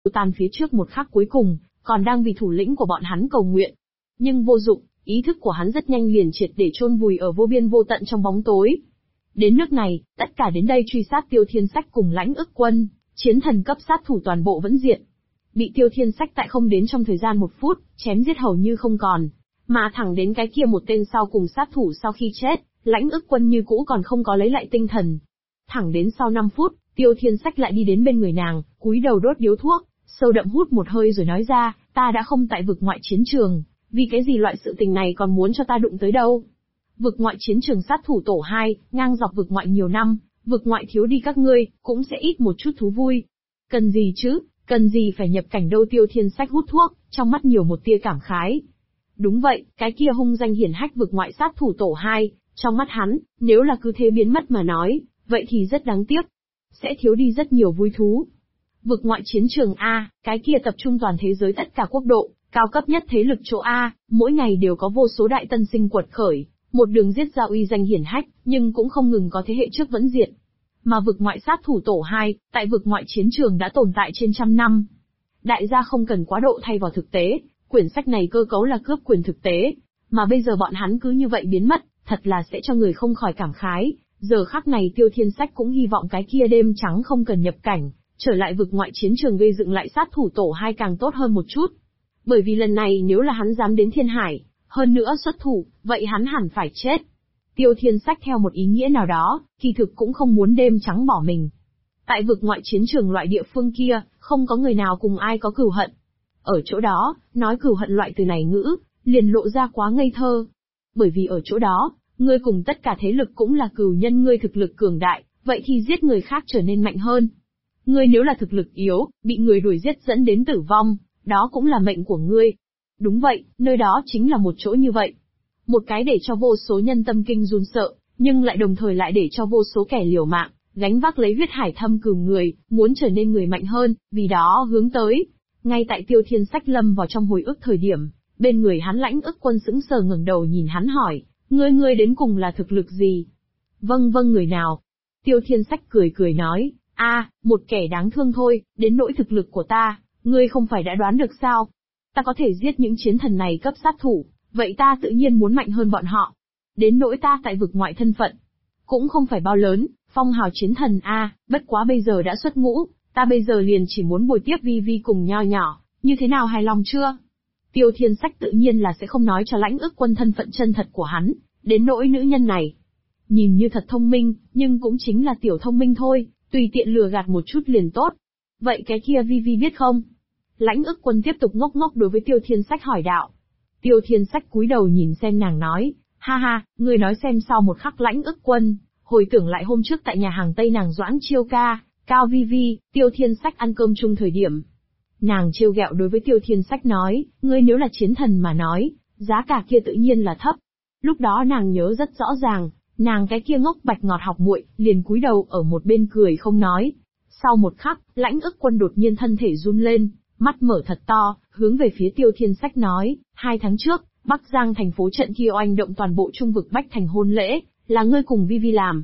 Tàn phía trước một khắc cuối cùng, còn đang vì thủ lĩnh của bọn hắn cầu nguyện. Nhưng vô dụng, ý thức của hắn rất nhanh liền triệt để chôn vùi ở vô biên vô tận trong bóng tối. Đến nước này, tất cả đến đây truy sát Tiêu Thiên Sách cùng Lãnh Ức Quân, chiến thần cấp sát thủ toàn bộ vẫn diệt. Bị Tiêu Thiên Sách tại không đến trong thời gian 1 phút, chém giết hầu như không còn. Mà thẳng đến cái kia một tên sau cùng sát thủ sau khi chết, Lãnh Ức Quân như cũ còn không có lấy lại tinh thần. Thẳng đến sau 5 phút, Tiêu Thiên Sách lại đi đến bên người nàng, cúi đầu đốt điếu thuốc, sâu đậm hút một hơi rồi nói ra, ta đã không tại vực ngoại chiến trường, vì cái gì loại sự tình này còn muốn cho ta đụng tới đâu. Vực ngoại chiến trường sát thủ tổ 2, ngang dọc vực ngoại nhiều năm, vực ngoại thiếu đi các ngươi, cũng sẽ ít một chút thú vui. Cần gì chứ, cần gì phải nhập cảnh đâu. Tiêu Thiên Sách hút thuốc, trong mắt nhiều một tia cảm khái. Đúng vậy, cái kia hung danh hiển hách vực ngoại sát thủ tổ 2, trong mắt hắn, nếu là cứ thế biến mất mà nói, vậy thì rất đáng tiếc. Sẽ thiếu đi rất nhiều vui thú. Vực ngoại chiến trường A, cái kia tập trung toàn thế giới tất cả quốc độ, cao cấp nhất thế lực chỗ A, mỗi ngày đều có vô số đại tân sinh quật khởi, một đường giết ra uy danh hiển hách, nhưng cũng không ngừng có thế hệ trước vẫn diệt. Mà vực ngoại sát thủ tổ 2, tại vực ngoại chiến trường đã tồn tại trên trăm năm. Đại gia không cần quá độ thay vào thực tế, quyển sách này cơ cấu là cướp quyền thực tế, mà bây giờ bọn hắn cứ như vậy biến mất, thật là sẽ cho người không khỏi cảm khái. Giờ khắc này Tiêu Thiên Sách cũng hy vọng cái kia đêm trắng không cần nhập cảnh, trở lại vực ngoại chiến trường gây dựng lại sát thủ tổ 2 càng tốt hơn một chút. Bởi vì lần này nếu là hắn dám đến Thiên Hải, hơn nữa xuất thủ, vậy hắn hẳn phải chết. Tiêu Thiên Sách theo một ý nghĩa nào đó, kỳ thực cũng không muốn đêm trắng bỏ mình. Tại vực ngoại chiến trường loại địa phương kia, không có người nào cùng ai có cừu hận. Ở chỗ đó, nói cừu hận loại từ này ngữ, liền lộ ra quá ngây thơ. Bởi vì ở chỗ đó, ngươi cùng tất cả thế lực cũng là cừu nhân. Ngươi thực lực cường đại, vậy thì giết người khác trở nên mạnh hơn. Ngươi nếu là thực lực yếu, bị người đuổi giết dẫn đến tử vong, đó cũng là mệnh của ngươi. Đúng vậy, nơi đó chính là một chỗ như vậy. Một cái để cho vô số nhân tâm kinh run sợ, nhưng lại đồng thời lại để cho vô số kẻ liều mạng, gánh vác lấy huyết hải thâm cừu người, muốn trở nên người mạnh hơn, vì đó hướng tới. Ngay tại Tiêu Thiên Sách lâm vào trong hồi ức thời điểm, bên người hắn Lãnh Ức Quân sững sờ ngẩng đầu nhìn hắn hỏi, ngươi đến cùng là thực lực gì? Vâng, người nào? Tiêu Thiên Sách cười cười nói, một kẻ đáng thương thôi, đến nỗi thực lực của ta, ngươi không phải đã đoán được sao? Ta có thể giết những chiến thần này cấp sát thủ, vậy ta tự nhiên muốn mạnh hơn bọn họ. Đến nỗi ta tại vực ngoại thân phận, cũng không phải bao lớn, phong hào chiến thần bất quá bây giờ đã xuất ngũ, ta bây giờ liền chỉ muốn bồi tiếp Vi cùng Nho nhỏ, như thế nào hài lòng chưa? Tiêu Thiên Sách tự nhiên là sẽ không nói cho Lãnh Ức Quân thân phận chân thật của hắn, đến nỗi nữ nhân này. Nhìn như thật thông minh, nhưng cũng chính là tiểu thông minh thôi, tùy tiện lừa gạt một chút liền tốt. Vậy cái kia Vi biết không? Lãnh Ức Quân tiếp tục ngốc ngốc đối với Tiêu Thiên Sách hỏi đạo. Tiêu Thiên Sách cúi đầu nhìn xem nàng nói, ha, ngươi nói xem. Sau một khắc Lãnh Ức Quân hồi tưởng lại hôm trước tại nhà hàng Tây nàng Doãn chiêu ca, Cao Vi, Tiêu Thiên Sách ăn cơm chung thời điểm. Nàng trêu ghẹo đối với Tiêu Thiên Sách nói, ngươi nếu là chiến thần mà nói, giá cả kia tự nhiên là thấp. Lúc đó nàng nhớ rất rõ ràng, nàng cái kia ngốc bạch ngọt học muội, liền cúi đầu ở một bên cười không nói. Sau một khắc, Lãnh Ức Quân đột nhiên thân thể run lên, mắt mở thật to, hướng về phía Tiêu Thiên Sách nói, 2 tháng trước, Bắc Giang thành phố trận kia oanh động toàn bộ trung vực Bách Thành hôn lễ, là ngươi cùng Vi làm.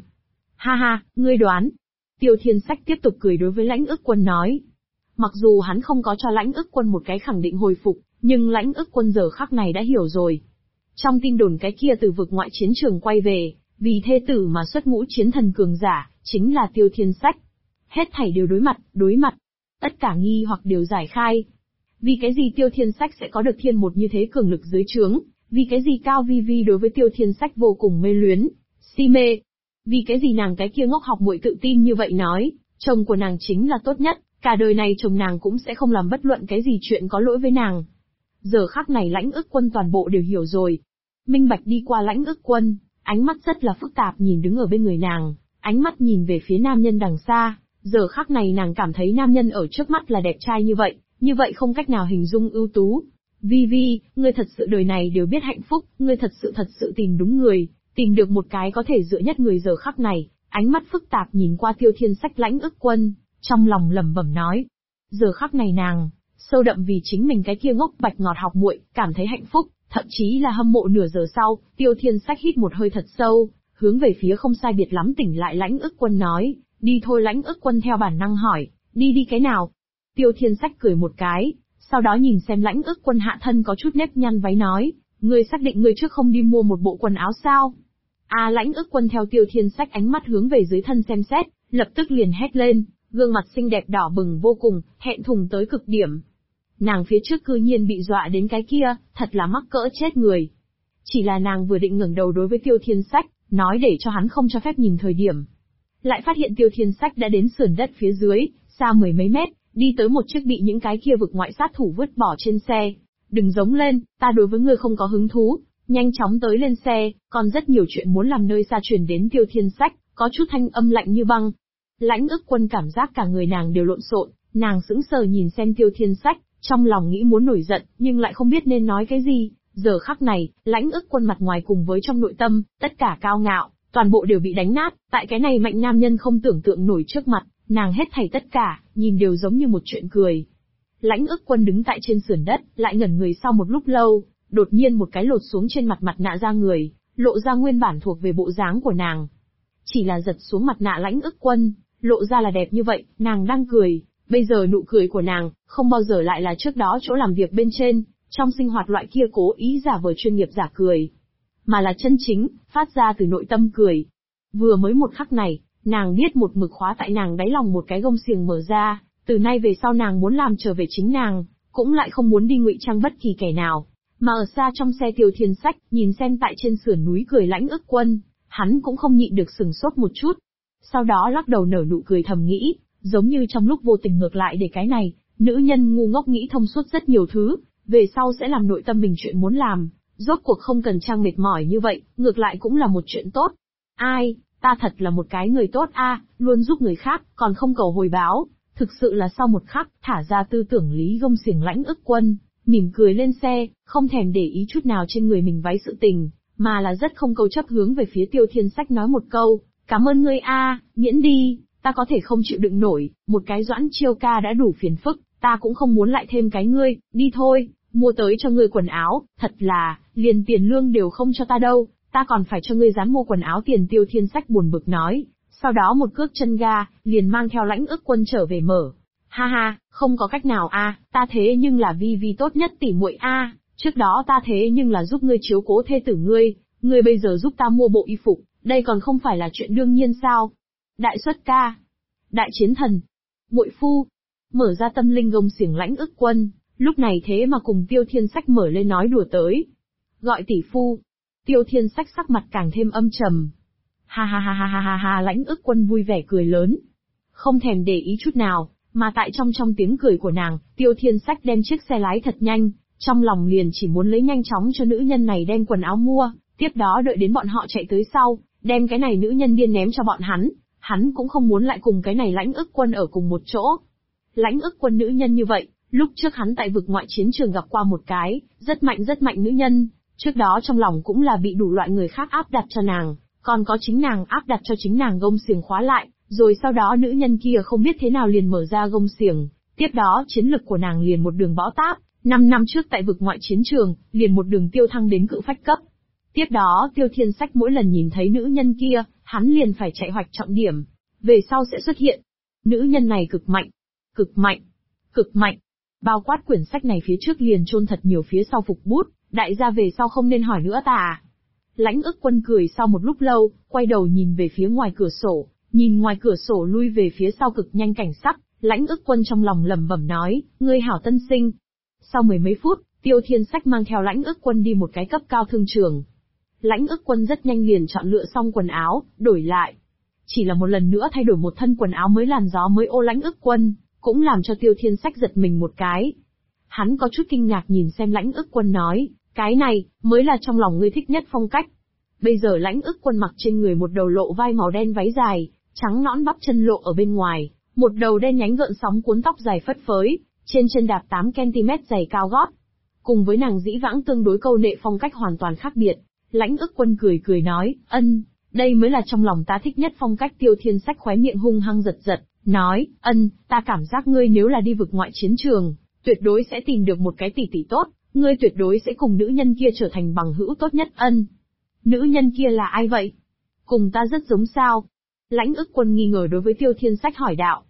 Ha, ngươi đoán. Tiêu Thiên Sách tiếp tục cười đối với Lãnh Ức Quân nói. Mặc dù hắn không có cho Lãnh Ức Quân một cái khẳng định hồi phục, nhưng Lãnh Ức Quân giờ khắc này đã hiểu rồi. Trong tin đồn cái kia từ vực ngoại chiến trường quay về, vì thê tử mà xuất ngũ chiến thần cường giả, chính là Tiêu Thiên Sách. Hết thảy đều đối mặt. Tất cả nghi hoặc đều giải khai. Vì cái gì Tiêu Thiên Sách sẽ có được thiên một như thế cường lực dưới trướng? Vì cái gì Cao Vi đối với Tiêu Thiên Sách vô cùng mê luyến, si mê? Vì cái gì nàng cái kia ngốc học muội tự tin như vậy nói, chồng của nàng chính là tốt nhất, cả đời này chồng nàng cũng sẽ không làm bất luận cái gì chuyện có lỗi với nàng. Giờ khắc này Lãnh Ức Quân toàn bộ đều hiểu rồi. Minh bạch đi qua Lãnh Ức Quân, ánh mắt rất là phức tạp nhìn đứng ở bên người nàng, ánh mắt nhìn về phía nam nhân đằng xa. Giờ khắc này nàng cảm thấy nam nhân ở trước mắt là đẹp trai như vậy không cách nào hình dung ưu tú. Vi, ngươi thật sự đời này đều biết hạnh phúc, ngươi thật sự tìm đúng người, tìm được một cái có thể dựa nhất người. Giờ khắc này, ánh mắt phức tạp nhìn qua Tiêu Thiên Sách Lãnh Ức Quân, trong lòng lẩm bẩm nói. Giờ khắc này nàng, sâu đậm vì chính mình cái kia ngốc bạch ngọt học muội, cảm thấy hạnh phúc, thậm chí là hâm mộ. Nửa giờ sau, Tiêu Thiên Sách hít một hơi thật sâu, hướng về phía không sai biệt lắm tỉnh lại Lãnh Ức Quân nói, đi thôi. Lãnh Ức Quân theo bản năng hỏi, đi cái nào? Tiêu Thiên Sách cười một cái, sau đó nhìn xem Lãnh Ức Quân hạ thân có chút nếp nhăn váy nói, ngươi xác định ngươi trước không đi mua một bộ quần áo sao? Lãnh Ức Quân theo Tiêu Thiên Sách ánh mắt hướng về dưới thân xem xét, lập tức liền hét lên, gương mặt xinh đẹp đỏ bừng vô cùng, hẹn thùng tới cực điểm. Nàng phía trước cư nhiên bị dọa đến cái kia, thật là mắc cỡ chết người. Chỉ là nàng vừa định ngẩng đầu đối với Tiêu Thiên Sách, nói để cho hắn không cho phép nhìn thời điểm. Lại phát hiện Tiêu Thiên Sách đã đến sườn đất phía dưới, xa mười mấy mét, đi tới một chiếc bị những cái kia vực ngoại sát thủ vứt bỏ trên xe. Đừng giống lên, ta đối với ngươi không có hứng thú, nhanh chóng tới lên xe, còn rất nhiều chuyện muốn làm nơi xa truyền đến Tiêu Thiên Sách, có chút thanh âm lạnh như băng. Lãnh Ức Quân cảm giác cả người nàng đều lộn xộn, nàng sững sờ nhìn xem Tiêu Thiên Sách, trong lòng nghĩ muốn nổi giận, nhưng lại không biết nên nói cái gì. Giờ khắc này, Lãnh Ức Quân mặt ngoài cùng với trong nội tâm, tất cả cao ngạo, toàn bộ đều bị đánh nát, tại cái này mạnh nam nhân không tưởng tượng nổi trước mặt, nàng hết thảy tất cả, nhìn đều giống như một chuyện cười. Lãnh Ức Quân đứng tại trên sườn đất, lại ngẩn người sau một lúc lâu, đột nhiên một cái lột xuống trên mặt mặt nạ ra người, lộ ra nguyên bản thuộc về bộ dáng của nàng. Chỉ là giật xuống mặt nạ Lãnh Ức Quân, lộ ra là đẹp như vậy, nàng đang cười, bây giờ nụ cười của nàng, không bao giờ lại là trước đó chỗ làm việc bên trên, trong sinh hoạt loại kia cố ý giả vờ chuyên nghiệp giả cười, mà là chân chính, phát ra từ nội tâm cười. Vừa mới một khắc này, nàng biết một mực khóa tại nàng đáy lòng một cái gông xiềng mở ra, từ nay về sau nàng muốn làm trở về chính nàng, cũng lại không muốn đi ngụy trang bất kỳ kẻ nào. Mà ở xa trong xe Tiêu Thiên Sách, nhìn xem tại trên sườn núi cười Lãnh Ức Quân, hắn cũng không nhịn được sừng sốt một chút. Sau đó lắc đầu nở nụ cười thầm nghĩ, giống như trong lúc vô tình ngược lại để cái này, nữ nhân ngu ngốc nghĩ thông suốt rất nhiều thứ, về sau sẽ làm nội tâm mình chuyện muốn làm, rốt cuộc không cần trang mệt mỏi như vậy, ngược lại cũng là một chuyện tốt. Ta thật là một cái người tốt luôn giúp người khác, còn không cầu hồi báo, thực sự là sau một khắc, thả ra tư tưởng lý gông xiềng Lãnh Ức Quân, mỉm cười lên xe, không thèm để ý chút nào trên người mình váy sự tình, mà là rất không câu chấp hướng về phía Tiêu Thiên Sách nói một câu, cảm ơn ngươi miễn đi, ta có thể không chịu đựng nổi, một cái Doãn Chiêu ca đã đủ phiền phức, ta cũng không muốn lại thêm cái ngươi, đi thôi, mua tới cho ngươi quần áo, thật là, liền tiền lương đều không cho ta đâu, ta còn phải cho ngươi dán mua quần áo tiền. Tiêu Thiên Sách buồn bực nói, sau đó một cước chân ga, liền mang theo Lãnh Ức Quân trở về mở. Ha, không có cách nào ta thế nhưng là vi tốt nhất tỉ muội trước đó ta thế nhưng là giúp ngươi chiếu cố thê tử ngươi bây giờ giúp ta mua bộ y phục, đây còn không phải là chuyện đương nhiên sao? Đại xuất ca, đại chiến thần, muội phu, mở ra tâm linh gông xiềng Lãnh Ức Quân, lúc này thế mà cùng Tiêu Thiên Sách mở lên nói đùa tới. Gọi tỷ phu. Tiêu Thiên Sách sắc mặt càng thêm âm trầm. Ha, Lãnh Ức Quân vui vẻ cười lớn. Không thèm để ý chút nào, mà tại trong tiếng cười của nàng, Tiêu Thiên Sách đem chiếc xe lái thật nhanh, trong lòng liền chỉ muốn lấy nhanh chóng cho nữ nhân này đem quần áo mua, tiếp đó đợi đến bọn họ chạy tới sau, đem cái này nữ nhân điên ném cho bọn hắn cũng không muốn lại cùng cái này Lãnh Ức Quân ở cùng một chỗ. Lãnh Ức Quân nữ nhân như vậy, lúc trước hắn tại vực ngoại chiến trường gặp qua một cái, rất mạnh nữ nhân, trước đó trong lòng cũng là bị đủ loại người khác áp đặt cho nàng, còn có chính nàng áp đặt cho chính nàng gông xiềng khóa lại, rồi sau đó nữ nhân kia không biết thế nào liền mở ra gông xiềng, tiếp đó chiến lực của nàng liền một đường bão táp, 5 năm trước tại vực ngoại chiến trường, liền một đường tiêu thăng đến cự phách cấp. Tiếp đó Tiêu Thiên Sách mỗi lần nhìn thấy nữ nhân kia, hắn liền phải chạy hoạch trọng điểm, về sau sẽ xuất hiện. Nữ nhân này cực mạnh. Bao quát quyển sách này phía trước liền chôn thật nhiều phía sau phục bút, đại gia về sau không nên hỏi nữa ta. Lãnh Ức Quân cười sau một lúc lâu, quay đầu nhìn về phía ngoài cửa sổ, nhìn ngoài cửa sổ lui về phía sau cực nhanh cảnh sắc, Lãnh Ức Quân trong lòng lẩm bẩm nói, ngươi hảo tân sinh. Sau mười mấy phút, Tiêu Thiên Sách mang theo Lãnh Ức Quân đi một cái cấp cao thương trường. Lãnh Ức Quân rất nhanh liền chọn lựa xong quần áo, đổi lại. Chỉ là một lần nữa thay đổi một thân quần áo mới làn gió mới ô Lãnh Ức Quân, cũng làm cho Tiêu Thiên Sách giật mình một cái. Hắn có chút kinh ngạc nhìn xem Lãnh Ức Quân nói, cái này, mới là trong lòng ngươi thích nhất phong cách. Bây giờ Lãnh Ức Quân mặc trên người một đầu lộ vai màu đen váy dài, trắng nõn bắp chân lộ ở bên ngoài, một đầu đen nhánh gợn sóng cuốn tóc dài phất phới, trên chân đạp 8cm giày cao gót. Cùng với nàng dĩ vãng tương đối câu nệ phong cách hoàn toàn khác biệt, Lãnh Ức Quân cười nói, đây mới là trong lòng ta thích nhất phong cách. Tiêu Thiên Sách khóe miệng hung hăng giật, nói, ta cảm giác ngươi nếu là đi vực ngoại chiến trường, tuyệt đối sẽ tìm được một cái tỷ tốt, ngươi tuyệt đối sẽ cùng nữ nhân kia trở thành bằng hữu tốt nhất. Nữ nhân kia là ai vậy? Cùng ta rất giống sao? Lãnh Ức Quân nghi ngờ đối với Tiêu Thiên Sách hỏi đạo.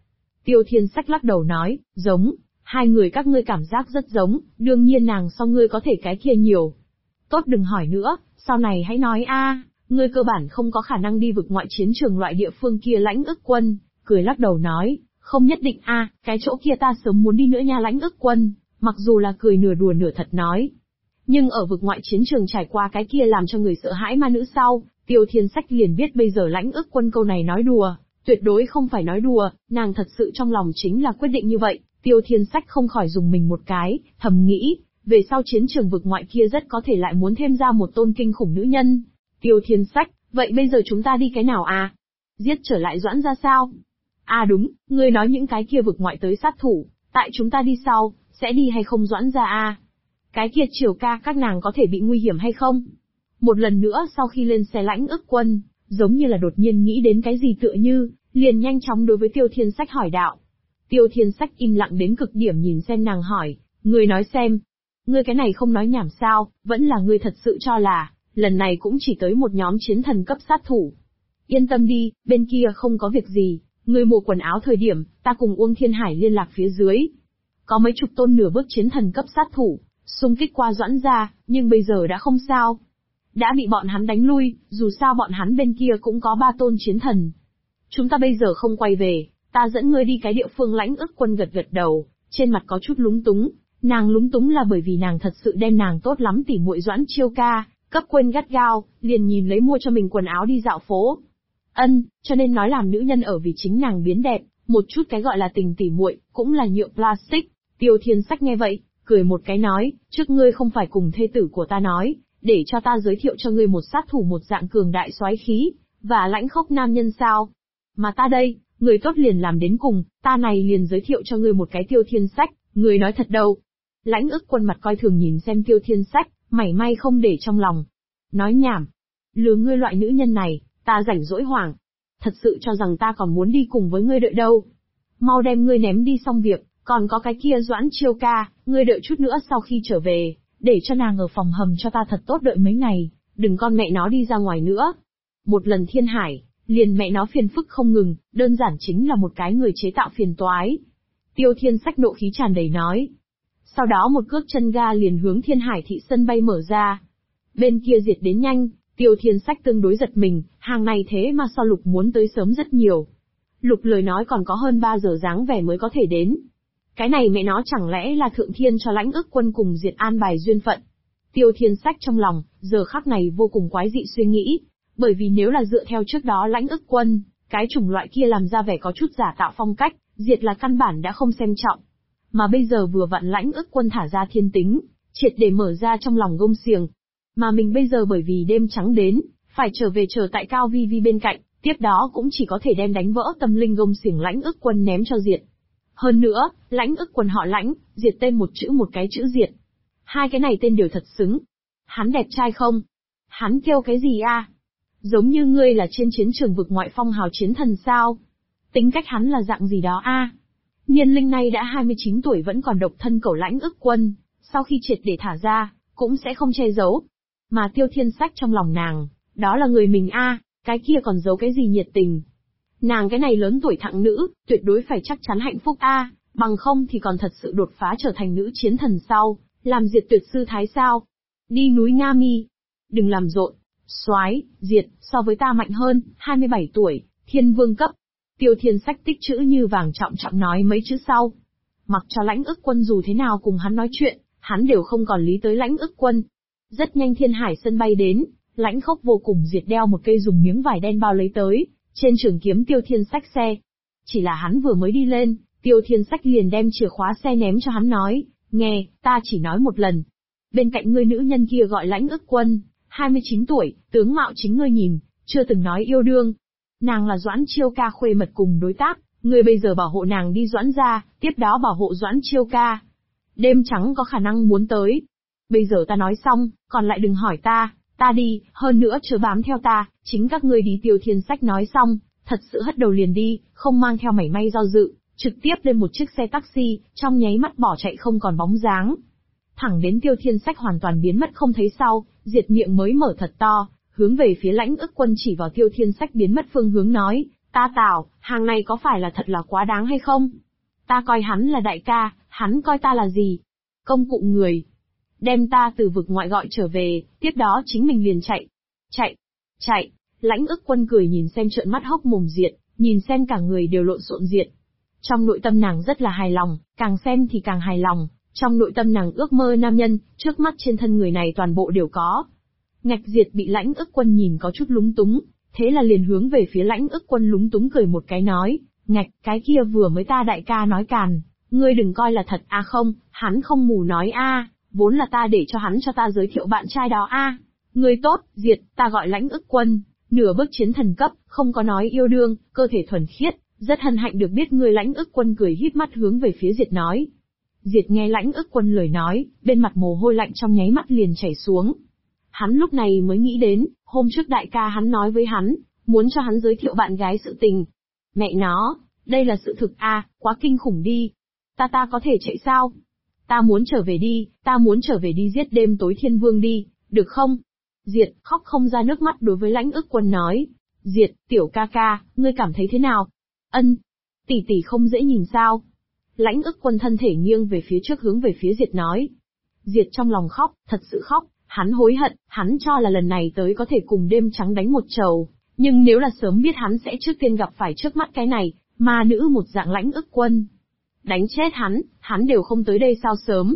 Tiêu Thiên Sách lắc đầu nói, giống, hai người các ngươi cảm giác rất giống, đương nhiên nàng so ngươi có thể cái kia nhiều. Tốt đừng hỏi nữa, sau này hãy nói ngươi cơ bản không có khả năng đi vực ngoại chiến trường loại địa phương kia. Lãnh Ức Quân cười lắc đầu nói, không nhất định cái chỗ kia ta sớm muốn đi nữa nha. Lãnh Ức Quân, mặc dù là cười nửa đùa nửa thật nói, nhưng ở vực ngoại chiến trường trải qua cái kia làm cho người sợ hãi ma nữ sau, Tiêu Thiên Sách liền biết bây giờ Lãnh Ức Quân câu này nói đùa, tuyệt đối không phải nói đùa, nàng thật sự trong lòng chính là quyết định như vậy. Tiêu Thiên Sách không khỏi dùng mình một cái, thầm nghĩ, về sau chiến trường vực ngoại kia rất có thể lại muốn thêm ra một tôn kinh khủng nữ nhân. Tiêu Thiên Sách, vậy bây giờ chúng ta đi cái nào Giết trở lại Doãn ra sao? Đúng, ngươi nói những cái kia vực ngoại tới sát thủ, tại chúng ta đi sau, sẽ đi hay không Doãn ra Cái kia Triều ca các nàng có thể bị nguy hiểm hay không? Một lần nữa sau khi lên xe Lãnh Ức Quân, giống như là đột nhiên nghĩ đến cái gì tựa như, liền nhanh chóng đối với Tiêu Thiên Sách hỏi đạo. Tiêu Thiên Sách im lặng đến cực điểm nhìn xem nàng hỏi, ngươi nói xem. Ngươi cái này không nói nhảm sao, vẫn là ngươi thật sự cho là, lần này cũng chỉ tới một nhóm chiến thần cấp sát thủ. Yên tâm đi, bên kia không có việc gì, ngươi mua quần áo thời điểm, ta cùng Uông Thiên Hải liên lạc phía dưới. Có mấy chục tôn nửa bước chiến thần cấp sát thủ, xung kích qua Doãn ra, nhưng bây giờ đã không sao. Đã bị bọn hắn đánh lui, dù sao bọn hắn bên kia cũng có 3 tôn chiến thần. Chúng ta bây giờ không quay về, ta dẫn ngươi đi cái địa phương. Lãnh Ức Quân gật gật đầu, trên mặt có chút lúng túng. Nàng lúng túng là bởi vì nàng thật sự đem nàng tốt lắm tỉ muội Doãn Chiêu ca cấp quên gắt gao, liền nhìn lấy mua cho mình quần áo đi dạo phố. Cho nên nói làm nữ nhân ở vì chính nàng biến đẹp, một chút cái gọi là tình tỉ muội cũng là nhựa plastic. Tiêu Thiên Sách nghe vậy, cười một cái nói, trước ngươi không phải cùng thê tử của ta nói, để cho ta giới thiệu cho ngươi một sát thủ một dạng cường đại soái khí, và lãnh khốc nam nhân sao? Mà ta đây, người tốt liền làm đến cùng, ta này liền giới thiệu cho ngươi một cái Tiêu Thiên Sách, ngươi nói thật đâu. Lãnh Ức Quân mặt coi thường nhìn xem Tiêu Thiên Sách, mảy may không để trong lòng. Nói nhảm. Lừa ngươi loại nữ nhân này, ta rảnh rỗi hoảng. Thật sự cho rằng ta còn muốn đi cùng với ngươi đợi đâu. Mau đem ngươi ném đi xong việc, còn có cái kia Doãn Chiêu ca, ngươi đợi chút nữa sau khi trở về, để cho nàng ở phòng hầm cho ta thật tốt đợi mấy ngày, đừng con mẹ nó đi ra ngoài nữa. Một lần Thiên Hải, liền mẹ nó phiền phức không ngừng, đơn giản chính là một cái người chế tạo phiền toái. Tiêu Thiên Sách nộ khí tràn đầy nói. Sau đó một cước chân ga liền hướng Thiên Hải thị sân bay mở ra. Bên kia diệt đến nhanh, Tiêu Thiên Sách tương đối giật mình, hàng này thế mà so Lục muốn tới sớm rất nhiều. Lục lời nói còn có hơn 3 giờ dáng vẻ mới có thể đến. Cái này mẹ nó chẳng lẽ là thượng thiên cho Lãnh Ức Quân cùng diệt an bài duyên phận. Tiêu Thiên Sách trong lòng, giờ khắc này vô cùng quái dị suy nghĩ, bởi vì nếu là dựa theo trước đó Lãnh Ức Quân, cái chủng loại kia làm ra vẻ có chút giả tạo phong cách, diệt là căn bản đã không xem trọng. Mà bây giờ vừa vặn Lãnh Ức Quân thả ra thiên tính, triệt để mở ra trong lòng gông xiềng. Mà mình bây giờ bởi vì đêm trắng đến, phải trở về chờ tại Cao Vi Vi bên cạnh, tiếp đó cũng chỉ có thể đem đánh vỡ tâm linh gông xiềng Lãnh Ức Quân ném cho diệt. Hơn nữa, Lãnh Ức Quân họ Lãnh, diệt tên một chữ một cái chữ diệt. Hai cái này tên đều thật xứng. Hắn đẹp trai không? Hắn kêu cái gì Giống như ngươi là trên chiến trường vực ngoại phong hào chiến thần sao? Tính cách hắn là dạng gì đó Niên linh nay đã 29 tuổi vẫn còn độc thân cẩu Lãnh Ức Quân, sau khi triệt để thả ra, cũng sẽ không che giấu. Mà Tiêu Thiên Sách trong lòng nàng, đó là người mình cái kia còn giấu cái gì nhiệt tình. Nàng cái này lớn tuổi thặng nữ, tuyệt đối phải chắc chắn hạnh phúc bằng không thì còn thật sự đột phá trở thành nữ chiến thần sau, làm diệt tuyệt sư thái sao. Đi núi Nga Mi. Đừng làm rộn. Soái, diệt, so với ta mạnh hơn, 27 tuổi, thiên vương cấp. Tiêu Thiên Sách tích chữ như vàng trọng trọng nói mấy chữ sau. Mặc cho Lãnh Ức Quân dù thế nào cùng hắn nói chuyện, hắn đều không còn lý tới Lãnh Ức Quân. Rất nhanh Thiên Hải sân bay đến, Lãnh Khốc vô cùng diệt đeo một cây dùng miếng vải đen bao lấy tới, trên trường kiếm Tiêu Thiên Sách xe. Chỉ là hắn vừa mới đi lên, Tiêu Thiên Sách liền đem chìa khóa xe ném cho hắn nói, nghe, ta chỉ nói một lần. Bên cạnh ngươi nữ nhân kia gọi Lãnh Ức Quân, 29 tuổi, tướng mạo chính ngươi nhìn, chưa từng nói yêu đương. Nàng là Doãn Chiêu ca khuê mật cùng đối tác, ngươi bây giờ bảo hộ nàng đi Doãn ra, tiếp đó bảo hộ Doãn Chiêu ca. Đêm trắng có khả năng muốn tới. Bây giờ ta nói xong, còn lại đừng hỏi ta đi, hơn nữa chớ bám theo ta, chính các ngươi đi. Tiêu Thiên Sách nói xong, thật sự hất đầu liền đi, không mang theo mảy may do dự, trực tiếp lên một chiếc xe taxi, trong nháy mắt bỏ chạy không còn bóng dáng. Thẳng đến Tiêu Thiên Sách hoàn toàn biến mất không thấy sau, diệt miệng mới mở thật to, hướng về phía Lãnh Ức Quân chỉ vào Tiêu Thiên Sách biến mất phương hướng nói, Ta Tào, hàng này có phải là thật là quá đáng hay không? Ta coi hắn là đại ca, hắn coi ta là gì? Công cụ người. Đem ta từ vực ngoại gọi trở về, tiếp đó chính mình liền chạy. Chạy. Lãnh ức quân cười nhìn xem trợn mắt hốc mồm Diệt, nhìn xem cả người đều lộn xộn Diệt. Trong nội tâm nàng rất là hài lòng, càng xem thì càng hài lòng, trong nội tâm nàng ước mơ nam nhân, trước mắt trên thân người này toàn bộ đều có. Ngạch Diệt bị lãnh ức quân nhìn có chút lúng túng, thế là liền hướng về phía lãnh ức quân lúng túng cười một cái nói, ngạch, cái kia vừa mới ta đại ca nói càn, ngươi đừng coi là thật không, hắn không mù nói vốn là ta để cho hắn cho ta giới thiệu bạn trai đó Ngươi tốt, Diệt, ta gọi lãnh ức quân, nửa bước chiến thần cấp, không có nói yêu đương, cơ thể thuần khiết, rất hân hạnh được biết ngươi. Lãnh ức quân cười híp mắt hướng về phía Diệt nói. Diệt nghe lãnh ức quân lời nói, bên mặt mồ hôi lạnh trong nháy mắt liền chảy xuống. Hắn lúc này mới nghĩ đến, hôm trước đại ca hắn nói với hắn, muốn cho hắn giới thiệu bạn gái sự tình. Mẹ nó, đây là sự thực quá kinh khủng đi. Ta có thể chạy sao? Ta muốn trở về đi giết đêm tối thiên vương đi, được không? Diệt khóc không ra nước mắt đối với lãnh ức quân nói. Diệt, tiểu ca ca, ngươi cảm thấy thế nào? Ân, tỷ không dễ nhìn sao? Lãnh ức quân thân thể nghiêng về phía trước hướng về phía Diệt nói. Diệt trong lòng khóc, thật sự khóc, hắn hối hận, hắn cho là lần này tới có thể cùng đêm trắng đánh một trầu, nhưng nếu là sớm biết hắn sẽ trước tiên gặp phải trước mắt cái này, ma nữ một dạng lãnh ức quân. Đánh chết hắn đều không tới đây sao sớm?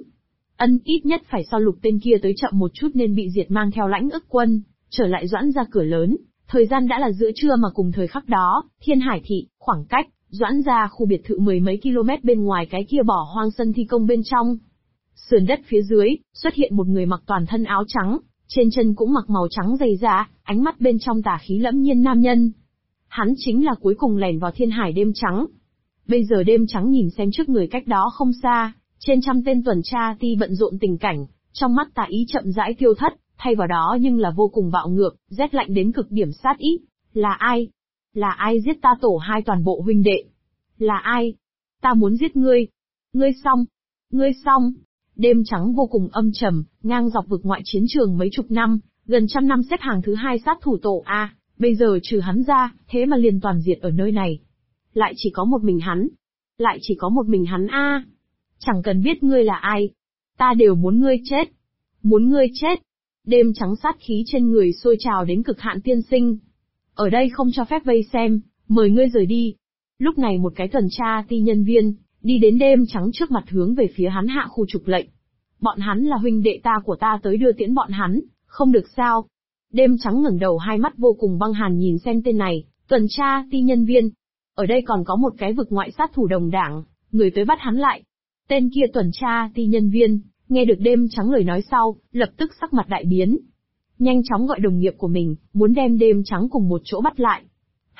Ít nhất phải sau lục tên kia tới chậm một chút nên bị Diệt mang theo lãnh ức quân, trở lại Doãn ra cửa lớn, thời gian đã là giữa trưa mà cùng thời khắc đó, Thiên Hải thị, khoảng cách, Doãn ra khu biệt thự mười mấy km bên ngoài cái kia bỏ hoang sân thi công bên trong. Sườn đất phía dưới, xuất hiện một người mặc toàn thân áo trắng, trên chân cũng mặc màu trắng dày da, ánh mắt bên trong tà khí lẫm nhiên nam nhân. Hắn chính là cuối cùng lẻn vào Thiên Hải đêm trắng. Bây giờ đêm trắng nhìn xem trước người cách đó không xa, trên trăm tên tuần tra ti bận rộn tình cảnh, trong mắt tà ý chậm rãi tiêu thất, thay vào đó nhưng là vô cùng bạo ngược, rét lạnh đến cực điểm sát ý. Là ai? Là ai giết ta tổ hai toàn bộ huynh đệ? Là ai? Ta muốn giết ngươi. Ngươi xong. Ngươi xong. Đêm trắng vô cùng âm trầm, ngang dọc vực ngoại chiến trường mấy chục năm, gần trăm năm xếp hàng thứ hai sát thủ tổ bây giờ trừ hắn ra, thế mà liền toàn diệt ở nơi này. Lại chỉ có một mình hắn. Lại chỉ có một mình hắn Chẳng cần biết ngươi là ai. Ta đều muốn ngươi chết. Muốn ngươi chết. Đêm trắng sát khí trên người sôi trào đến cực hạn tiên sinh. Ở đây không cho phép vây xem, mời ngươi rời đi. Lúc này một cái tuần tra ti nhân viên, đi đến đêm trắng trước mặt hướng về phía hắn hạ khu trục lệnh. Bọn hắn là huynh đệ ta của ta tới đưa tiễn bọn hắn, không được sao. Đêm trắng ngẩng đầu hai mắt vô cùng băng hàn nhìn xem tên này, tuần tra ti nhân viên. Ở đây còn có một cái vực ngoại sát thủ đồng đảng, người tới bắt hắn lại. Tên kia tuần tra ti nhân viên, nghe được đêm trắng lời nói sau, lập tức sắc mặt đại biến. Nhanh chóng gọi đồng nghiệp của mình, muốn đem đêm trắng cùng một chỗ bắt lại.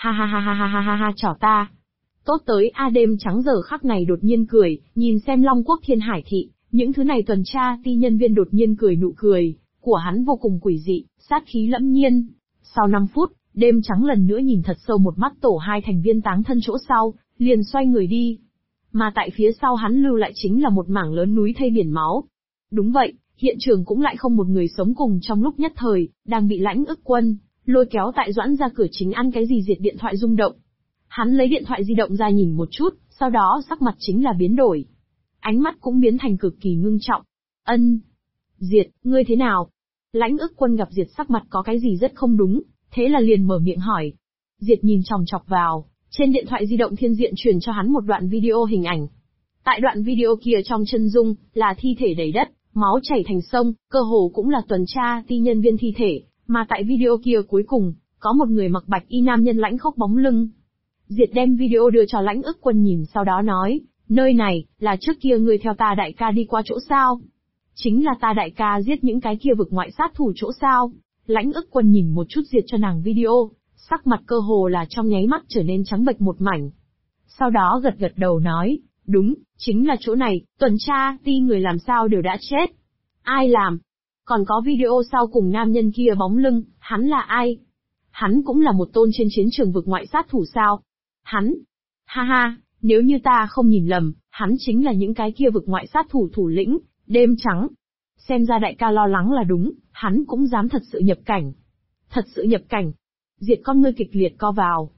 Ha, chỏ ta. Tốt tới đêm trắng giờ khắc này đột nhiên cười, nhìn xem Long Quốc Thiên Hải thị, những thứ này tuần tra ti nhân viên đột nhiên cười nụ cười, của hắn vô cùng quỷ dị, sát khí lẫm nhiên. Sau 5 phút, đêm trắng lần nữa nhìn thật sâu một mắt tổ hai thành viên táng thân chỗ sau, liền xoay người đi. Mà tại phía sau hắn lưu lại chính là một mảng lớn núi thây biển máu. Đúng vậy, hiện trường cũng lại không một người sống cùng trong lúc nhất thời, đang bị lãnh ức quân lôi kéo tại Doãn ra cửa chính ăn cái gì diệt điện thoại rung động. Hắn lấy điện thoại di động ra nhìn một chút, sau đó sắc mặt chính là biến đổi. Ánh mắt cũng biến thành cực kỳ ngưng trọng. Diệt, ngươi thế nào? Lãnh ức quân gặp Diệt sắc mặt có cái gì rất không đúng, thế là liền mở miệng hỏi. Diệt nhìn chòng chọc vào, trên điện thoại di động thiên diện truyền cho hắn một đoạn video hình ảnh. Tại đoạn video kia trong chân dung, là thi thể đầy đất, máu chảy thành sông, cơ hồ cũng là tuần tra ti nhân viên thi thể, mà tại video kia cuối cùng, có một người mặc bạch y nam nhân lãnh khốc bóng lưng. Diệt đem video đưa cho lãnh ức quân nhìn sau đó nói, nơi này, là trước kia ngươi theo ta đại ca đi qua chỗ sao? Chính là ta đại ca giết những cái kia vực ngoại sát thủ chỗ sao? Lãnh ức quân nhìn một chút Diệt cho nàng video, sắc mặt cơ hồ là trong nháy mắt trở nên trắng bệch một mảnh. Sau đó gật đầu nói, đúng, chính là chỗ này, tuần tra ti người làm sao đều đã chết. Ai làm? Còn có video sau cùng nam nhân kia bóng lưng, hắn là ai? Hắn cũng là một tôn trên chiến trường vực ngoại sát thủ sao? Hắn? Ha, nếu như ta không nhìn lầm, hắn chính là những cái kia vực ngoại sát thủ thủ lĩnh, đêm trắng. Xem ra đại ca lo lắng là đúng, hắn cũng dám thật sự nhập cảnh. Thật sự nhập cảnh. Diệt con ngươi kịch liệt co vào.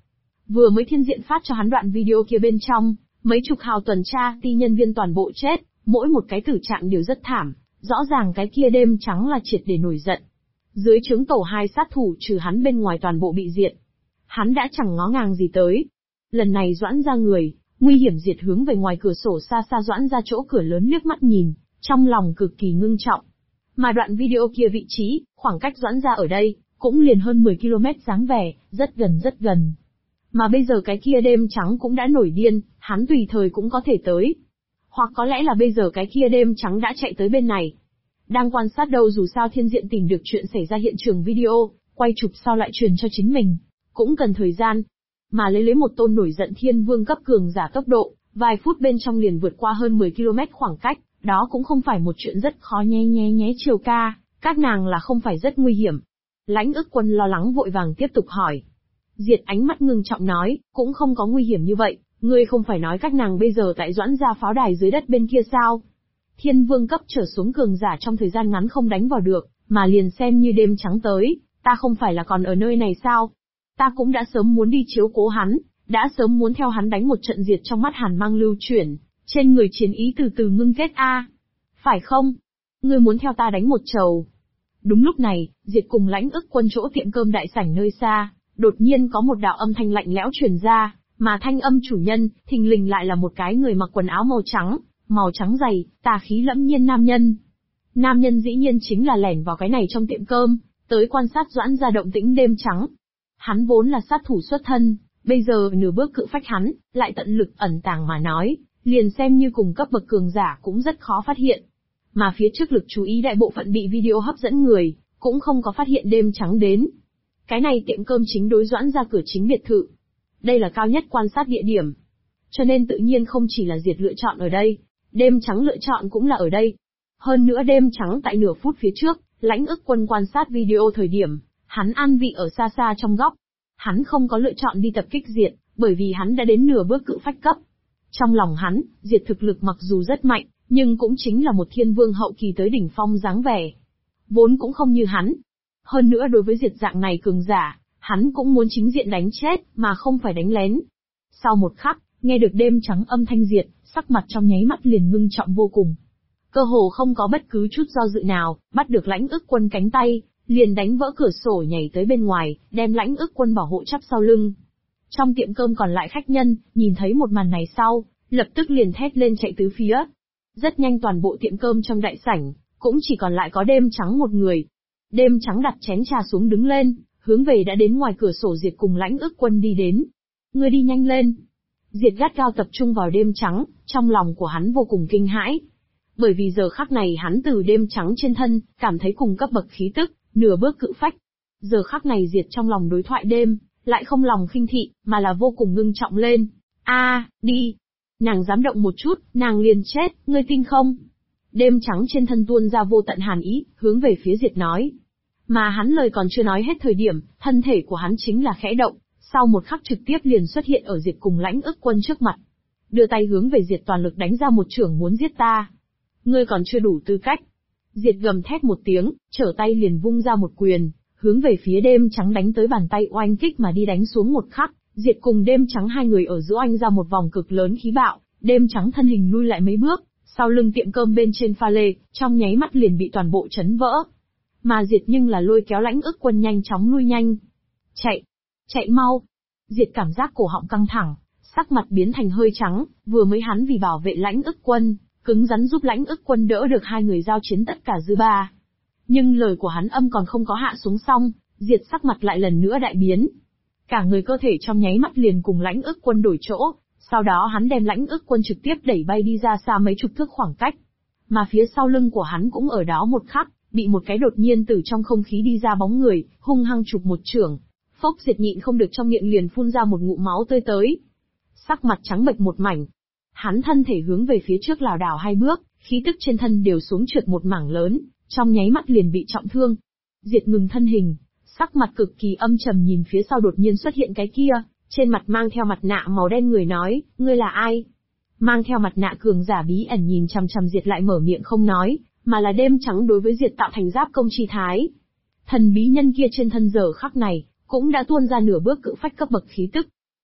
Vừa mới thiên diện phát cho hắn đoạn video kia bên trong, mấy chục hào tuần tra, ti nhân viên toàn bộ chết, mỗi một cái tử trạng đều rất thảm, rõ ràng cái kia đêm trắng là triệt để nổi giận. Dưới trướng tổ 2 sát thủ trừ hắn bên ngoài toàn bộ bị diệt. Hắn đã chẳng ngó ngàng gì tới. Lần này Doãn ra người, nguy hiểm diệt hướng về ngoài cửa sổ xa xa Doãn ra chỗ cửa lớn liếc mắt nhìn, trong lòng cực kỳ ngưng trọng. Mà đoạn video kia vị trí, khoảng cách Doãn ra ở đây, cũng liền hơn 10 km dáng vẻ, rất gần rất gần. Mà bây giờ cái kia đêm trắng cũng đã nổi điên, hắn tùy thời cũng có thể tới. Hoặc có lẽ là bây giờ cái kia đêm trắng đã chạy tới bên này. Đang quan sát đâu dù sao thiên diện tìm được chuyện xảy ra hiện trường video, quay chụp sau lại truyền cho chính mình. Cũng cần thời gian. Mà lấy một tôn nổi giận thiên vương cấp cường giả tốc độ, vài phút bên trong liền vượt qua hơn 10 km khoảng cách, đó cũng không phải một chuyện rất khó nhé Triều ca, các nàng là không phải rất nguy hiểm. Lãnh ức quân lo lắng vội vàng tiếp tục hỏi. Diệt ánh mắt ngưng trọng nói, cũng không có nguy hiểm như vậy, ngươi không phải nói các nàng bây giờ tại Doãn gia pháo đài dưới đất bên kia sao? Thiên vương cấp trở xuống cường giả trong thời gian ngắn không đánh vào được, mà liền xem như đêm trắng tới, ta không phải là còn ở nơi này sao? Ta cũng đã sớm muốn đi chiếu cố hắn, đã sớm muốn theo hắn đánh một trận diệt trong mắt Hàn Mang lưu chuyển, trên người chiến ý từ từ ngưng kết a. Phải không? Ngươi muốn theo ta đánh một trầu. Đúng lúc này, Diệt cùng Lãnh ức quân chỗ tiệm cơm đại sảnh nơi xa, đột nhiên có một đạo âm thanh lạnh lẽo truyền ra, mà thanh âm chủ nhân, thình lình lại là một cái người mặc quần áo màu trắng dày, tà khí lẫm nhiên nam nhân. Nam nhân dĩ nhiên chính là lẻn vào cái này trong tiệm cơm, tới quan sát Doãn gia động tĩnh đêm trắng. Hắn vốn là sát thủ xuất thân, bây giờ nửa bước cự phách hắn, lại tận lực ẩn tàng mà nói, liền xem như cùng cấp bậc cường giả cũng rất khó phát hiện. Mà phía trước lực chú ý đại bộ phận bị video hấp dẫn người, cũng không có phát hiện đêm trắng đến. Cái này tiệm cơm chính đối Doãn ra cửa chính biệt thự. Đây là cao nhất quan sát địa điểm. Cho nên tự nhiên không chỉ là Diệt lựa chọn ở đây, đêm trắng lựa chọn cũng là ở đây. Hơn nữa đêm trắng tại nửa phút phía trước, Lãnh ức quân quan sát video thời điểm, hắn an vị ở xa xa trong góc. Hắn không có lựa chọn đi tập kích Diệt, bởi vì hắn đã đến nửa bước cự phách cấp. Trong lòng hắn, Diệt thực lực mặc dù rất mạnh, nhưng cũng chính là một thiên vương hậu kỳ tới đỉnh phong dáng vẻ. Vốn cũng không như hắn. Hơn nữa đối với Diệt dạng này cường giả, hắn cũng muốn chính diện đánh chết, mà không phải đánh lén. Sau một khắc, nghe được đêm trắng âm thanh Diệt, sắc mặt trong nháy mắt liền ngưng trọng vô cùng. Cơ hồ không có bất cứ chút do dự nào, bắt được Lãnh ức quân cánh tay, liền đánh vỡ cửa sổ nhảy tới bên ngoài, đem Lãnh ức quân bảo hộ chắp sau lưng. Trong tiệm cơm còn lại khách nhân, nhìn thấy một màn này sau, lập tức liền thét lên chạy tứ phía. Rất nhanh toàn bộ tiệm cơm trong đại sảnh, cũng chỉ còn lại có đêm trắng một người. Đêm trắng đặt chén trà xuống đứng lên, hướng về đã đến ngoài cửa sổ Diệt cùng Lãnh ức quân đi đến. Ngươi đi nhanh lên. Diệt gắt gao tập trung vào đêm trắng, trong lòng của hắn vô cùng kinh hãi. Bởi vì giờ khắc này hắn từ đêm trắng trên thân, cảm thấy cùng cấp bậc khí tức, nửa bước cự phách. Giờ khắc này Diệt trong lòng đối thoại đêm, lại không lòng khinh thị, mà là vô cùng ngưng trọng lên. Đi. Nàng dám động một chút, nàng liền chết, ngươi tin không? Đêm trắng trên thân tuôn ra vô tận hàn ý, hướng về phía Diệt nói. Mà hắn lời còn chưa nói hết thời điểm, thân thể của hắn chính là khẽ động, sau một khắc trực tiếp liền xuất hiện ở Diệt cùng Lãnh ức quân trước mặt. Đưa tay hướng về Diệt toàn lực đánh ra một chưởng muốn giết ta. Ngươi còn chưa đủ tư cách. Diệt gầm thét một tiếng, trở tay liền vung ra một quyền, hướng về phía đêm trắng đánh tới bàn tay oanh kích mà đi đánh xuống một khắc. Diệt cùng đêm trắng hai người ở giữa oanh ra một vòng cực lớn khí bạo, đêm trắng thân hình lui lại mấy bước, sau lưng tiệm cơm bên trên pha lê, trong nháy mắt liền bị toàn bộ chấn vỡ. Mà Diệt nhưng là lôi kéo Lãnh ức quân nhanh chóng lui nhanh. Chạy mau. Diệt cảm giác cổ họng căng thẳng, sắc mặt biến thành hơi trắng, vừa mới hắn vì bảo vệ Lãnh ức quân, cứng rắn giúp Lãnh ức quân đỡ được hai người giao chiến tất cả dư ba. Nhưng lời của hắn âm còn không có hạ xuống xong, Diệt sắc mặt lại lần nữa đại biến. Cả người cơ thể trong nháy mắt liền cùng Lãnh ức quân đổi chỗ, sau đó hắn đem Lãnh ức quân trực tiếp đẩy bay đi ra xa mấy chục thước khoảng cách. Mà phía sau lưng của hắn cũng ở đó một khắc, bị một cái đột nhiên từ trong không khí đi ra bóng người, hung hăng chụp một chưởng. Phốc Diệt nhịn không được trong miệng liền phun ra một ngụm máu tươi tới. Sắc mặt trắng bệch một mảnh. Hắn thân thể hướng về phía trước lảo đảo hai bước, khí tức trên thân đều xuống trượt một mảng lớn, trong nháy mắt liền bị trọng thương. Diệt ngừng thân hình, sắc mặt cực kỳ âm trầm nhìn phía sau đột nhiên xuất hiện cái kia, trên mặt mang theo mặt nạ màu đen người nói, ngươi là ai? Mang theo mặt nạ cường giả bí ẩn nhìn chằm chằm Diệt lại mở miệng không nói, mà là đêm trắng đối với Diệt tạo thành giáp công chi thái. Thần bí nhân kia trên thân giờ khắc này, cũng đã tuôn ra nửa bước cự phách cấp bậc khí tức.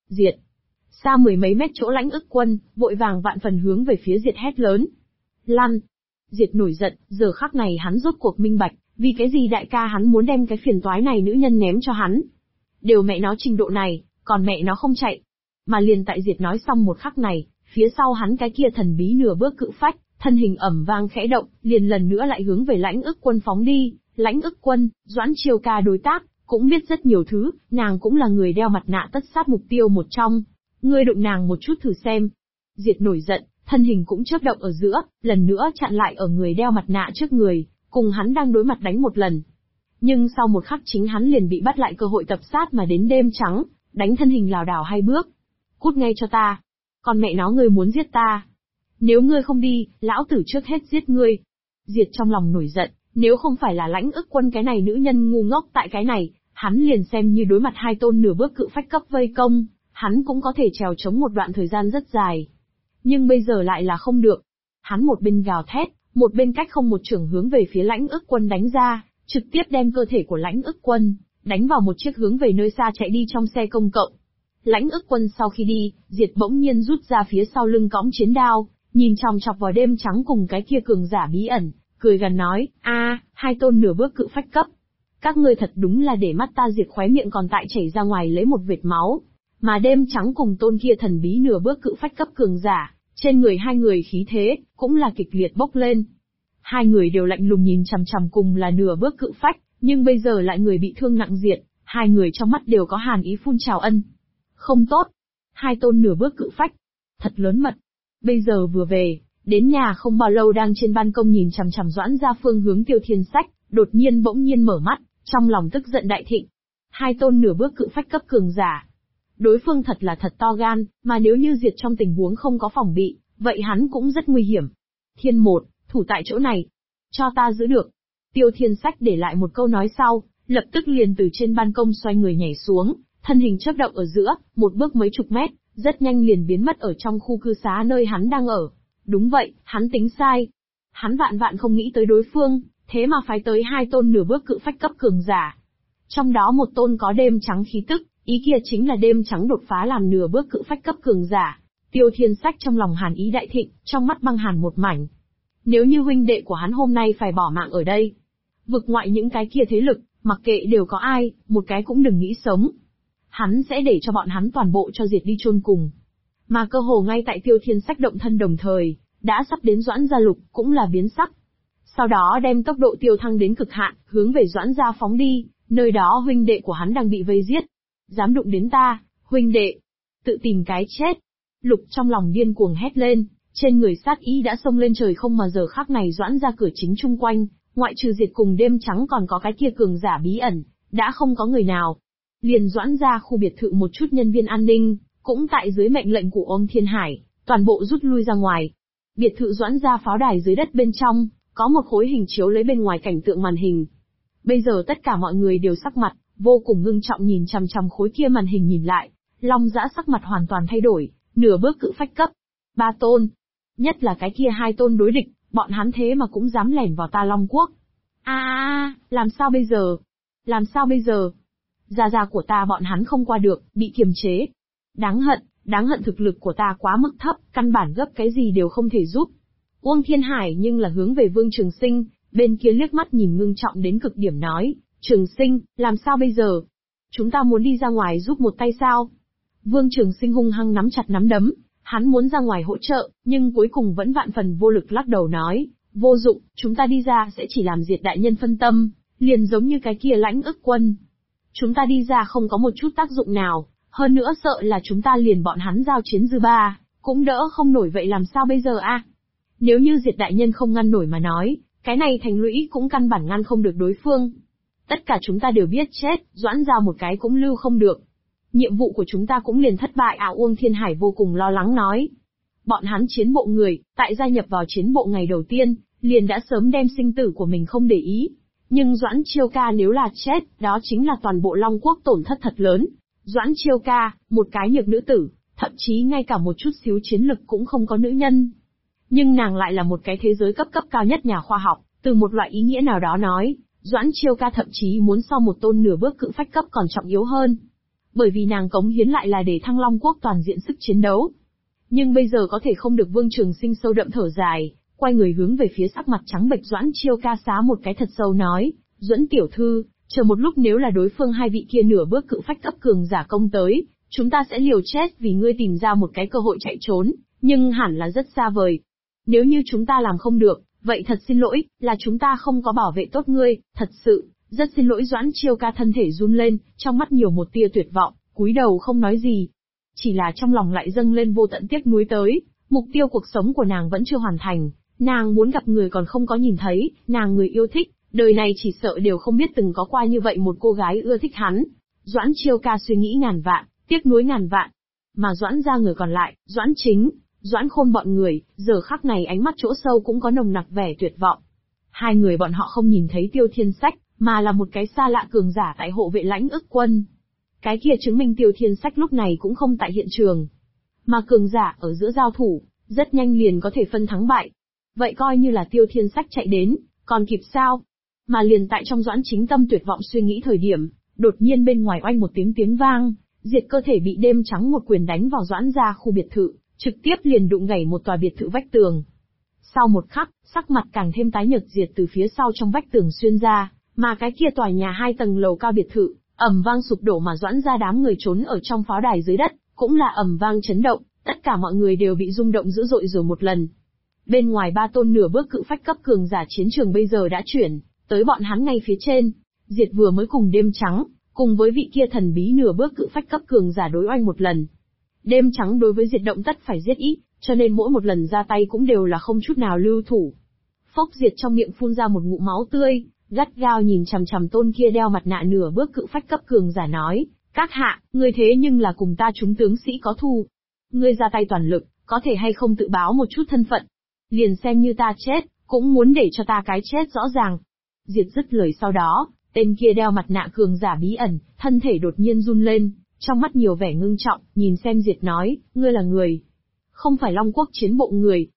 Diệt! Xa mười mấy mét chỗ Lãnh Ức Quân, vội vàng vạn phần hướng về phía Diệt hét lớn. Lăn! Diệt nổi giận, giờ khắc này hắn rốt cuộc minh bạch, vì cái gì đại ca hắn muốn đem cái phiền toái này nữ nhân ném cho hắn. Đều mẹ nó trình độ này, còn mẹ nó không chạy. Mà liền tại Diệt nói xong một khắc này, phía sau hắn cái kia thần bí nửa bước cự phách, thân hình ẩm vang khẽ động, liền lần nữa lại hướng về Lãnh Ức Quân phóng đi. Lãnh Ức Quân, Doãn Chiêu Ca đối tác, cũng biết rất nhiều thứ, nàng cũng là người đeo mặt nạ tất sát mục tiêu một trong. Ngươi đụng nàng một chút thử xem. Diệt nổi giận, thân hình cũng chớp động ở giữa, lần nữa chặn lại ở người đeo mặt nạ trước người, cùng hắn đang đối mặt đánh một lần. Nhưng sau một khắc chính hắn liền bị bắt lại cơ hội tập sát mà đến đêm trắng, đánh thân hình lảo đảo hai bước. Cút ngay cho ta. Còn mẹ nó ngươi muốn giết ta. Nếu ngươi không đi, lão tử trước hết giết ngươi. Diệt trong lòng nổi giận, nếu không phải là Lãnh Ức Quân cái này nữ nhân ngu ngốc tại cái này, hắn liền xem như đối mặt hai tôn nửa bước cự phách cấp vây công, hắn cũng có thể trèo chống một đoạn thời gian rất dài. Nhưng bây giờ lại là không được. Hắn một bên gào thét, một bên cách không một chưởng hướng về phía Lãnh Ức Quân đánh ra, trực tiếp đem cơ thể của Lãnh Ức Quân đánh vào một chiếc hướng về nơi xa chạy đi trong xe công cộng. Lãnh Ức Quân sau khi đi, Diệt bỗng nhiên rút ra phía sau lưng cõng chiến đao, nhìn chòng chọc vào đêm trắng cùng cái kia cường giả bí ẩn, cười gần nói, hai tôn nửa bước cự phách cấp. Các ngươi thật đúng là để mắt ta. Diệt khóe miệng còn tại chảy ra ngoài lấy một vệt máu. Mà đêm trắng cùng tôn kia thần bí nửa bước cự phách cấp cường giả, trên người hai người khí thế, cũng là kịch liệt bốc lên. Hai người đều lạnh lùng nhìn chằm chằm cùng là nửa bước cự phách, nhưng bây giờ lại người bị thương nặng Diệt, hai người trong mắt đều có hàn ý phun trào ân. Không tốt. Hai tôn nửa bước cự phách. Thật lớn mật. Bây giờ vừa về, đến nhà không bao lâu đang trên ban công nhìn chằm chằm Doãn ra phương hướng Tiêu Thiên Sách, đột nhiên bỗng nhiên mở mắt, trong lòng tức giận đại thịnh. Hai tôn nửa bước cự phách cấp cường giả. Đối phương thật là thật to gan, mà nếu như Diệt trong tình huống không có phòng bị, vậy hắn cũng rất nguy hiểm. Thiên một, thủ tại chỗ này. Cho ta giữ được. Tiêu Thiên Sách để lại một câu nói sau, lập tức liền từ trên ban công xoay người nhảy xuống, thân hình chớp động ở giữa, một bước mấy chục mét, rất nhanh liền biến mất ở trong khu cư xá nơi hắn đang ở. Đúng vậy, hắn tính sai. Hắn vạn vạn không nghĩ tới đối phương, thế mà phái tới hai tôn nửa bước cự phách cấp cường giả. Trong đó một tôn có đêm trắng khí tức, ý kia chính là đêm trắng đột phá làm nửa bước cự phách cấp cường giả. Tiêu Thiên Sách trong lòng hàn ý đại thịnh, trong mắt băng hàn một mảnh. Nếu như huynh đệ của hắn hôm nay phải bỏ mạng ở đây, vực ngoại những cái kia thế lực, mặc kệ đều có ai, một cái cũng đừng nghĩ sống. Hắn sẽ để cho bọn hắn toàn bộ cho Diệt đi chôn cùng. Mà cơ hồ ngay tại Tiêu Thiên Sách động thân đồng thời, đã sắp đến Doãn Gia Lục, cũng là biến sắc. Sau đó đem tốc độ tiêu thăng đến cực hạn, hướng về Doãn Gia phóng đi, nơi đó huynh đệ của hắn đang bị vây giết. Dám đụng đến ta, huynh đệ, tự tìm cái chết. Lục trong lòng điên cuồng hét lên, trên người sát ý đã xông lên trời không mà giờ khắc này Doãn Gia cửa chính chung quanh, ngoại trừ Diệt cùng đêm trắng còn có cái kia cường giả bí ẩn, đã không có người nào. Liền Doãn Gia khu biệt thự một chút nhân viên an ninh, cũng tại dưới mệnh lệnh của ông Thiên Hải, toàn bộ rút lui ra ngoài. Biệt thự Doãn Gia pháo đài dưới đất bên trong, có một khối hình chiếu lấy bên ngoài cảnh tượng màn hình. Bây giờ tất cả mọi người đều sắc mặt, vô cùng ngưng trọng nhìn chằm chằm khối kia màn hình nhìn lại, Long Dã sắc mặt hoàn toàn thay đổi, nửa bước cự phách cấp. Ba tôn. Nhất là cái kia hai tôn đối địch, bọn hắn thế mà cũng dám lẻn vào ta Long Quốc. Làm sao bây giờ? Làm sao bây giờ? Gia của ta bọn hắn không qua được, bị kiềm chế. Đáng hận thực lực của ta quá mức thấp, căn bản gấp cái gì đều không thể giúp. Uông Thiên Hải nhưng là hướng về Vương Trường Sinh, bên kia liếc mắt nhìn ngưng trọng đến cực điểm nói, Trường Sinh, làm sao bây giờ? Chúng ta muốn đi ra ngoài giúp một tay sao? Vương Trường Sinh hung hăng nắm chặt nắm đấm, hắn muốn ra ngoài hỗ trợ, nhưng cuối cùng vẫn vạn phần vô lực lắc đầu nói, vô dụng, chúng ta đi ra sẽ chỉ làm Diệt đại nhân phân tâm, liền giống như cái kia Lãnh Ức Quân. Chúng ta đi ra không có một chút tác dụng nào, hơn nữa sợ là chúng ta liền bọn hắn giao chiến dư ba, cũng đỡ không nổi vậy làm sao bây giờ a? Nếu như Diệt đại nhân không ngăn nổi mà nói, cái này thành lũy cũng căn bản ngăn không được đối phương. Tất cả chúng ta đều biết chết, Doãn Gia một cái cũng lưu không được. Nhiệm vụ của chúng ta cũng liền thất bại Uông Thiên Hải vô cùng lo lắng nói. Bọn hắn chiến bộ người, tại gia nhập vào chiến bộ ngày đầu tiên, liền đã sớm đem sinh tử của mình không để ý. Nhưng Doãn Chiêu Ca nếu là chết, đó chính là toàn bộ Long Quốc tổn thất thật lớn. Doãn Chiêu Ca, một cái nhược nữ tử, thậm chí ngay cả một chút xíu chiến lực cũng không có nữ nhân. Nhưng nàng lại là một cái thế giới cấp cao nhất nhà khoa học, từ một loại ý nghĩa nào đó nói, Doãn Chiêu Ca thậm chí muốn so một tôn nửa bước cự phách cấp còn trọng yếu hơn. bởi vì nàng cống hiến lại là để Thăng Long Quốc toàn diện sức chiến đấu. Nhưng bây giờ có thể không được. Vương Trường Sinh sâu đậm thở dài, quay người hướng về phía sắc mặt trắng bệch Doãn Chiêu Ca xá một cái thật sâu nói, Duẫn tiểu thư, chờ một lúc, nếu là đối phương hai vị kia nửa bước cự phách cấp cường giả công tới, chúng ta sẽ liều chết vì ngươi tìm ra một cái cơ hội chạy trốn, nhưng hẳn là rất xa vời. Nếu như chúng ta làm không được, vậy thật xin lỗi, là chúng ta không có bảo vệ tốt ngươi, thật sự, rất xin lỗi. Doãn Chiêu Ca thân thể run lên, trong mắt nhiều một tia tuyệt vọng, cúi đầu không nói gì. Chỉ là trong lòng lại dâng lên vô tận tiếc nuối tới, mục tiêu cuộc sống của nàng vẫn chưa hoàn thành, nàng muốn gặp người còn không có nhìn thấy, nàng người yêu thích, đời này chỉ sợ đều không biết từng có qua như vậy một cô gái ưa thích hắn. Doãn Chiêu Ca suy nghĩ ngàn vạn, tiếc nuối ngàn vạn. Mà Doãn gia người còn lại, Doãn Chính, Doãn Khôn bọn người, giờ khắc này ánh mắt chỗ sâu cũng có nồng nặc vẻ tuyệt vọng. Hai người bọn họ không nhìn thấy Tiêu Thiên Sách, mà là một cái xa lạ cường giả tại hộ vệ Lãnh Ức Quân. Cái kia chứng minh Tiêu Thiên Sách lúc này cũng không tại hiện trường. Mà cường giả ở giữa giao thủ, rất nhanh liền có thể phân thắng bại. Vậy coi như là Tiêu Thiên Sách chạy đến, còn kịp sao? Mà liền tại trong Doãn Chính tâm tuyệt vọng suy nghĩ thời điểm, đột nhiên bên ngoài oanh một tiếng vang, Diệt cơ thể bị đêm trắng một quyền đánh vào Doãn gia khu biệt thự, trực tiếp liền đụng gãy một tòa biệt thự vách tường. Sau một khắc, sắc mặt càng thêm tái nhợt Diệt từ phía sau trong vách tường xuyên ra, mà cái kia tòa nhà 2 tầng lầu cao biệt thự, ầm vang sụp đổ, mà Doãn gia đám người trốn ở trong pháo đài dưới đất, cũng là ầm vang chấn động, tất cả mọi người đều bị rung động dữ dội rồi một lần. Bên ngoài 3 tôn nửa bước cự phách cấp cường giả chiến trường bây giờ đã chuyển tới bọn hắn ngay phía trên. Diệt vừa mới cùng đêm trắng, cùng với vị kia thần bí nửa bước cự phách cấp cường giả đối oanh một lần. Đêm trắng đối với Diệt động tất phải giết ý, cho nên mỗi một lần ra tay cũng đều là không chút nào lưu thủ. Phốc, Diệt trong miệng phun ra một ngụm máu tươi, gắt gao nhìn chằm chằm tôn kia đeo mặt nạ nửa bước cự phách cấp cường giả nói, các hạ, ngươi thế nhưng là cùng ta chúng tướng sĩ có thù. Ngươi ra tay toàn lực, có thể hay không tự báo một chút thân phận? Liền xem như ta chết, cũng muốn để cho ta cái chết rõ ràng. Diệt dứt lời sau đó, tên kia đeo mặt nạ cường giả bí ẩn, thân thể đột nhiên run lên, trong mắt nhiều vẻ ngưng trọng, nhìn xem Diệt nói, ngươi là người, không phải Long Quốc chiến bộ người.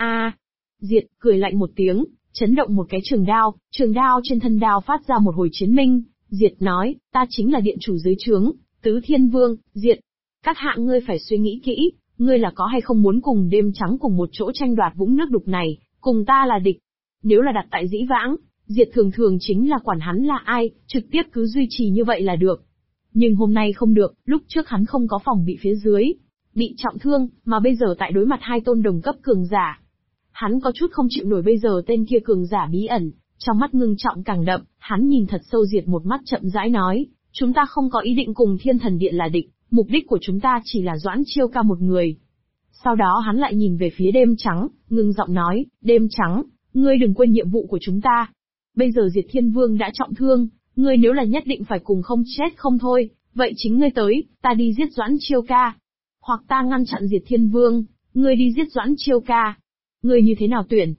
Diệt, cười lạnh một tiếng, chấn động một cái trường đao trên thân đao phát ra một hồi chiến minh, Diệt nói, ta chính là điện chủ dưới trướng, Tứ Thiên Vương, Diệt. Các hạ ngươi phải suy nghĩ kỹ, ngươi là có hay không muốn cùng đêm trắng cùng một chỗ tranh đoạt vũng nước đục này, cùng ta là địch. Nếu là đặt tại dĩ vãng, Diệt thường thường chính là quản hắn là ai, trực tiếp cứ duy trì như vậy là được. Nhưng hôm nay không được, lúc trước hắn không có phòng bị phía dưới, bị trọng thương, mà bây giờ tại đối mặt 2 tôn đồng cấp cường giả. Hắn có chút không chịu nổi bây giờ tên kia cường giả bí ẩn, trong mắt ngưng trọng càng đậm, hắn nhìn thật sâu Diệt một mắt chậm rãi nói, chúng ta không có ý định cùng Thiên Thần Điện là địch, mục đích của chúng ta chỉ là Doãn Chiêu Ca một người. Sau đó hắn lại nhìn về phía đêm trắng, ngưng giọng nói, đêm trắng, ngươi đừng quên nhiệm vụ của chúng ta. Bây giờ Diệt Thiên Vương đã trọng thương, ngươi nếu là nhất định phải cùng không chết không thôi, vậy chính ngươi tới, ta đi giết Doãn Chiêu Ca. Hoặc ta ngăn chặn Diệt Thiên Vương, ngươi đi giết Doãn Chiêu Ca. Ngươi như thế nào tuyển?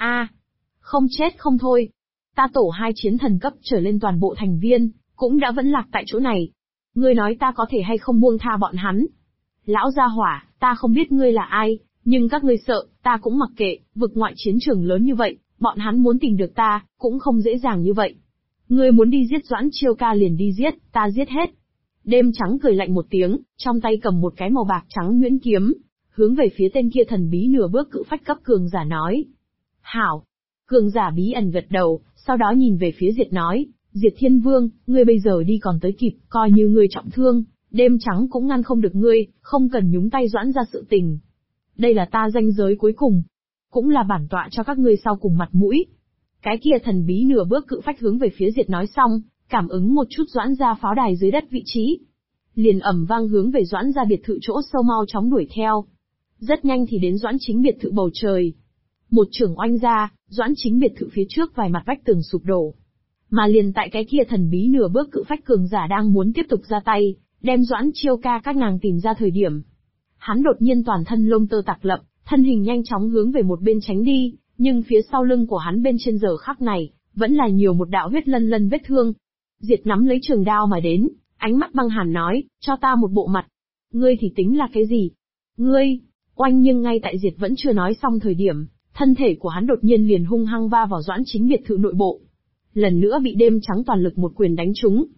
Không chết không thôi. Ta tổ 2 chiến thần cấp trở lên toàn bộ thành viên, cũng đã vẫn lạc tại chỗ này. Ngươi nói ta có thể hay không buông tha bọn hắn? Lão gia hỏa, ta không biết ngươi là ai, nhưng các ngươi sợ, ta cũng mặc kệ, vực ngoại chiến trường lớn như vậy, bọn hắn muốn tìm được ta, cũng không dễ dàng như vậy. Ngươi muốn đi giết Doãn Chiêu Ca liền đi giết, ta giết hết. Đêm trắng cười lạnh một tiếng, trong tay cầm một cái màu bạc trắng nhuyễn kiếm, hướng về phía tên kia thần bí nửa bước cự phách cấp cường giả nói. Hảo. Cường giả bí ẩn gật đầu, sau đó nhìn về phía Diệt nói, Diệt Thiên Vương, ngươi bây giờ đi còn tới kịp, coi như ngươi trọng thương, đêm trắng cũng ngăn không được ngươi, không cần nhúng tay Doãn ra sự tình. Đây là ta ranh giới cuối cùng, cũng là bản tọa cho các ngươi sau cùng mặt mũi. Cái kia thần bí nửa bước cự phách hướng về phía Diệt nói xong, cảm ứng một chút Doãn ra pháo đài dưới đất vị trí, liền ầm vang hướng về Doãn ra biệt thự chỗ sâu mau chóng đuổi theo. Rất nhanh thì đến Doãn Chính biệt thự bầu trời. Một chưởng oanh ra, Doãn Chính biệt thự phía trước vài mặt vách tường sụp đổ. Mà liền tại cái kia thần bí nửa bước cự phách cường giả đang muốn tiếp tục ra tay, đem Doãn Chiêu Ca các nàng tìm ra thời điểm. Hắn đột nhiên toàn thân lông tơ tạc lập, thân hình nhanh chóng hướng về một bên tránh đi, nhưng phía sau lưng của hắn bên trên giờ khắc này, vẫn là nhiều một đạo huyết lân lân vết thương. Diệt nắm lấy trường đao mà đến, ánh mắt băng hàn nói, cho ta một bộ mặt. Ngươi thì tính là cái gì? Ngươi, oanh, nhưng ngay tại Diệt vẫn chưa nói xong thời điểm, thân thể của hắn đột nhiên liền hung hăng va vào Doãn Chính biệt thự nội bộ. Lần nữa bị đêm trắng toàn lực một quyền đánh trúng.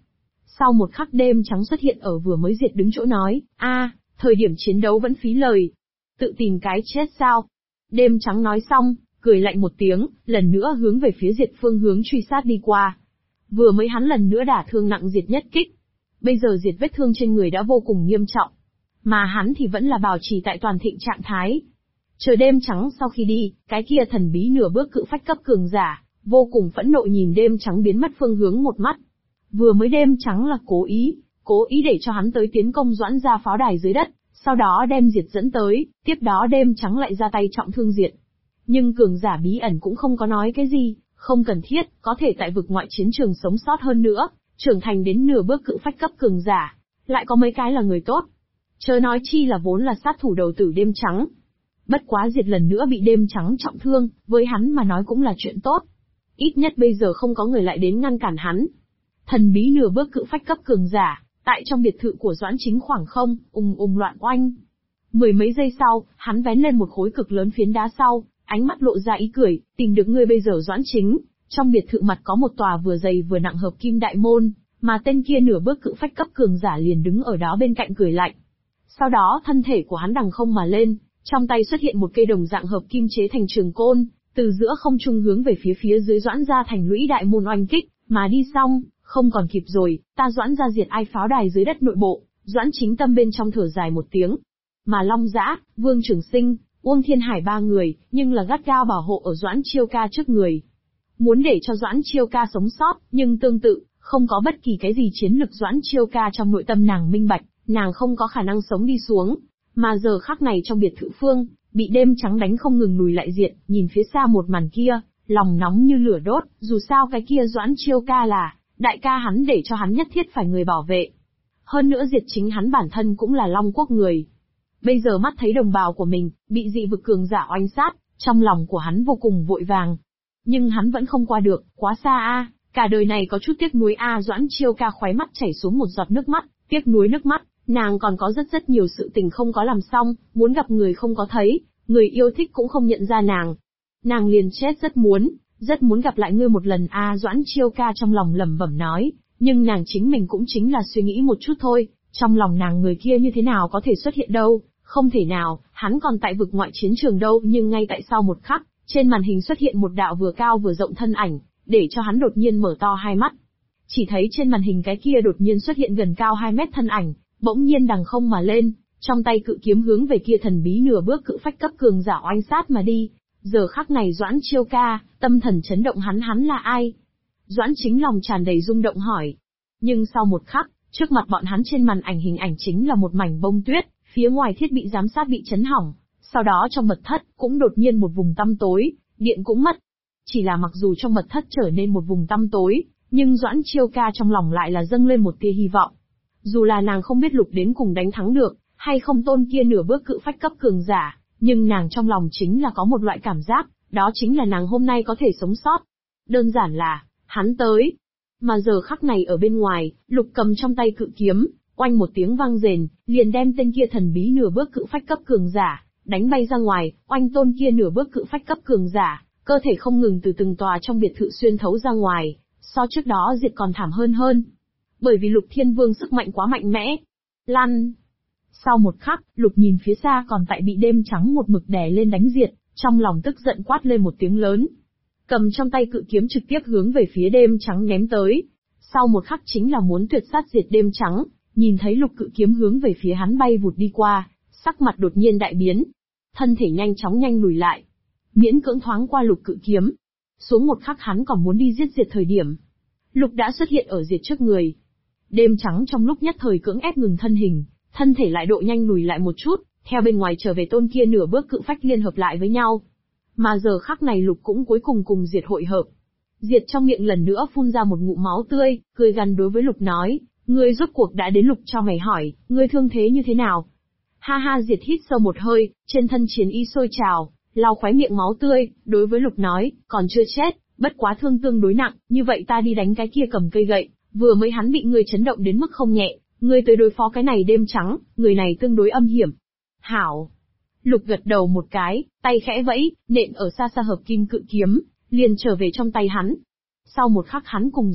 Sau một khắc đêm trắng xuất hiện ở vừa mới Diệt đứng chỗ nói, thời điểm chiến đấu vẫn phí lời. Tự tìm cái chết sao? Đêm trắng nói xong, cười lạnh một tiếng, lần nữa hướng về phía Diệt phương hướng truy sát đi qua. Vừa mới hắn lần nữa đả thương nặng Diệt nhất kích. Bây giờ Diệt vết thương trên người đã vô cùng nghiêm trọng. Mà hắn thì vẫn là bảo trì tại toàn thịnh trạng thái. Chờ đêm trắng sau khi đi, cái kia thần bí nửa bước cự phách cấp cường giả, vô cùng phẫn nộ nhìn đêm trắng biến mất phương hướng một mắt. Vừa mới đêm trắng là cố ý để cho hắn tới tiến công Doãn gia pháo đài dưới đất, sau đó đem Diệt dẫn tới, tiếp đó đêm trắng lại ra tay trọng thương Diệt. Nhưng cường giả bí ẩn cũng không có nói cái gì, không cần thiết, có thể tại vực ngoại chiến trường sống sót hơn nữa, trưởng thành đến nửa bước cự phách cấp cường giả, lại có mấy cái là người tốt. Chớ nói chi là vốn là sát thủ đầu tử đêm trắng. Bất quá Diệt lần nữa bị đêm trắng trọng thương, với hắn mà nói cũng là chuyện tốt. Ít nhất bây giờ không có người lại đến ngăn cản hắn. Thần bí nửa bước cự phách cấp cường giả, tại trong biệt thự của Doãn Chính khoảng không, loạn oanh. Mười mấy giây sau, hắn vén lên một khối cực lớn phiến đá sau, ánh mắt lộ ra ý cười, tìm được ngươi bây giờ Doãn Chính. Trong biệt thự mặt có một tòa vừa dày vừa nặng hợp kim đại môn, mà tên kia nửa bước cự phách cấp cường giả liền đứng ở đó bên cạnh cười lạnh. Sau đó thân thể của hắn đằng không mà lên, trong tay xuất hiện một cây đồng dạng hợp kim chế thành trường côn, từ giữa không trung hướng về phía dưới Doãn gia thành lũy đại môn oanh kích, mà đi xong, không còn kịp rồi, ta Doãn gia diệt ai pháo đài dưới đất nội bộ. Doãn Chính tâm bên trong thở dài một tiếng. Mà Long Dã, Vương Trường Sinh, Uông Thiên Hải ba người, nhưng là gắt gao bảo hộ ở Doãn Chiêu Ca trước người. Muốn để cho Doãn Chiêu Ca sống sót, nhưng tương tự, không có bất kỳ cái gì chiến lực Doãn Chiêu Ca trong nội tâm nàng minh bạch, nàng không có khả năng sống đi xuống. Mà giờ khắc này trong biệt thự phương, bị đêm trắng đánh không ngừng lùi lại Diệt, nhìn phía xa một màn kia, lòng nóng như lửa đốt, dù sao cái kia Doãn Chiêu Ca là đại ca hắn, để cho hắn nhất thiết phải người bảo vệ. Hơn nữa Diệt chính hắn bản thân cũng là Long Quốc người. Bây giờ mắt thấy đồng bào của mình, bị dị vực cường giả oanh sát, trong lòng của hắn vô cùng vội vàng. Nhưng hắn vẫn không qua được, quá xa cả đời này có chút tiếc nuối Doãn Chiêu Ca khóe mắt chảy xuống một giọt nước mắt, tiếc nuối nước mắt, nàng còn có rất nhiều sự tình không có làm xong, muốn gặp người không có thấy, người yêu thích cũng không nhận ra nàng. Nàng liền chết rất muốn gặp lại ngươi một lần Doãn Chiêu Ca trong lòng lẩm bẩm nói, nhưng nàng chính mình cũng chính là suy nghĩ một chút thôi, trong lòng nàng người kia như thế nào có thể xuất hiện đâu, không thể nào, hắn còn tại vực ngoại chiến trường đâu. Nhưng ngay tại sau một khắc, trên màn hình xuất hiện một đạo vừa cao vừa rộng thân ảnh, để cho hắn đột nhiên mở to hai mắt. Chỉ thấy trên màn hình cái kia đột nhiên xuất hiện gần cao 2 mét thân ảnh, bỗng nhiên đằng không mà lên, trong tay cự kiếm hướng về kia thần bí nửa bước cự phách cấp cường giả oanh sát mà đi. Giờ khắc này Doãn Chiêu Ca, tâm thần chấn động, hắn là ai? Doãn Chính lòng tràn đầy rung động hỏi. Nhưng sau một khắc, trước mặt bọn hắn trên màn ảnh hình ảnh chính là một mảnh bông tuyết, phía ngoài thiết bị giám sát bị chấn hỏng, sau đó trong mật thất cũng đột nhiên một vùng tăm tối, điện cũng mất. Chỉ là mặc dù trong mật thất trở nên một vùng tăm tối, nhưng Doãn Chiêu Ca trong lòng lại là dâng lên một tia hy vọng. Dù là nàng không biết Lục đến cùng đánh thắng được, hay không tôn kia nửa bước cự phách cấp cường giả, nhưng nàng trong lòng chính là có một loại cảm giác, đó chính là nàng hôm nay có thể sống sót. Đơn giản là, hắn tới. Mà giờ khắc này ở bên ngoài, Lục cầm trong tay cự kiếm, oanh một tiếng vang rền, liền đem tên kia thần bí nửa bước cự phách cấp cường giả đánh bay ra ngoài, oanh tôn kia nửa bước cự phách cấp cường giả, cơ thể không ngừng từ từng tòa trong biệt thự xuyên thấu ra ngoài, so trước đó Diệt còn thảm hơn. Bởi vì Lục Thiên Vương sức mạnh quá mạnh mẽ. Lăn! Sau một khắc, Lục nhìn phía xa còn tại bị đêm trắng một mực đè lên đánh Diệt, trong lòng tức giận quát lên một tiếng lớn. Cầm trong tay cự kiếm trực tiếp hướng về phía đêm trắng ném tới. Sau một khắc chính là muốn tuyệt sát Diệt đêm trắng, nhìn thấy Lục cự kiếm hướng về phía hắn bay vụt đi qua, sắc mặt đột nhiên đại biến. Thân thể nhanh chóng lùi lại. Miễn cưỡng thoáng qua Lục cự kiếm. Xuống một khắc hắn còn muốn đi giết Diệt thời điểm. Lục đã xuất hiện ở Diệt trước người. Đêm trắng trong lúc nhất thời cưỡng ép ngừng thân hình, thân thể lại độ nhanh lùi lại một chút, theo bên ngoài trở về tôn kia nửa bước cự phách liên hợp lại với nhau. Mà giờ khắc này Lục cũng cuối cùng cùng Diệt hội hợp. Diệt trong miệng lần nữa phun ra một ngụm máu tươi, cười gằn đối với Lục nói, ngươi rốt cuộc đã đến. Lục cho mày hỏi, ngươi thương thế như thế nào? Ha, Diệt hít sâu một hơi, trên thân chiến y sôi trào, lau khóe miệng máu tươi, đối với Lục nói, còn chưa chết, bất quá thương tương đối nặng, như vậy ta đi đánh cái kia cầm cây gậy, vừa mới hắn bị ngươi chấn động đến mức không nhẹ, ngươi tới đối phó cái này đêm trắng, người này tương đối âm hiểm. Hảo. Lục gật đầu một cái, tay khẽ vẫy, nện ở xa xa hợp kim cự kiếm, liền trở về trong tay hắn. Sau một khắc hắn cùng Diệt,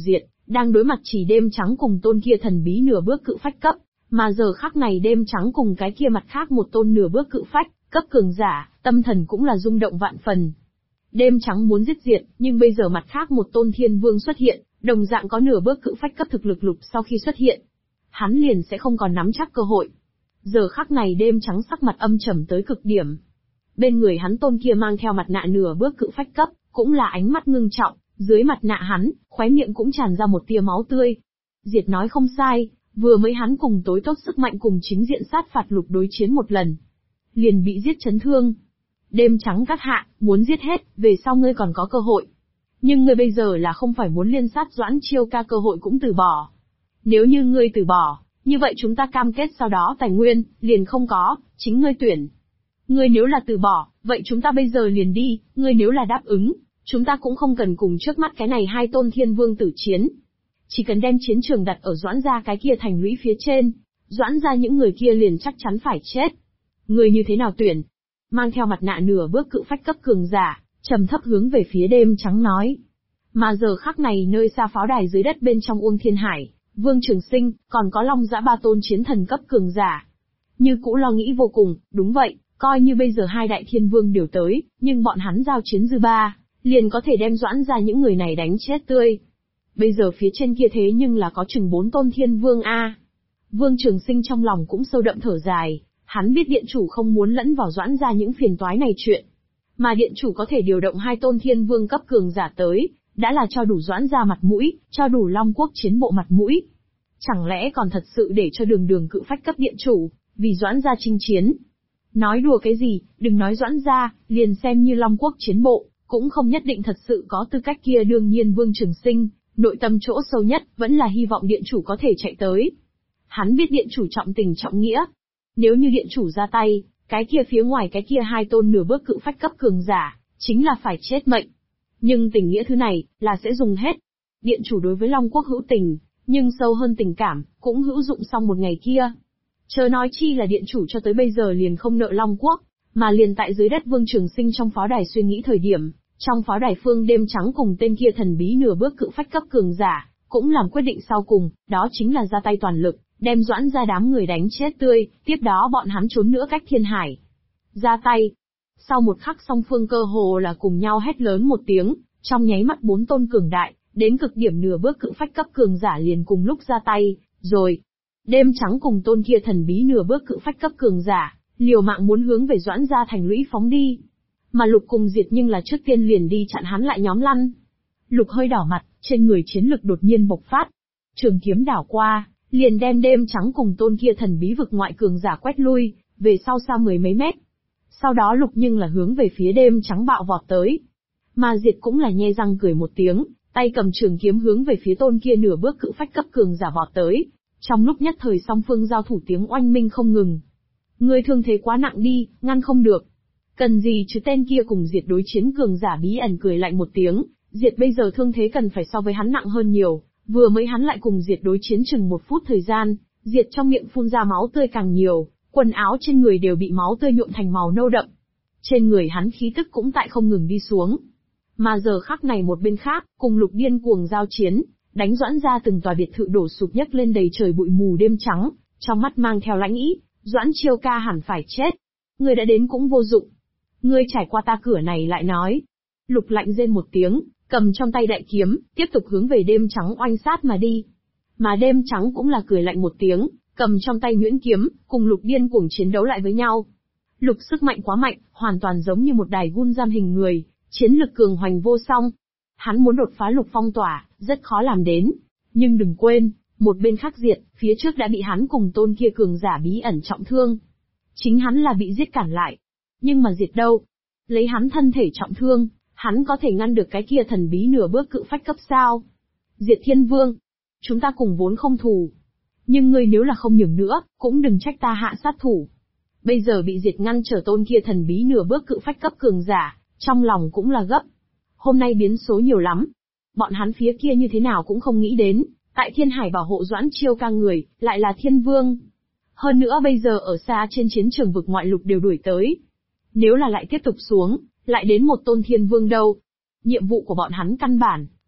đang đối mặt chỉ đêm trắng cùng tôn kia thần bí nửa bước cự phách cấp, mà giờ khắc này đêm trắng cùng cái kia mặt khác một tôn nửa bước cự phách, cấp cường giả, tâm thần cũng là rung động vạn phần. Đêm trắng muốn giết diệt, nhưng bây giờ mặt khác một tôn thiên vương xuất hiện, đồng dạng có nửa bước cự phách cấp thực lực lục sau khi xuất hiện. Hắn liền sẽ không còn nắm chắc cơ hội. Giờ khắc này đêm trắng sắc mặt âm trầm tới cực điểm. Bên người hắn tôn kia mang theo mặt nạ nửa bước cự phách cấp, cũng là ánh mắt ngưng trọng, dưới mặt nạ hắn, khóe miệng cũng tràn ra một tia máu tươi. Diệt nói không sai, vừa mới hắn cùng tối tốt sức mạnh cùng chính diện sát phạt lục đối chiến một lần. Liền bị giết chấn thương. Đêm trắng các hạ, muốn giết hết, về sau ngươi còn có cơ hội. Nhưng ngươi bây giờ là không phải muốn liên sát Doãn Chiêu ca cơ hội cũng từ bỏ. Nếu như ngươi từ bỏ, như vậy chúng ta cam kết sau đó tài nguyên, liền không có, chính ngươi tuyển. Ngươi nếu là từ bỏ, vậy chúng ta bây giờ liền đi, ngươi nếu là đáp ứng, chúng ta cũng không cần cùng trước mắt cái này hai tôn thiên vương tử chiến. Chỉ cần đem chiến trường đặt ở Doãn gia cái kia thành lũy phía trên, Doãn gia những người kia liền chắc chắn phải chết. Ngươi như thế nào tuyển? Mang theo mặt nạ nửa bước cự phách cấp cường giả, trầm thấp hướng về phía đêm trắng nói. Mà giờ khắc này nơi xa pháo đài dưới đất bên trong Uông Thiên Hải, Vương Trường Sinh, còn có Long Dã ba tôn chiến thần cấp cường giả. Như cũ lo nghĩ vô cùng, đúng vậy, coi như bây giờ hai đại thiên vương đều tới, nhưng bọn hắn giao chiến dư ba, liền có thể đem Doãn ra những người này đánh chết tươi. Bây giờ phía trên kia thế nhưng là có chừng 4 tôn thiên vương a. Vương Trường Sinh trong lòng cũng sâu đậm thở dài, hắn biết điện chủ không muốn lẫn vào Doãn ra những phiền toái này chuyện. Mà điện chủ có thể điều động hai tôn thiên vương cấp cường giả tới, đã là cho đủ Doãn ra mặt mũi, cho đủ Long Quốc chiến bộ mặt mũi. Chẳng lẽ còn thật sự để cho đường đường cự phách cấp điện chủ, vì Doãn ra chinh chiến? Nói đùa cái gì, đừng nói Doãn ra, liền xem như Long Quốc chiến bộ, cũng không nhất định thật sự có tư cách kia. Đương nhiên Vương Trường Sinh, nội tâm chỗ sâu nhất, vẫn là hy vọng điện chủ có thể chạy tới. Hắn biết điện chủ trọng tình trọng nghĩa. Nếu như điện chủ ra tay, cái kia phía ngoài cái kia hai tôn nửa bước cự phách cấp cường giả, chính là phải chết mệnh. Nhưng tình nghĩa thứ này, là sẽ dùng hết. Điện chủ đối với Long Quốc hữu tình, nhưng sâu hơn tình cảm, cũng hữu dụng xong một ngày kia. Chớ nói chi là điện chủ cho tới bây giờ liền không nợ Long Quốc, mà liền tại dưới đất Vương Trường Sinh trong pháo đài suy nghĩ thời điểm, trong pháo đài phương đêm trắng cùng tên kia thần bí nửa bước cự phách cấp cường giả, cũng làm quyết định sau cùng, đó chính là ra tay toàn lực, đem Doãn ra đám người đánh chết tươi, tiếp đó bọn hắn trốn nữa cách thiên hải. Ra tay. Sau một khắc song phương cơ hồ là cùng nhau hét lớn một tiếng, trong nháy mắt 4 tôn cường đại, đến cực điểm nửa bước cự phách cấp cường giả liền cùng lúc ra tay, rồi. Đêm trắng cùng tôn kia thần bí nửa bước cự phách cấp cường giả, liều mạng muốn hướng về Doãn gia thành lũy phóng đi. Mà Lục cùng Diệt nhưng là trước tiên liền đi chặn hắn lại nhóm lăn. Lục hơi đỏ mặt, trên người chiến lực đột nhiên bộc phát. Trường kiếm đảo qua, liền đem đêm trắng cùng tôn kia thần bí vực ngoại cường giả quét lui, về sau xa 10 mấy mét. Sau đó Lục nhưng là hướng về phía đêm trắng bạo vọt tới. Mà Diệt cũng là nhe răng cười một tiếng, tay cầm trường kiếm hướng về phía tôn kia nửa bước cự phách cấp cường giả vọt tới. Trong lúc nhất thời song phương giao thủ tiếng oanh minh không ngừng. Ngươi thương thế quá nặng đi, ngăn không được. Cần gì chứ, tên kia cùng Diệt đối chiến cường giả bí ẩn cười lạnh một tiếng, Diệt bây giờ thương thế cần phải so với hắn nặng hơn nhiều, vừa mới hắn lại cùng Diệt đối chiến chừng 1 phút thời gian, Diệt trong miệng phun ra máu tươi càng nhiều, quần áo trên người đều bị máu tươi nhuộm thành màu nâu đậm. Trên người hắn khí tức cũng tại không ngừng đi xuống. Mà giờ khắc này một bên khác, cùng Lục điên cuồng giao chiến, đánh Doãn ra từng tòa biệt thự đổ sụp nhấc lên đầy trời bụi mù đêm trắng, trong mắt mang theo lãnh ý, Doãn Chiêu ca hẳn phải chết. Ngươi đã đến cũng vô dụng. Ngươi trải qua ta cửa này lại nói. Lục lạnh rên một tiếng, cầm trong tay đại kiếm, tiếp tục hướng về đêm trắng oanh sát mà đi. Mà đêm trắng cũng là cười lạnh một tiếng, cầm trong tay nhuyễn kiếm, cùng Lục điên cuồng chiến đấu lại với nhau. Lục sức mạnh quá mạnh, hoàn toàn giống như một đài gun giam hình người, chiến lực cường hoành vô song. Hắn muốn đột phá Lục phong tỏa, rất khó làm đến. Nhưng đừng quên, một bên khác Diệt, phía trước đã bị hắn cùng tôn kia cường giả bí ẩn trọng thương. Chính hắn là bị giết cản lại. Nhưng mà Diệt đâu? Lấy hắn thân thể trọng thương, hắn có thể ngăn được cái kia thần bí nửa bước cự phách cấp sao? Diệt Thiên Vương, chúng ta cùng vốn không thù. Nhưng ngươi nếu là không nhường nữa, cũng đừng trách ta hạ sát thủ. Bây giờ bị Diệt ngăn trở tôn kia thần bí nửa bước cự phách cấp cường giả, trong lòng cũng là gấp. Hôm nay biến số nhiều lắm. Bọn hắn phía kia như thế nào cũng không nghĩ đến, tại Thiên Hải bảo hộ Doãn Chiêu ca người, lại là Thiên Vương. Hơn nữa bây giờ ở xa trên chiến trường vực ngoại Lục đều đuổi tới. Nếu là lại tiếp tục xuống, lại đến một tôn Thiên Vương đâu. Nhiệm vụ của bọn hắn căn bản,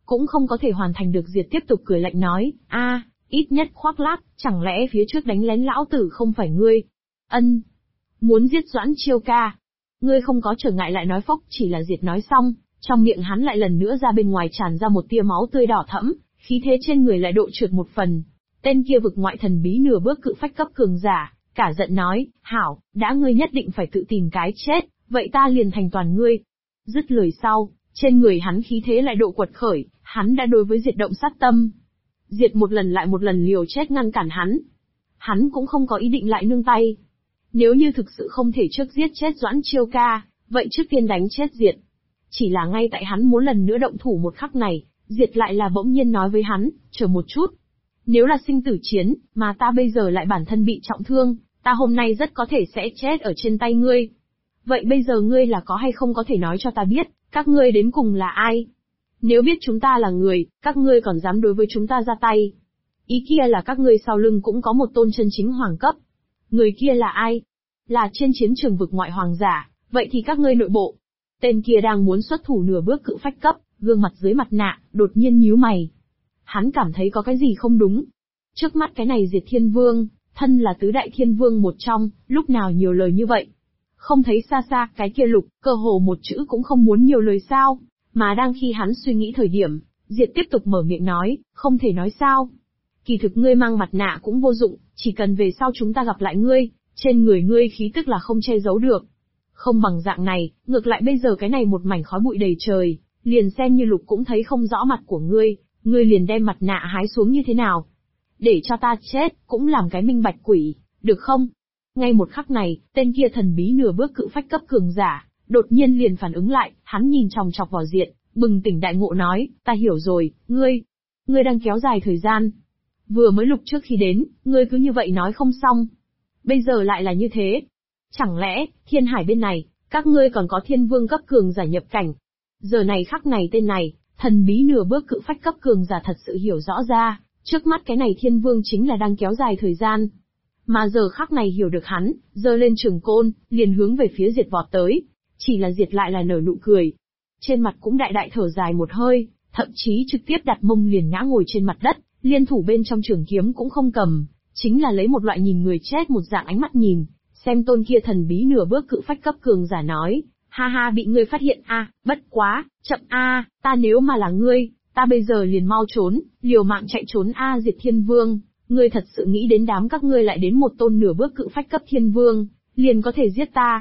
cũng không có thể hoàn thành được. Diệt tiếp tục cười lạnh nói, ít nhất khoác lác, chẳng lẽ phía trước đánh lén lão tử không phải ngươi? Ân, muốn giết Doãn Chiêu ca. Ngươi không có trở ngại lại nói phốc. Chỉ là Diệt nói xong, trong miệng hắn lại lần nữa ra bên ngoài tràn ra một tia máu tươi đỏ thẫm, khí thế trên người lại độ trượt một phần. Tên kia vực ngoại thần bí nửa bước cự phách cấp cường giả, cả giận nói, hảo, đã ngươi nhất định phải tự tìm cái chết, vậy ta liền thành toàn ngươi. Dứt lời sau, trên người hắn khí thế lại độ quật khởi, hắn đã đối với Diệt động sát tâm. Diệt một lần lại một lần liều chết ngăn cản hắn. Hắn cũng không có ý định lại nương tay. Nếu như thực sự không thể trước giết chết Doãn Chiêu ca, vậy trước tiên đánh chết Diệt. Chỉ là ngay tại hắn muốn lần nữa động thủ một khắc này, Diệt lại là bỗng nhiên nói với hắn, chờ một chút. Nếu là sinh tử chiến, mà ta bây giờ lại bản thân bị trọng thương, ta hôm nay rất có thể sẽ chết ở trên tay ngươi. Vậy bây giờ ngươi là có hay không có thể nói cho ta biết, các ngươi đến cùng là ai? Nếu biết chúng ta là người, các ngươi còn dám đối với chúng ta ra tay. Ý kia là các ngươi sau lưng cũng có một tôn chân chính hoàng cấp. Người kia là ai? Là trên chiến trường vực ngoại hoàng giả, vậy thì các ngươi nội bộ. Tên kia đang muốn xuất thủ nửa bước cự phách cấp, gương mặt dưới mặt nạ, đột nhiên nhíu mày. Hắn cảm thấy có cái gì không đúng. Trước mắt cái này Diệt Thiên Vương, thân là tứ đại thiên vương một trong, lúc nào nhiều lời như vậy. Không thấy xa xa, cái kia Lục, cơ hồ một chữ cũng không muốn nhiều lời sao. Mà đang khi hắn suy nghĩ thời điểm, Diệt tiếp tục mở miệng nói, không thể nói sao. Kỳ thực ngươi mang mặt nạ cũng vô dụng, chỉ cần về sau chúng ta gặp lại ngươi, trên người ngươi khí tức là không che giấu được. Không bằng dạng này, ngược lại bây giờ cái này một mảnh khói bụi đầy trời, liền xem như Lục cũng thấy không rõ mặt của ngươi liền đem mặt nạ hái xuống như thế nào. Để cho ta chết, cũng làm cái minh bạch quỷ, được không? Ngay một khắc này, tên kia thần bí nửa bước cự phách cấp cường giả, đột nhiên liền phản ứng lại, hắn nhìn chòng chọc vào Diệt, bừng tỉnh đại ngộ nói, ta hiểu rồi, ngươi đang kéo dài thời gian. Vừa mới Lục trước khi đến, ngươi cứ như vậy nói không xong. Bây giờ lại là như thế. Chẳng lẽ, thiên hải bên này, các ngươi còn có thiên vương cấp cường giả nhập cảnh? Giờ này khắc này tên này, thần bí nửa bước cự phách cấp cường giả thật sự hiểu rõ ra, trước mắt cái này thiên vương chính là đang kéo dài thời gian. Mà giờ khắc này hiểu được hắn, giơ lên trường côn, liền hướng về phía Diệt vọt tới. Chỉ là Diệt lại là nở nụ cười. Trên mặt cũng đại đại thở dài một hơi, thậm chí trực tiếp đặt mông liền ngã ngồi trên mặt đất, liên thủ bên trong trường kiếm cũng không cầm, chính là lấy một loại nhìn người chết một dạng ánh mắt nhìn, xem tôn kia thần bí nửa bước cự phách cấp cường giả nói, ha ha bị ngươi phát hiện bất quá, chậm ta nếu mà là ngươi, ta bây giờ liền mau trốn, liều mạng chạy trốn Diệt Thiên Vương, ngươi thật sự nghĩ đến đám các ngươi lại đến một tôn nửa bước cự phách cấp thiên vương, liền có thể giết ta.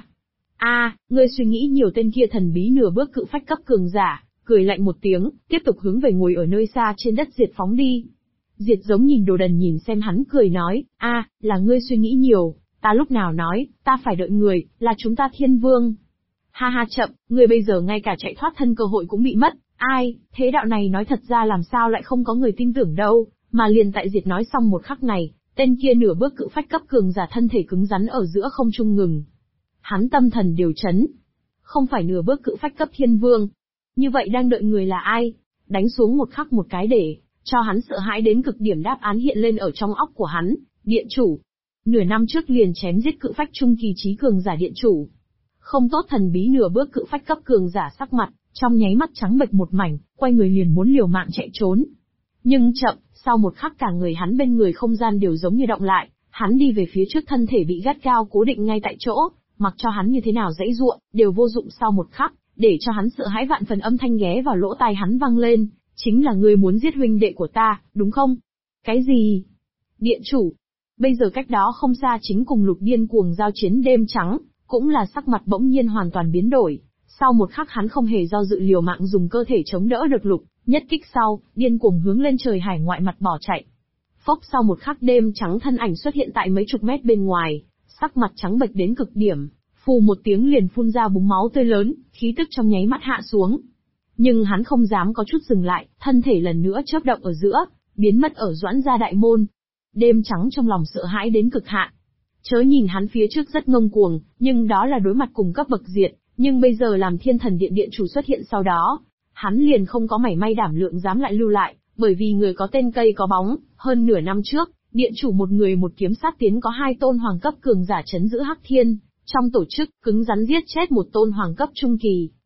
Ngươi suy nghĩ nhiều. Tên kia thần bí nửa bước cự phách cấp cường giả, cười lạnh một tiếng, tiếp tục hướng về ngồi ở nơi xa trên đất Diệt phóng đi. Diệt giống nhìn đồ đần nhìn xem hắn cười nói, là ngươi suy nghĩ nhiều, ta lúc nào nói, ta phải đợi người, là chúng ta thiên vương. Ha ha chậm, ngươi bây giờ ngay cả chạy thoát thân cơ hội cũng bị mất, thế đạo này nói thật ra làm sao lại không có người tin tưởng đâu, mà liền tại Diệt nói xong một khắc này, tên kia nửa bước cự phách cấp cường giả thân thể cứng rắn ở giữa không trung ngừng. Hắn tâm thần điều chấn. Không phải nửa bước cự phách cấp thiên vương. Như vậy đang đợi người là ai? Đánh xuống một khắc một cái để cho hắn sợ hãi đến cực điểm đáp án hiện lên ở trong óc của hắn, điện chủ. Nửa năm trước liền chém giết cự phách trung kỳ trí cường giả điện chủ. Không tốt thần bí nửa bước cự phách cấp cường giả sắc mặt, trong nháy mắt trắng bệch một mảnh, quay người liền muốn liều mạng chạy trốn. Nhưng chậm, sau một khắc cả người hắn bên người không gian đều giống như động lại, hắn đi về phía trước thân thể bị gắt gao cố định ngay tại chỗ, mặc cho hắn như thế nào giãy giụa, đều vô dụng. Sau một khắc, để cho hắn sợ hãi vạn phần âm thanh ghé vào lỗ tai hắn vang lên, chính là ngươi muốn giết huynh đệ của ta, đúng không? Cái gì? Điện chủ. Bây giờ cách đó không xa chính cùng Lục điên cuồng giao chiến đêm trắng, cũng là sắc mặt bỗng nhiên hoàn toàn biến đổi. Sau một khắc hắn không hề do dự liều mạng dùng cơ thể chống đỡ được Lục, nhất kích sau, điên cuồng hướng lên trời hải ngoại mặt bỏ chạy. Phốc sau một khắc đêm trắng thân ảnh xuất hiện tại mấy chục mét bên ngoài, sắc mặt trắng bệch đến cực điểm, phù một tiếng liền phun ra búng máu tươi lớn, khí tức trong nháy mắt hạ xuống. Nhưng hắn không dám có chút dừng lại, thân thể lần nữa chớp động ở giữa, biến mất ở Doãn gia đại môn. Đêm trắng trong lòng sợ hãi đến cực hạn. Chớ nhìn hắn phía trước rất ngông cuồng, nhưng đó là đối mặt cùng cấp bậc Diệt, nhưng bây giờ làm Thiên Thần Điện điện chủ xuất hiện sau đó, hắn liền không có mảy may đảm lượng dám lại lưu lại, bởi vì người có tên cây có bóng, hơn nửa năm trước, điện chủ một người một kiếm sát tiến có 2 tôn hoàng cấp cường giả chấn giữ Hắc Thiên, trong tổ chức, cứng rắn giết chết một tôn hoàng cấp trung kỳ,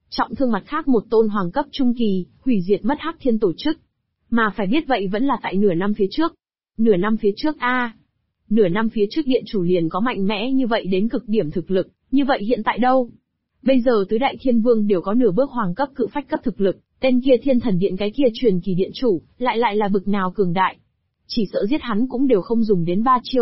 trọng thương mặt khác một tôn hoàng cấp trung kỳ, hủy diệt mất Hắc Thiên tổ chức. Mà phải biết vậy vẫn là tại nửa năm phía trước. Nửa năm phía trước nửa năm phía trước điện chủ liền có mạnh mẽ như vậy đến cực điểm thực lực, như vậy hiện tại đâu? Bây giờ tứ đại thiên vương đều có nửa bước hoàng cấp cự phách cấp thực lực, tên kia thiên thần điện cái kia truyền kỳ điện chủ, lại là bực nào cường đại. Chỉ sợ giết hắn cũng đều không dùng đến 3 chiêu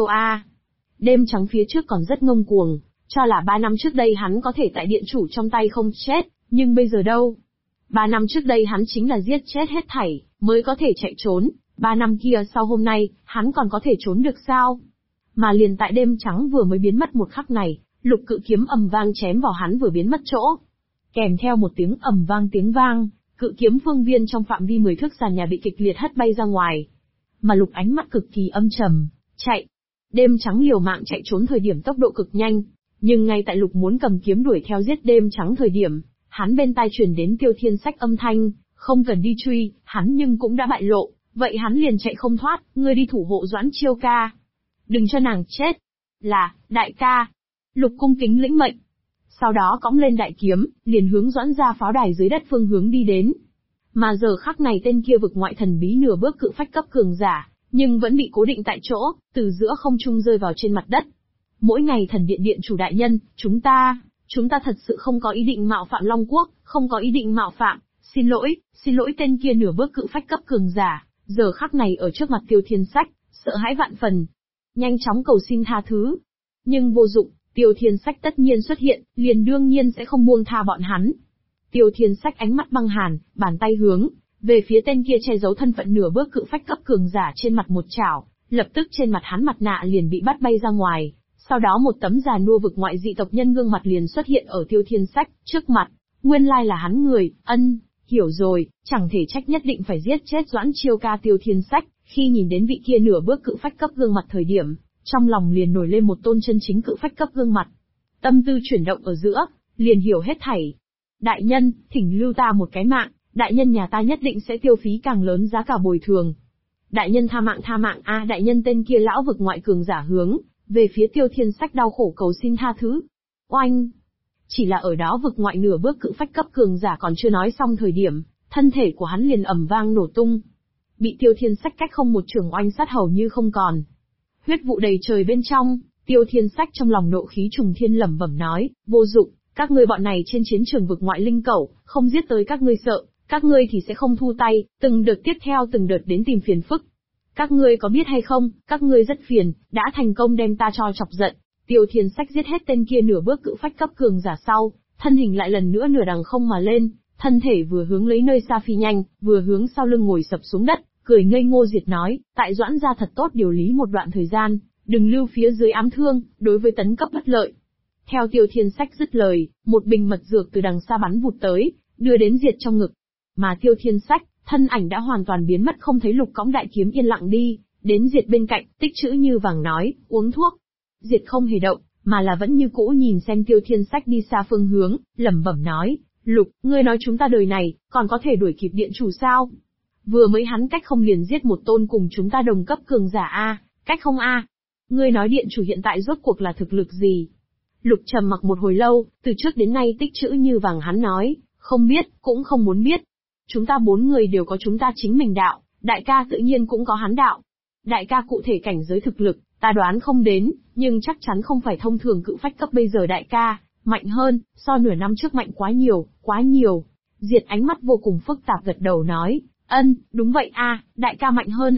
Đêm trắng phía trước còn rất ngông cuồng, cho là 3 năm trước đây hắn có thể tại điện chủ trong tay không chết, nhưng bây giờ đâu? 3 năm trước đây hắn chính là giết chết hết thảy, mới có thể chạy trốn, 3 năm kia sau hôm nay, hắn còn có thể trốn được sao? Mà liền tại đêm trắng vừa mới biến mất một khắc này, lục cự kiếm ầm vang chém vào hắn vừa biến mất chỗ. Kèm theo một tiếng ầm vang tiếng vang, cự kiếm phương viên trong phạm vi 10 thước sàn nhà bị kịch liệt hất bay ra ngoài. Mà lục ánh mắt cực kỳ âm trầm, chạy. Đêm trắng liều mạng chạy trốn thời điểm tốc độ cực nhanh, nhưng ngay tại lục muốn cầm kiếm đuổi theo giết đêm trắng thời điểm, hắn bên tai truyền đến Tiêu Thiên Sách âm thanh, không cần đi truy, hắn nhưng cũng đã bại lộ, vậy hắn liền chạy không thoát, ngươi đi thủ hộ Doãn Chiêu ca. Đừng cho nàng chết. Là, đại ca. Lục cung kính lĩnh mệnh. Sau đó cõng lên đại kiếm, liền hướng Doãn gia pháo đài dưới đất phương hướng đi đến. Mà giờ khắc này tên kia vực ngoại thần bí nửa bước cự phách cấp cường giả, nhưng vẫn bị cố định tại chỗ, từ giữa không trung rơi vào trên mặt đất. Mỗi ngày thần điện điện chủ đại nhân, chúng ta thật sự không có ý định mạo phạm Long Quốc, không có ý định mạo phạm, xin lỗi tên kia nửa bước cự phách cấp cường giả, giờ khắc này ở trước mặt Tiêu Thiên Sách, sợ hãi vạn phần. Nhanh chóng cầu xin tha thứ. Nhưng vô dụng, Tiêu Thiên Sách tất nhiên xuất hiện, liền đương nhiên sẽ không buông tha bọn hắn. Tiêu Thiên Sách ánh mắt băng hàn, bàn tay hướng về phía tên kia che giấu thân phận nửa bước cự phách cấp cường giả trên mặt một chảo, lập tức trên mặt hắn mặt nạ liền bị bắt bay ra ngoài, sau đó một tấm già nua vực ngoại dị tộc nhân gương mặt liền xuất hiện ở Tiêu Thiên Sách trước mặt, nguyên lai là hắn người, hiểu rồi, chẳng thể trách nhất định phải giết chết Doãn Chiêu ca. Tiêu Thiên Sách, khi nhìn đến vị kia nửa bước cự phách cấp gương mặt thời điểm, trong lòng liền nổi lên một tôn chân chính cự phách cấp gương mặt. Tâm tư chuyển động ở giữa, liền hiểu hết thảy. Đại nhân, thỉnh lưu ta một cái mạng, đại nhân nhà ta nhất định sẽ tiêu phí càng lớn giá cả bồi thường. Đại nhân tha mạng đại nhân. Tên kia lão vực ngoại cường giả hướng về phía Tiêu Thiên Sách đau khổ cầu xin tha thứ. Oanh! Chỉ là ở đó vực ngoại nửa bước cự phách cấp cường giả còn chưa nói xong thời điểm, thân thể của hắn liền ầm vang nổ tung. Bị Tiêu Thiên Sách cách không một trường oanh sát hầu như không còn. Huyết vụ đầy trời bên trong, Tiêu Thiên Sách trong lòng nộ khí trùng thiên lẩm bẩm nói, vô dụng, các ngươi bọn này trên chiến trường vực ngoại linh cẩu, không giết tới các ngươi sợ, các ngươi thì sẽ không thu tay, từng đợt tiếp theo từng đợt đến tìm phiền phức. Các ngươi có biết hay không, các ngươi rất phiền, đã thành công đem ta cho chọc giận. Tiêu Thiên Sách giết hết tên kia nửa bước cự phách cấp cường giả sau, thân hình lại lần nữa nửa đằng không mà lên, thân thể vừa hướng lấy nơi xa phi nhanh, vừa hướng sau lưng ngồi sập xuống đất, cười ngây ngô diệt nói, tại Doãn gia thật tốt điều lý một đoạn thời gian, đừng lưu phía dưới ám thương, đối với tấn cấp bất lợi. Theo Tiêu Thiên Sách dứt lời, một bình mật dược từ đằng xa bắn vụt tới, đưa đến diệt trong ngực. Mà Tiêu Thiên Sách, thân ảnh đã hoàn toàn biến mất không thấy, lục cõng đại kiếm yên lặng đi, đến diệt bên cạnh, tích chữ như vàng nói, uống thuốc. Diệt không hề động, mà là vẫn như cũ nhìn xem Tiêu Thiên Sách đi xa phương hướng, lẩm bẩm nói, Lục, ngươi nói chúng ta đời này, còn có thể đuổi kịp điện chủ sao? Vừa mới hắn cách không liền giết một tôn cùng chúng ta đồng cấp cường giả cách không Ngươi nói điện chủ hiện tại rốt cuộc là thực lực gì? Lục trầm mặc một hồi lâu, từ trước đến nay tích chữ như vàng hắn nói, không biết, cũng không muốn biết. Chúng ta 4 người đều có chúng ta chính mình đạo, đại ca tự nhiên cũng có hắn đạo. Đại ca cụ thể cảnh giới thực lực, ta đoán không đến, nhưng chắc chắn không phải thông thường cự phách cấp bây giờ đại ca, mạnh hơn, so nửa năm trước mạnh quá nhiều. Diệt ánh mắt vô cùng phức tạp gật đầu nói, đúng vậy đại ca mạnh hơn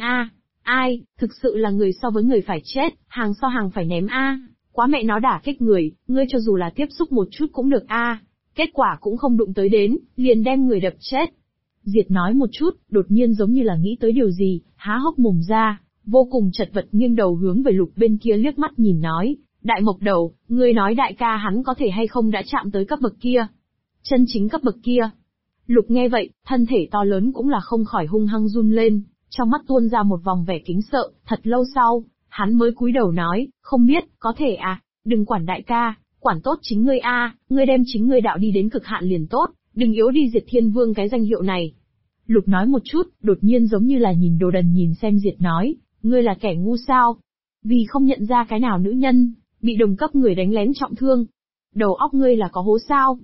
ai, thực sự là người so với người phải chết, hàng so hàng phải ném quá mẹ nó đả kích người, ngươi cho dù là tiếp xúc một chút cũng được kết quả cũng không đụng tới đến, liền đem người đập chết. Diệt nói một chút, đột nhiên giống như là nghĩ tới điều gì, há hốc mồm ra, vô cùng chật vật nghiêng đầu hướng về Lục bên kia liếc mắt nhìn nói, Đại Mộc Đầu, ngươi nói đại ca hắn có thể hay không đã chạm tới cấp bậc kia? Chân chính cấp bậc kia. Lục nghe vậy, thân thể to lớn cũng là không khỏi hung hăng run lên, trong mắt tuôn ra một vòng vẻ kính sợ, thật lâu sau, hắn mới cúi đầu nói, không biết, có thể đừng quản đại ca, quản tốt chính ngươi ngươi đem chính ngươi đạo đi đến cực hạn liền tốt, đừng yếu đi Diệt Thiên Vương cái danh hiệu này. Lục nói một chút, đột nhiên giống như là nhìn đồ đần nhìn xem Diệt nói, ngươi là kẻ ngu sao? Vì không nhận ra cái nào nữ nhân, bị đồng cấp người đánh lén trọng thương. Đầu óc ngươi là có hố sao?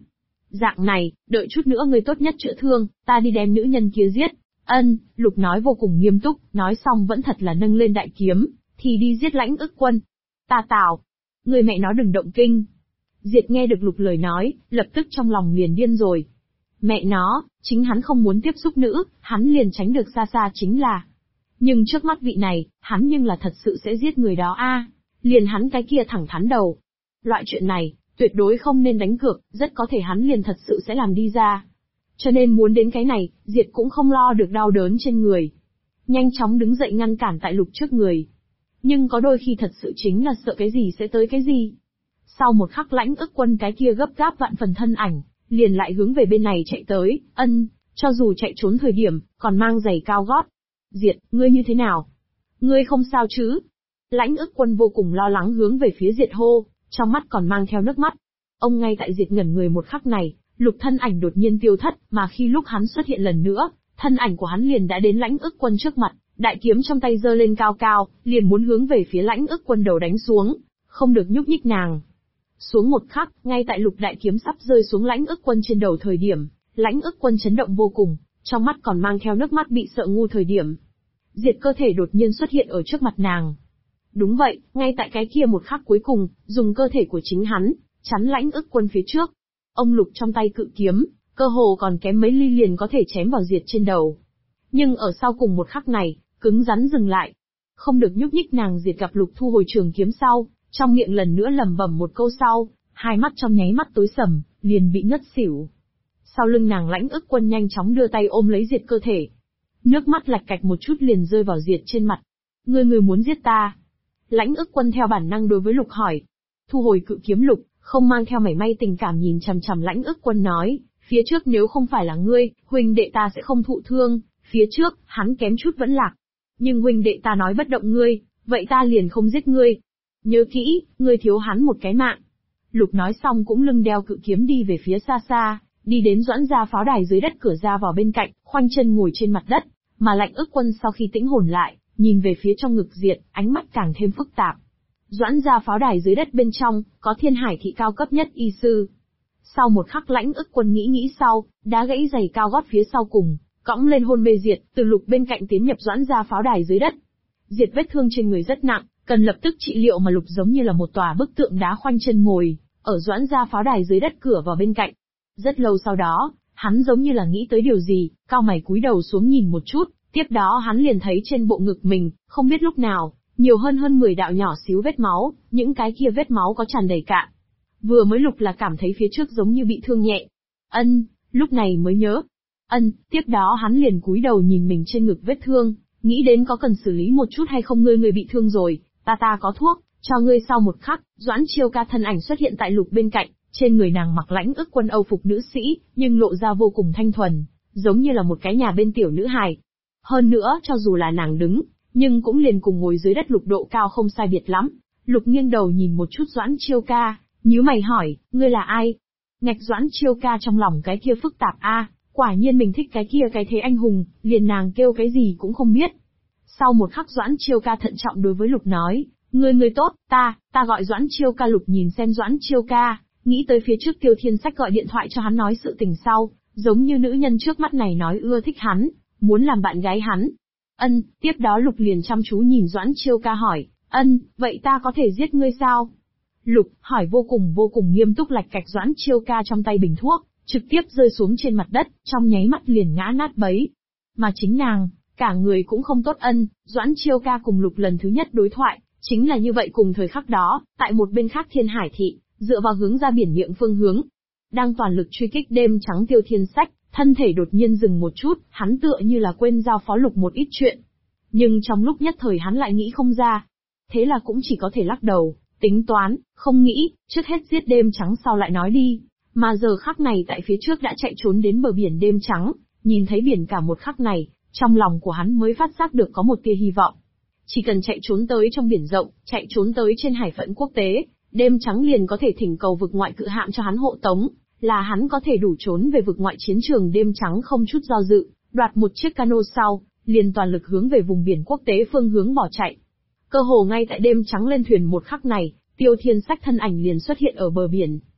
Dạng này, đợi chút nữa ngươi tốt nhất chữa thương, ta đi đem nữ nhân kia giết. Ân, Lục nói vô cùng nghiêm túc, nói xong vẫn thật là nâng lên đại kiếm, thì đi giết Lãnh Ức Quân. Ta Tào, người mẹ nó đừng động kinh. Diệt nghe được Lục lời nói, lập tức trong lòng liền điên rồi. Mẹ nó, chính hắn không muốn tiếp xúc nữ, hắn liền tránh được xa xa chính là. Nhưng trước mắt vị này, hắn nhưng là thật sự sẽ giết người đó a, liền hắn cái kia thẳng thắn đầu. Loại chuyện này, tuyệt đối không nên đánh cược, rất có thể hắn liền thật sự sẽ làm đi ra. Cho nên muốn đến cái này, Diệt cũng không lo được đau đớn trên người. Nhanh chóng đứng dậy ngăn cản tại Lục trước người. Nhưng có đôi khi thật sự chính là sợ cái gì sẽ tới cái gì. Sau một khắc Lãnh Ức Quân cái kia gấp gáp vạn phần thân ảnh, liền lại hướng về bên này chạy tới, cho dù chạy trốn thời điểm, còn mang giày cao gót. Diệt, ngươi như thế nào? Ngươi không sao chứ? Lãnh Ức Quân vô cùng lo lắng hướng về phía Diệt hô, trong mắt còn mang theo nước mắt. Ông ngay tại Diệt ngẩn người một khắc này, Lục thân ảnh đột nhiên tiêu thất, mà khi lúc hắn xuất hiện lần nữa, thân ảnh của hắn liền đã đến Lãnh Ức Quân trước mặt, đại kiếm trong tay giơ lên cao cao, liền muốn hướng về phía Lãnh Ức Quân đầu đánh xuống, không được nhúc nhích nàng. Xuống một khắc, ngay tại Lục đại kiếm sắp rơi xuống Lãnh Ức Quân trên đầu thời điểm, Lãnh Ức Quân chấn động vô cùng, trong mắt còn mang theo nước mắt bị sợ ngu thời điểm. Diệt cơ thể đột nhiên xuất hiện ở trước mặt nàng. Đúng vậy, ngay tại cái kia một khắc cuối cùng, dùng cơ thể của chính hắn, chắn Lãnh Ức Quân phía trước. Ông Lục trong tay cự kiếm, cơ hồ còn kém mấy ly liền có thể chém vào Diệt trên đầu. Nhưng ở sau cùng một khắc này, cứng rắn dừng lại. Không được nhúc nhích nàng. Diệt gặp Lục thu hồi trường kiếm sau, trong miệng lần nữa lẩm bẩm một câu sau, hai mắt trong nháy mắt tối sầm, liền bị ngất xỉu. Sau lưng nàng Lãnh Ức Quân nhanh chóng đưa tay ôm lấy Diệt cơ thể. Nước mắt lạch cạch một chút liền rơi vào Diệt trên mặt. Ngươi muốn giết ta? Lãnh Ức Quân theo bản năng đối với Lục hỏi. Thu hồi cự kiếm Lục, không mang theo mảy may tình cảm nhìn chằm chằm Lãnh Ức Quân nói, phía trước nếu không phải là ngươi, huynh đệ ta sẽ không thụ thương, phía trước, hắn kém chút vẫn lạc. Nhưng huynh đệ ta nói bất động ngươi, vậy ta liền không giết ngươi. Nhớ kỹ, ngươi thiếu hắn một cái mạng. Lục nói xong cũng lưng đeo cự kiếm đi về phía xa xa, đi đến Doãn gia pháo đài dưới đất cửa ra vào bên cạnh, khoanh chân ngồi trên mặt đất, mà Lãnh Ức Quân sau khi tĩnh hồn lại, nhìn về phía trong ngực Diệt, ánh mắt càng thêm phức tạp. Doãn gia pháo đài dưới đất bên trong, có Thiên Hải thị cao cấp nhất y sư. Sau một khắc Lãnh Ức Quân nghĩ sau, đá gãy giày cao gót phía sau cùng, cõng lên hôn mê Diệt, từ Lục bên cạnh tiến nhập Doãn gia pháo đài dưới đất. Diệt vết thương trên người rất nặng, cần lập tức trị liệu mà Lục giống như là một tòa bức tượng đá khoanh chân ngồi, ở Doãn gia pháo đài dưới đất cửa vào bên cạnh. Rất lâu sau đó, hắn giống như là nghĩ tới điều gì, cao mày cúi đầu xuống nhìn một chút, tiếp đó hắn liền thấy trên bộ ngực mình, không biết lúc nào, nhiều hơn 10 đạo nhỏ xíu vết máu, những cái kia vết máu có tràn đầy cạn. Vừa mới Lục là cảm thấy phía trước giống như bị thương nhẹ. Lúc này mới nhớ. Tiếp đó hắn liền cúi đầu nhìn mình trên ngực vết thương, nghĩ đến có cần xử lý một chút hay không. Ngươi bị thương rồi, ta có thuốc, cho ngươi. Sau một khắc, Doãn Chiêu Ca thân ảnh xuất hiện tại Lục bên cạnh, trên người nàng mặc Lãnh Ức Quân Âu phục nữ sĩ, nhưng lộ ra vô cùng thanh thuần, giống như là một cái nhà bên tiểu nữ hài. Hơn nữa, cho dù là nàng đứng, nhưng cũng liền cùng ngồi dưới đất Lục độ cao không sai biệt lắm. Lục nghiêng đầu nhìn một chút Doãn Chiêu Ca, nhíu mày hỏi, ngươi là ai? Ngạch Doãn Chiêu Ca trong lòng cái kia phức tạp quả nhiên mình thích cái kia cái thế anh hùng, liền nàng kêu cái gì cũng không biết. Sau một khắc Doãn Chiêu Ca thận trọng đối với Lục nói, ngươi tốt, ta gọi Doãn Chiêu Ca. Lục nhìn xem Doãn Chiêu Ca, nghĩ tới phía trước Tiêu Thiên Sách gọi điện thoại cho hắn nói sự tình sau, giống như nữ nhân trước mắt này nói ưa thích hắn, muốn làm bạn gái hắn. Tiếp đó Lục liền chăm chú nhìn Doãn Chiêu Ca hỏi, vậy ta có thể giết ngươi sao? Lục, hỏi vô cùng nghiêm túc lạch cạch Doãn Chiêu Ca trong tay bình thuốc, trực tiếp rơi xuống trên mặt đất, trong nháy mắt liền ngã nát bấy. Mà chính nàng, cả người cũng không tốt. Doãn Chiêu Ca cùng Lục lần thứ nhất đối thoại, chính là như vậy. Cùng thời khắc đó, tại một bên khác Thiên Hải thị, dựa vào hướng ra biển miệng phương hướng, đang toàn lực truy kích đêm trắng Tiêu Thiên Sách, thân thể đột nhiên dừng một chút, hắn tựa như là quên giao phó Lục một ít chuyện. Nhưng trong lúc nhất thời hắn lại nghĩ không ra. Thế là cũng chỉ có thể lắc đầu, tính toán, không nghĩ, trước hết giết đêm trắng sau lại nói đi. Mà giờ khắc này tại phía trước đã chạy trốn đến bờ biển đêm trắng, nhìn thấy biển cả một khắc này, trong lòng của hắn mới phát giác được có một tia hy vọng. Chỉ cần chạy trốn tới trong biển rộng, chạy trốn tới trên hải phận quốc tế, đêm trắng liền có thể thỉnh cầu vực ngoại cự hạm cho hắn hộ tống, là hắn có thể đủ trốn về vực ngoại chiến trường. Đêm trắng không chút do dự, đoạt một chiếc cano sau, liền toàn lực hướng về vùng biển quốc tế phương hướng bỏ chạy. Cơ hồ ngay tại đêm trắng lên thuyền một khắc này, Tiêu Thiên Sách thân ảnh liền xuất hiện ở bờ biển.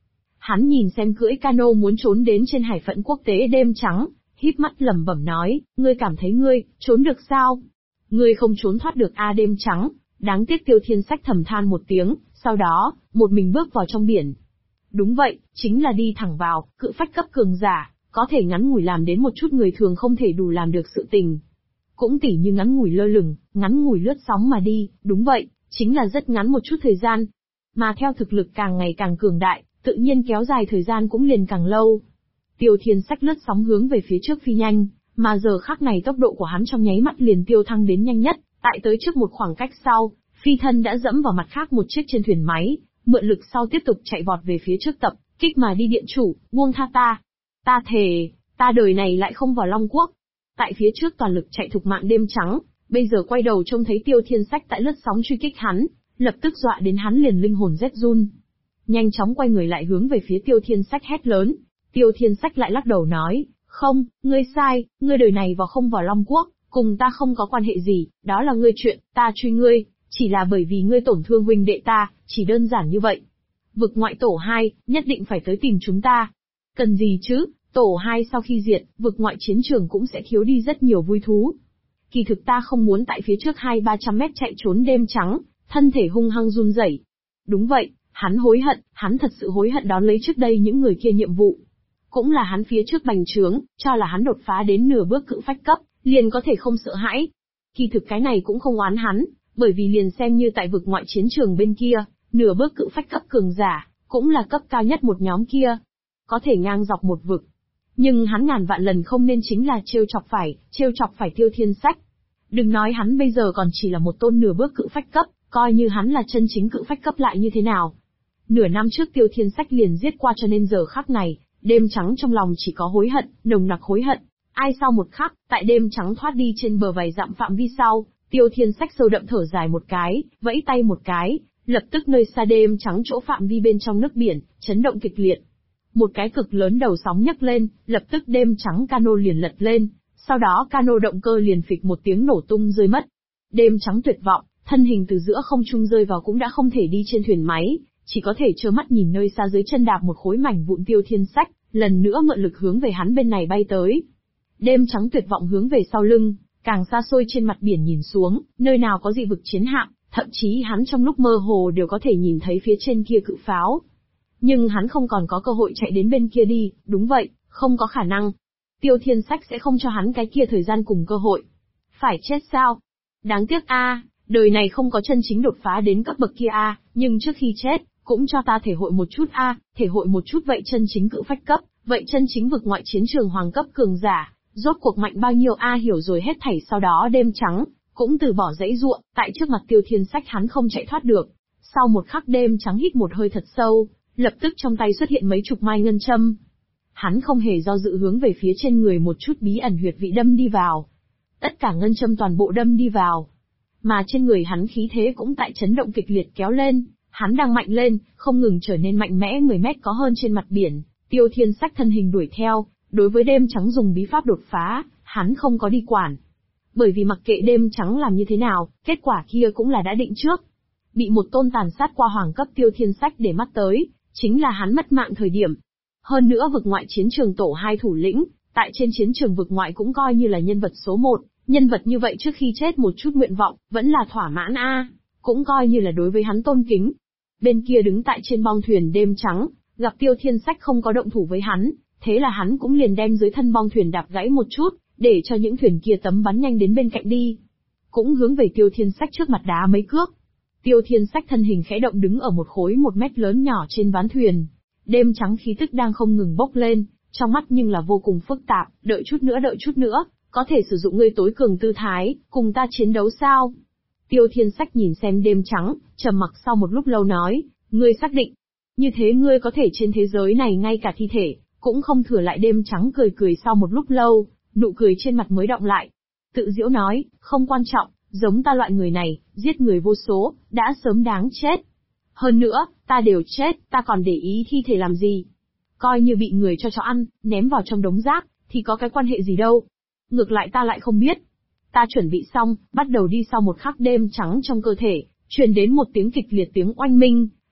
Hắn nhìn xem cưỡi cano muốn trốn đến trên hải phận quốc tế đêm trắng, híp mắt lẩm bẩm nói, ngươi cảm thấy ngươi, trốn được sao? Ngươi không trốn thoát được a đêm trắng, đáng tiếc Tiêu Thiên Sách thầm than một tiếng, sau đó, một mình bước vào trong biển. Đúng vậy, chính là đi thẳng vào, cự phách cấp cường giả, có thể ngắn ngủi làm đến một chút người thường không thể đủ làm được sự tình. Cũng tỉ như ngắn ngủi lơ lửng, ngắn ngủi lướt sóng mà đi, đúng vậy, chính là rất ngắn một chút thời gian. Mà theo thực lực càng ngày càng cường đại, tự nhiên kéo dài thời gian cũng liền càng lâu. Tiêu Thiên Sách lướt sóng hướng về phía trước phi nhanh, mà giờ khắc này tốc độ của hắn trong nháy mắt liền tiêu thăng đến nhanh nhất, tại tới trước một khoảng cách sau, phi thân đã dẫm vào mặt khác một chiếc trên thuyền máy, mượn lực sau tiếp tục chạy vọt về phía trước tập, kích mà đi điện chủ, buông tha ta. Ta thề, ta đời này lại không vào Long Quốc. Tại phía trước toàn lực chạy thục mạng đêm trắng, bây giờ quay đầu trông thấy Tiêu Thiên Sách tại lướt sóng truy kích hắn, lập tức dọa đến hắn liền linh hồn rét run. Nhanh chóng quay người lại hướng về phía Tiêu Thiên Sách hét lớn. Tiêu Thiên Sách lại lắc đầu nói, không, ngươi sai, ngươi đời này vào không vào Long Quốc, cùng ta không có quan hệ gì, đó là ngươi chuyện, ta truy ngươi, chỉ là bởi vì ngươi tổn thương huynh đệ ta, chỉ đơn giản như vậy. Vực ngoại tổ 2, nhất định phải tới tìm chúng ta. Cần gì chứ, tổ 2 sau khi diệt, vực ngoại chiến trường cũng sẽ thiếu đi rất nhiều vui thú. Kỳ thực ta không muốn tại phía trước 200-300 mét chạy trốn đêm trắng, thân thể hung hăng run rẩy. Đúng vậy, hắn hối hận, hắn thật sự hối hận đón lấy trước đây những người kia nhiệm vụ. Cũng là hắn phía trước bành trướng, cho là hắn đột phá đến nửa bước cự phách cấp, liền có thể không sợ hãi. Kỳ thực cái này cũng không oán hắn, bởi vì liền xem như tại vực ngoại chiến trường bên kia, nửa bước cự phách cấp cường giả, cũng là cấp cao nhất một nhóm kia. Có thể ngang dọc một vực. Nhưng hắn ngàn vạn lần không nên chính là trêu chọc phải Tiêu Thiên Sách. Đừng nói hắn bây giờ còn chỉ là một tôn nửa bước cự phách cấp, coi như hắn là chân chính cự phách cấp lại như thế nào. Nửa năm trước Tiêu Thiên Sách liền giết qua cho nên giờ khắc này, đêm trắng trong lòng chỉ có hối hận, nồng nặc hối hận. Ai sau một khắc, tại đêm trắng thoát đi trên bờ vài dặm phạm vi sau, Tiêu Thiên Sách sâu đậm thở dài một cái, vẫy tay một cái, lập tức nơi xa đêm trắng chỗ phạm vi bên trong nước biển, chấn động kịch liệt. Một cái cực lớn đầu sóng nhấc lên, lập tức đêm trắng cano liền lật lên, sau đó cano động cơ liền phịch một tiếng nổ tung rơi mất. Đêm trắng tuyệt vọng, thân hình từ giữa không trung rơi vào cũng đã không thể đi trên thuyền máy, chỉ có thể trơ mắt nhìn nơi xa dưới chân đạp một khối mảnh vụn Tiêu Thiên Sách, lần nữa mượn lực hướng về hắn bên này bay tới. Đêm trắng tuyệt vọng hướng về sau lưng, càng xa xôi trên mặt biển nhìn xuống, nơi nào có dị vực chiến hạm, thậm chí hắn trong lúc mơ hồ đều có thể nhìn thấy phía trên kia cự pháo. Nhưng hắn không còn có cơ hội chạy đến bên kia đi, đúng vậy, không có khả năng. Tiêu Thiên Sách sẽ không cho hắn cái kia thời gian cùng cơ hội. Phải chết sao? Đáng tiếc a, đời này không có chân chính đột phá đến cấp bậc kia a, nhưng trước khi chết, cũng cho ta thể hội một chút a, thể hội một chút vậy chân chính cự phách cấp, vậy chân chính vực ngoại chiến trường hoàng cấp cường giả, rốt cuộc mạnh bao nhiêu a hiểu rồi hết thảy sau đó đêm trắng, cũng từ bỏ dãy ruộng, tại trước mặt Tiêu Thiên Sách hắn không chạy thoát được. Sau một khắc đêm trắng hít một hơi thật sâu, lập tức trong tay xuất hiện mấy chục mai ngân châm. Hắn không hề do dự hướng về phía trên người một chút bí ẩn huyệt vị đâm đi vào. Tất cả ngân châm toàn bộ đâm đi vào. Mà trên người hắn khí thế cũng tại chấn động kịch liệt kéo lên, hắn đang mạnh lên, không ngừng trở nên mạnh mẽ 10 mét có hơn trên mặt biển. Tiêu Thiên Sách thân hình đuổi theo, đối với đêm trắng dùng bí pháp đột phá, hắn không có đi quản. Bởi vì mặc kệ đêm trắng làm như thế nào, kết quả kia cũng là đã định trước. Bị một tôn tàn sát qua hoàng cấp Tiêu Thiên Sách để mắt tới, chính là hắn mất mạng thời điểm. Hơn nữa vực ngoại chiến trường tổ 2 thủ lĩnh, tại trên chiến trường vực ngoại cũng coi như là nhân vật số 1, nhân vật như vậy trước khi chết một chút nguyện vọng, vẫn là thỏa mãn a, cũng coi như là đối với hắn tôn kính. Bên kia đứng tại trên bong thuyền đêm trắng, gặp Tiêu Thiên Sách không có động thủ với hắn, thế là hắn cũng liền đem dưới thân bong thuyền đạp gãy một chút, để cho những thuyền kia tấm bắn nhanh đến bên cạnh đi. Cũng hướng về Tiêu Thiên Sách trước mặt đá mấy cước. Tiêu Thiên Sách thân hình khẽ động đứng ở một khối 1 mét lớn nhỏ trên ván thuyền. Đêm trắng khí tức đang không ngừng bốc lên, trong mắt nhưng là vô cùng phức tạp, đợi chút nữa, có thể sử dụng ngươi tối cường tư thái, cùng ta chiến đấu sao? Tiêu Thiên Sách nhìn xem đêm trắng, trầm mặc sau một lúc lâu nói, ngươi xác định, như thế ngươi có thể trên thế giới này ngay cả thi thể, cũng không thừa lại. Đêm trắng cười cười sau một lúc lâu, nụ cười trên mặt mới đọng lại. Tự giễu nói, không quan trọng, giống ta loại người này, giết người vô số, đã sớm đáng chết. Hơn nữa, ta đều chết, ta còn để ý thi thể làm gì? Coi như bị người cho chó ăn, ném vào trong đống rác, thì có cái quan hệ gì đâu. Ngược lại ta lại không biết. Ta chuẩn bị xong, bắt đầu đi. Sau một khắc đêm trắng trong cơ thể, truyền đến một tiếng kịch liệt tiếng oanh minh,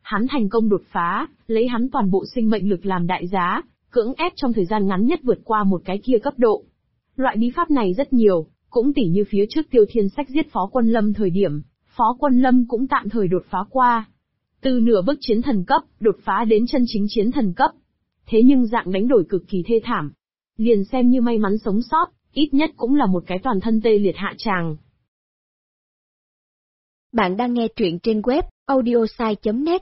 Hắn thành công đột phá, lấy hắn toàn bộ sinh mệnh lực làm đại giá, cưỡng ép trong thời gian ngắn nhất vượt qua một cái kia cấp độ. Loại bí pháp này rất nhiều, cũng tỉ như phía trước Tiêu Thiên Sách giết Phó Quân Lâm thời điểm, Phó Quân Lâm cũng tạm thời đột phá qua. Từ nửa bước chiến thần cấp, đột phá đến chân chính chiến thần cấp. Thế nhưng dạng đánh đổi cực kỳ thê thảm. Liền xem như may mắn sống sót, ít nhất cũng là một cái toàn thân tê liệt hạ tràng. Bạn đang nghe truyện trên web audiosai.net.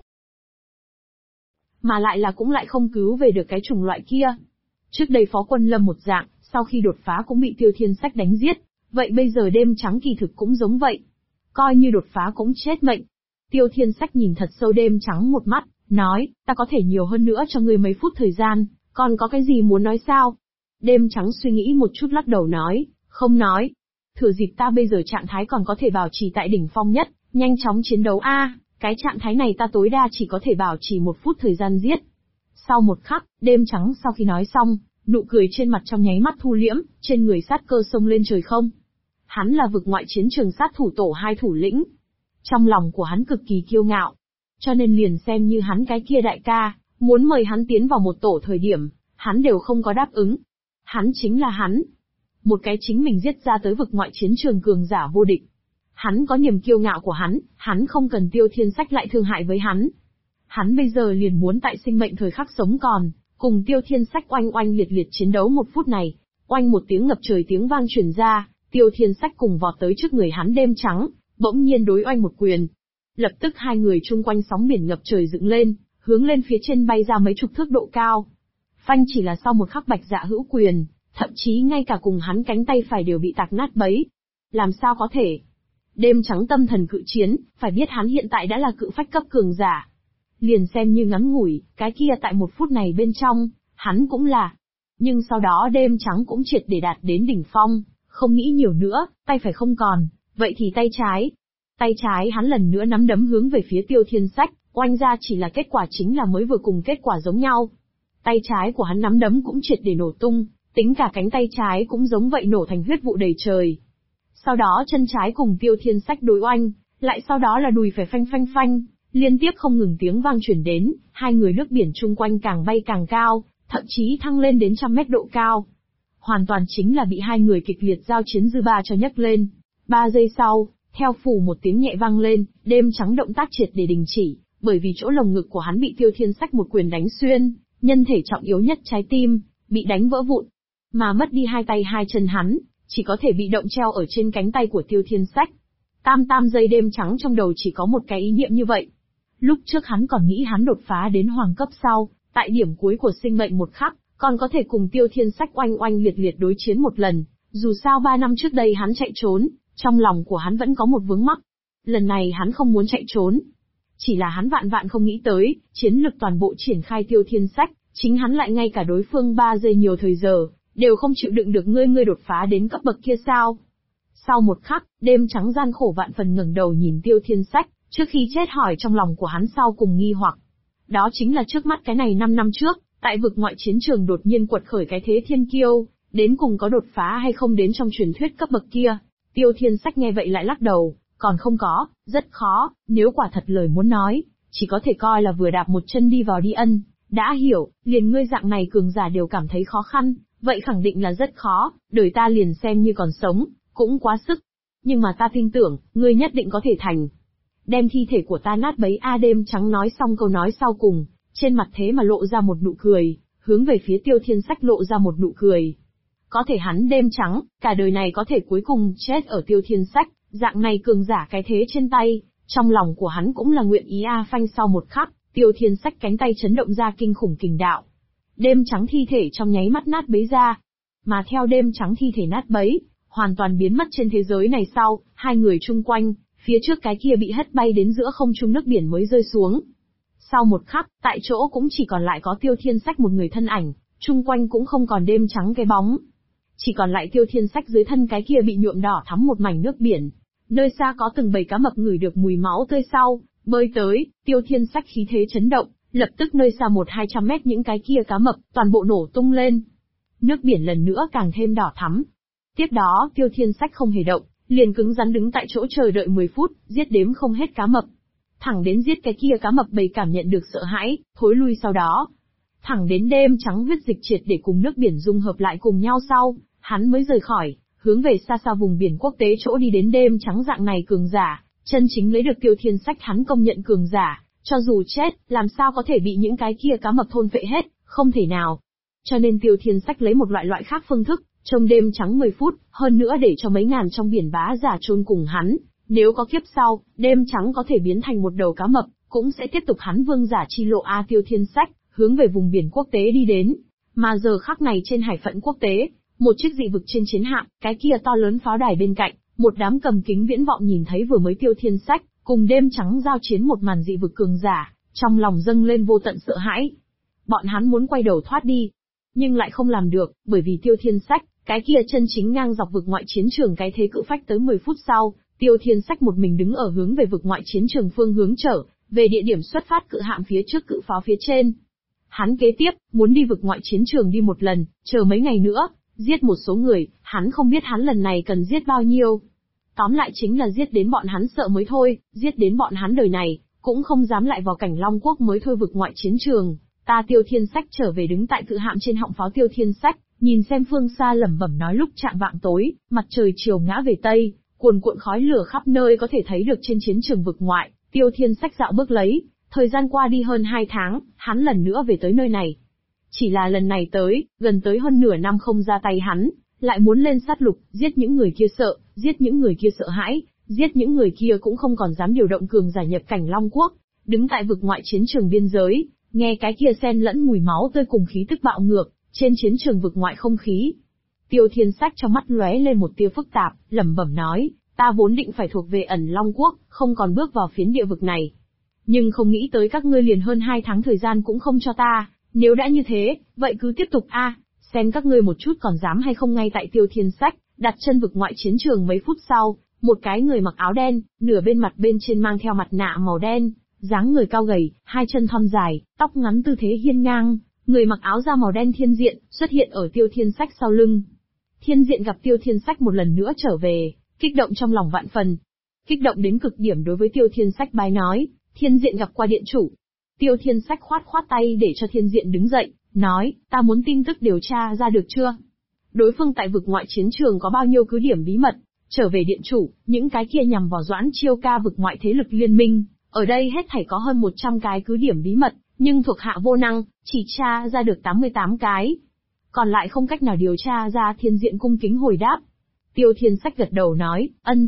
Mà lại cũng lại không cứu về được cái chủng loại kia. Trước đây Phó Quân Lâm một dạng, sau khi đột phá cũng bị Tiêu Thiên Sách đánh giết, vậy bây giờ đêm trắng kỳ thực cũng giống vậy. Coi như đột phá cũng chết mệnh. Tiêu Thiên Sách nhìn thật sâu đêm trắng một mắt, nói, ta có thể nhiều hơn nữa cho ngươi mấy phút thời gian, còn có cái gì muốn nói sao? Đêm trắng suy nghĩ một chút lắc đầu nói, không nói. Thừa dịp ta bây giờ trạng thái còn có thể bảo trì tại đỉnh phong nhất, nhanh chóng chiến đấu cái trạng thái này ta tối đa chỉ có thể bảo trì 1 phút thời gian giết. Sau một khắc, đêm trắng sau khi nói xong, nụ cười trên mặt trong nháy mắt thu liễm, trên người sát cơ sông lên trời không. Hắn là vực ngoại chiến trường sát thủ tổ 2 thủ lĩnh. Trong lòng của hắn cực kỳ kiêu ngạo. Cho nên liền xem như hắn cái kia đại ca, muốn mời hắn tiến vào một tổ thời điểm, hắn đều không có đáp ứng. Hắn chính là hắn. Một cái chính mình giết ra tới vực ngoại chiến trường cường giả vô địch. Hắn có niềm kiêu ngạo của hắn không cần Tiêu Thiên Sách lại thương hại với hắn. Hắn bây giờ liền muốn tại sinh mệnh thời khắc sống còn, cùng Tiêu Thiên Sách oanh oanh liệt liệt chiến đấu 1 phút này. Oanh một tiếng ngập trời tiếng vang truyền ra, Tiêu Thiên Sách cùng vọt tới trước người hắn đêm trắng, bỗng nhiên đối oanh một quyền. Lập tức hai người chung quanh sóng biển ngập trời dựng lên, hướng lên phía trên bay ra mấy chục thước độ cao. Phanh chỉ là sau một khắc Bạch Dạ hữu quyền, thậm chí ngay cả cùng hắn cánh tay phải đều bị tạc nát bấy. Làm sao có thể? Đêm trắng tâm thần cự chiến, phải biết hắn hiện tại đã là cự phách cấp cường giả. Liền xem như ngắn ngủi, cái kia tại 1 phút này bên trong, hắn cũng là. Nhưng sau đó đêm trắng cũng triệt để đạt đến đỉnh phong, không nghĩ nhiều nữa, tay phải không còn, vậy thì tay trái. Tay trái hắn lần nữa nắm đấm hướng về phía Tiêu Thiên Sách, oanh ra chỉ là kết quả chính là mới vừa cùng kết quả giống nhau. Tay trái của hắn nắm đấm cũng triệt để nổ tung, tính cả cánh tay trái cũng giống vậy nổ thành huyết vụ đầy trời. Sau đó chân trái cùng Tiêu Thiên Sách đối oanh, lại sau đó là đùi phải phanh phanh phanh, liên tiếp không ngừng tiếng vang chuyển đến, hai người nước biển chung quanh càng bay càng cao, thậm chí thăng lên đến 100 mét độ cao. Hoàn toàn chính là bị hai người kịch liệt giao chiến dư ba cho nhấc lên. 3 giây sau, theo phủ một tiếng nhẹ vang lên, đêm trắng động tác triệt để đình chỉ, bởi vì chỗ lồng ngực của hắn bị Tiêu Thiên Sách một quyền đánh xuyên, nhân thể trọng yếu nhất trái tim, bị đánh vỡ vụn. Mà mất đi 2 tay 2 chân hắn, chỉ có thể bị động treo ở trên cánh tay của Tiêu Thiên Sách. Tam giây đêm trắng trong đầu chỉ có một cái ý niệm như vậy. Lúc trước hắn còn nghĩ hắn đột phá đến hoàng cấp sau, tại điểm cuối của sinh mệnh một khắc, còn có thể cùng Tiêu Thiên Sách oanh oanh liệt liệt đối chiến một lần, dù sao 3 năm trước đây hắn chạy trốn, trong lòng của hắn vẫn có một vướng mắc. Lần này hắn không muốn chạy trốn. Chỉ là hắn vạn vạn không nghĩ tới, chiến lực toàn bộ triển khai Tiêu Thiên Sách, chính hắn lại ngay cả đối phương 3 giây nhiều thời giờ, đều không chịu đựng được ngươi đột phá đến cấp bậc kia sao. Sau một khắc, đêm trắng gian khổ vạn phần ngẩng đầu nhìn Tiêu Thiên Sách, trước khi chết hỏi trong lòng của hắn sau cùng nghi hoặc. Đó chính là trước mắt cái này 5 năm trước, tại vực ngoại chiến trường đột nhiên quật khởi cái thế thiên kiêu, đến cùng có đột phá hay không đến trong truyền thuyết cấp bậc kia. Tiêu Thiên Sách nghe vậy lại lắc đầu, còn không có, rất khó, nếu quả thật lời muốn nói, chỉ có thể coi là vừa đạp một chân đi vào đi ân, đã hiểu, liền ngươi dạng này cường giả đều cảm thấy khó khăn, vậy khẳng định là rất khó, đời ta liền xem như còn sống, cũng quá sức. Nhưng mà ta tin tưởng, ngươi nhất định có thể thành. Đem thi thể của ta nát bấy đêm trắng nói xong câu nói sau cùng, trên mặt thế mà lộ ra một nụ cười, hướng về phía Tiêu Thiên Sách lộ ra một nụ cười. Có thể hắn đêm trắng, cả đời này có thể cuối cùng chết ở Tiêu Thiên Sách, dạng này cường giả cái thế trên tay, trong lòng của hắn cũng là nguyện ý phanh sau một khắc, Tiêu Thiên Sách cánh tay chấn động ra kinh khủng kình đạo. Đêm trắng thi thể trong nháy mắt nát bấy ra. Mà theo đêm trắng thi thể nát bấy, hoàn toàn biến mất trên thế giới này sau, hai người chung quanh, phía trước cái kia bị hất bay đến giữa không trung nước biển mới rơi xuống. Sau một khắc, tại chỗ cũng chỉ còn lại có Tiêu Thiên Sách một người thân ảnh, chung quanh cũng không còn đêm trắng cái bóng. Chỉ còn lại Tiêu Thiên Sách dưới thân cái kia bị nhuộm đỏ thắm một mảnh nước biển. Nơi xa có từng bầy cá mập ngửi được mùi máu tươi sau, bơi tới, Tiêu Thiên Sách khí thế chấn động, lập tức nơi xa 100-200 mét những cái kia cá mập, toàn bộ nổ tung lên. Nước biển lần nữa càng thêm đỏ thắm. Tiếp đó, Tiêu Thiên Sách không hề động, liền cứng rắn đứng tại chỗ chờ đợi 10 phút, giết đếm không hết cá mập. thẳng đến giết cái kia cá mập bầy cảm nhận được sợ hãi, thối lui sau đó. Thẳng đến đêm trắng huyết dịch triệt để cùng nước biển dung hợp lại cùng nhau sau, hắn mới rời khỏi, hướng về xa xa vùng biển quốc tế chỗ đi đến đêm trắng dạng này cường giả, chân chính lấy được Tiêu Thiên Sách hắn công nhận cường giả, cho dù chết, làm sao có thể bị những cái kia cá mập thôn phệ hết, không thể nào. Cho nên Tiêu Thiên Sách lấy một loại khác phương thức, trong đêm trắng 10 phút, hơn nữa để cho mấy ngàn trong biển bá giả chôn cùng hắn, nếu có kiếp sau, đêm trắng có thể biến thành một đầu cá mập, cũng sẽ tiếp tục hắn vương giả chi lộ A Tiêu Thiên Sách, hướng về vùng biển quốc tế đi đến. Mà giờ khắc này trên hải phận quốc tế, một chiếc dị vực trên chiến hạm, cái kia to lớn pháo đài bên cạnh, một đám cầm kính viễn vọng nhìn thấy vừa mới Tiêu Thiên Sách, cùng đêm trắng giao chiến một màn dị vực cường giả, trong lòng dâng lên vô tận sợ hãi. Bọn hắn muốn quay đầu thoát đi, nhưng lại không làm được, bởi vì Tiêu Thiên Sách, cái kia chân chính ngang dọc vực ngoại chiến trường cái thế cự phách tới 10 phút sau, Tiêu Thiên Sách một mình đứng ở hướng về vực ngoại chiến trường phương hướng trở về địa điểm xuất phát cự hạm phía trước cự pháo phía trên. Hắn kế tiếp, muốn đi vực ngoại chiến trường đi một lần, chờ mấy ngày nữa, giết một số người, hắn không biết hắn lần này cần giết bao nhiêu. Tóm lại chính là giết đến bọn hắn sợ mới thôi, giết đến bọn hắn đời này, cũng không dám lại vào cảnh Long Quốc mới thôi vực ngoại chiến trường. Ta Tiêu Thiên Sách trở về đứng tại cự hạm trên họng pháo Tiêu Thiên Sách, nhìn xem phương xa lẩm bẩm nói lúc chạng vạng tối, mặt trời chiều ngã về Tây, cuồn cuộn khói lửa khắp nơi có thể thấy được trên chiến trường vực ngoại, Tiêu Thiên Sách dạo bước lấy. Thời gian qua đi hơn 2 tháng, hắn lần nữa về tới nơi này. Chỉ là lần này tới, gần tới hơn nửa năm không ra tay hắn, lại muốn lên sát lục, giết những người kia sợ, giết những người kia sợ hãi, giết những người kia cũng không còn dám điều động cường giả nhập cảnh Long Quốc, đứng tại vực ngoại chiến trường biên giới, nghe cái kia xen lẫn mùi máu tươi cùng khí tức bạo ngược, trên chiến trường vực ngoại không khí. Tiêu Thiên Sách trong mắt lóe lên một tia phức tạp, lẩm bẩm nói, ta vốn định phải thuộc về ẩn Long Quốc, không còn bước vào phiến địa vực này. Nhưng không nghĩ tới các ngươi liền hơn 2 tháng thời gian cũng không cho ta, nếu đã như thế, vậy cứ tiếp tục a, xem các ngươi một chút còn dám hay không. Ngay tại Tiêu Thiên Sách đặt chân vực ngoại chiến trường mấy phút sau, một cái người mặc áo đen, nửa bên mặt bên trên mang theo mặt nạ màu đen, dáng người cao gầy, hai chân thon dài, tóc ngắn tư thế hiên ngang, người mặc áo da màu đen Thiên Diện, xuất hiện ở Tiêu Thiên Sách sau lưng. Thiên Diện gặp Tiêu Thiên Sách một lần nữa trở về, kích động trong lòng vạn phần. Kích động đến cực điểm đối với Tiêu Thiên Sách bái nói, Thiên Diện gặp qua điện chủ. Tiêu Thiên Sách khoát tay để cho Thiên Diện đứng dậy, nói, ta muốn tin tức điều tra ra được chưa? Đối phương tại vực ngoại chiến trường có bao nhiêu cứ điểm bí mật, trở về điện chủ, những cái kia nhằm vào Doãn Chiêu Ca vực ngoại thế lực liên minh, ở đây hết thảy có hơn 100 cái cứ điểm bí mật, nhưng thuộc hạ vô năng, chỉ tra ra được 88 cái. Còn lại không cách nào điều tra ra. Thiên Diện cung kính hồi đáp. Tiêu Thiên Sách gật đầu nói,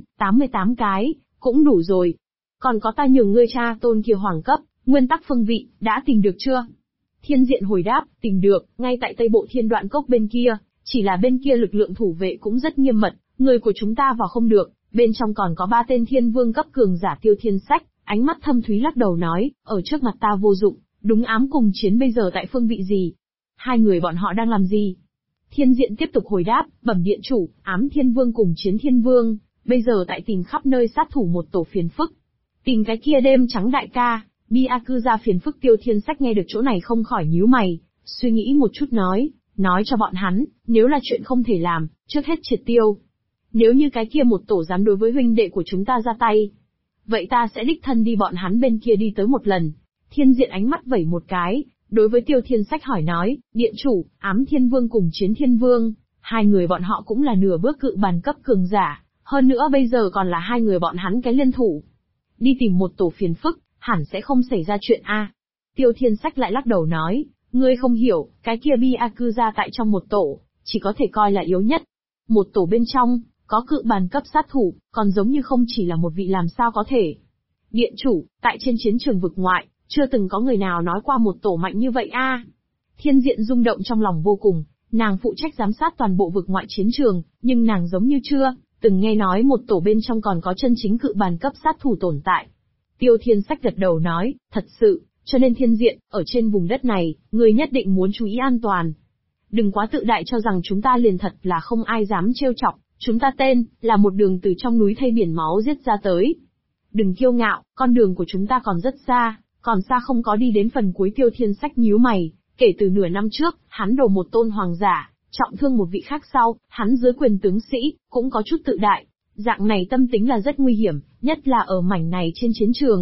88 cái, cũng đủ rồi. Còn có ta nhường ngươi tra tôn kia hoàng cấp, nguyên tắc phương vị, đã tìm được chưa? Thiên Diện hồi đáp, tìm được, ngay tại Tây Bộ Thiên Đoạn Cốc bên kia, chỉ là bên kia lực lượng thủ vệ cũng rất nghiêm mật, người của chúng ta vào không được, bên trong còn có 3 tên thiên vương cấp cường giả. Tiêu Thiên Sách, ánh mắt thâm thúy lắc đầu nói, ở trước mặt ta vô dụng, đúng ám cùng chiến bây giờ tại phương vị gì? 2 người bọn họ đang làm gì? Thiên Diện tiếp tục hồi đáp, bẩm điện chủ, ám thiên vương cùng chiến thiên vương, bây giờ tại tìm khắp nơi sát thủ một tổ phiền phức. Tìm cái kia đêm trắng đại ca, Bia cư ra phiền phức. Tiêu Thiên Sách nghe được chỗ này không khỏi nhíu mày, suy nghĩ một chút nói cho bọn hắn, nếu là chuyện không thể làm, trước hết triệt tiêu. Nếu như cái kia một tổ dám đối với huynh đệ của chúng ta ra tay, vậy ta sẽ đích thân đi bọn hắn bên kia đi tới một lần. Thiên Diện ánh mắt vẩy một cái, đối với Tiêu Thiên Sách hỏi nói, điện chủ, ám thiên vương cùng chiến thiên vương, 2 người bọn họ cũng là nửa bước cự bàn cấp cường giả, hơn nữa bây giờ còn là 2 người bọn hắn cái liên thủ. Đi tìm một tổ phiền phức, hẳn sẽ không xảy ra chuyện a. Tiêu Thiên Sách lại lắc đầu nói, ngươi không hiểu, cái kia Bia cư ra tại trong một tổ, chỉ có thể coi là yếu nhất. Một tổ bên trong, có cự bàn cấp sát thủ, còn giống như không chỉ là một vị làm sao có thể. Điện chủ, tại trên chiến trường vực ngoại, chưa từng có người nào nói qua một tổ mạnh như vậy a. Thiên Diện rung động trong lòng vô cùng, nàng phụ trách giám sát toàn bộ vực ngoại chiến trường, nhưng nàng giống như chưa từng nghe nói một tổ bên trong còn có chân chính cự bàn cấp sát thủ tồn tại. Tiêu Thiên Sách gật đầu nói, thật sự, cho nên Thiên Diện, ở trên vùng đất này, ngươi nhất định muốn chú ý an toàn. Đừng quá tự đại cho rằng chúng ta liền thật là không ai dám trêu chọc, chúng ta tên, là một đường từ trong núi thây biển máu giết ra tới. Đừng kiêu ngạo, con đường của chúng ta còn rất xa, còn xa không có đi đến phần cuối. Tiêu Thiên Sách nhíu mày, kể từ nửa năm trước, hắn đổ một tôn hoàng giả, trọng thương một vị khác sau, hắn dưới quyền tướng sĩ, cũng có chút tự đại. Dạng này tâm tính là rất nguy hiểm, nhất là ở mảnh này trên chiến trường.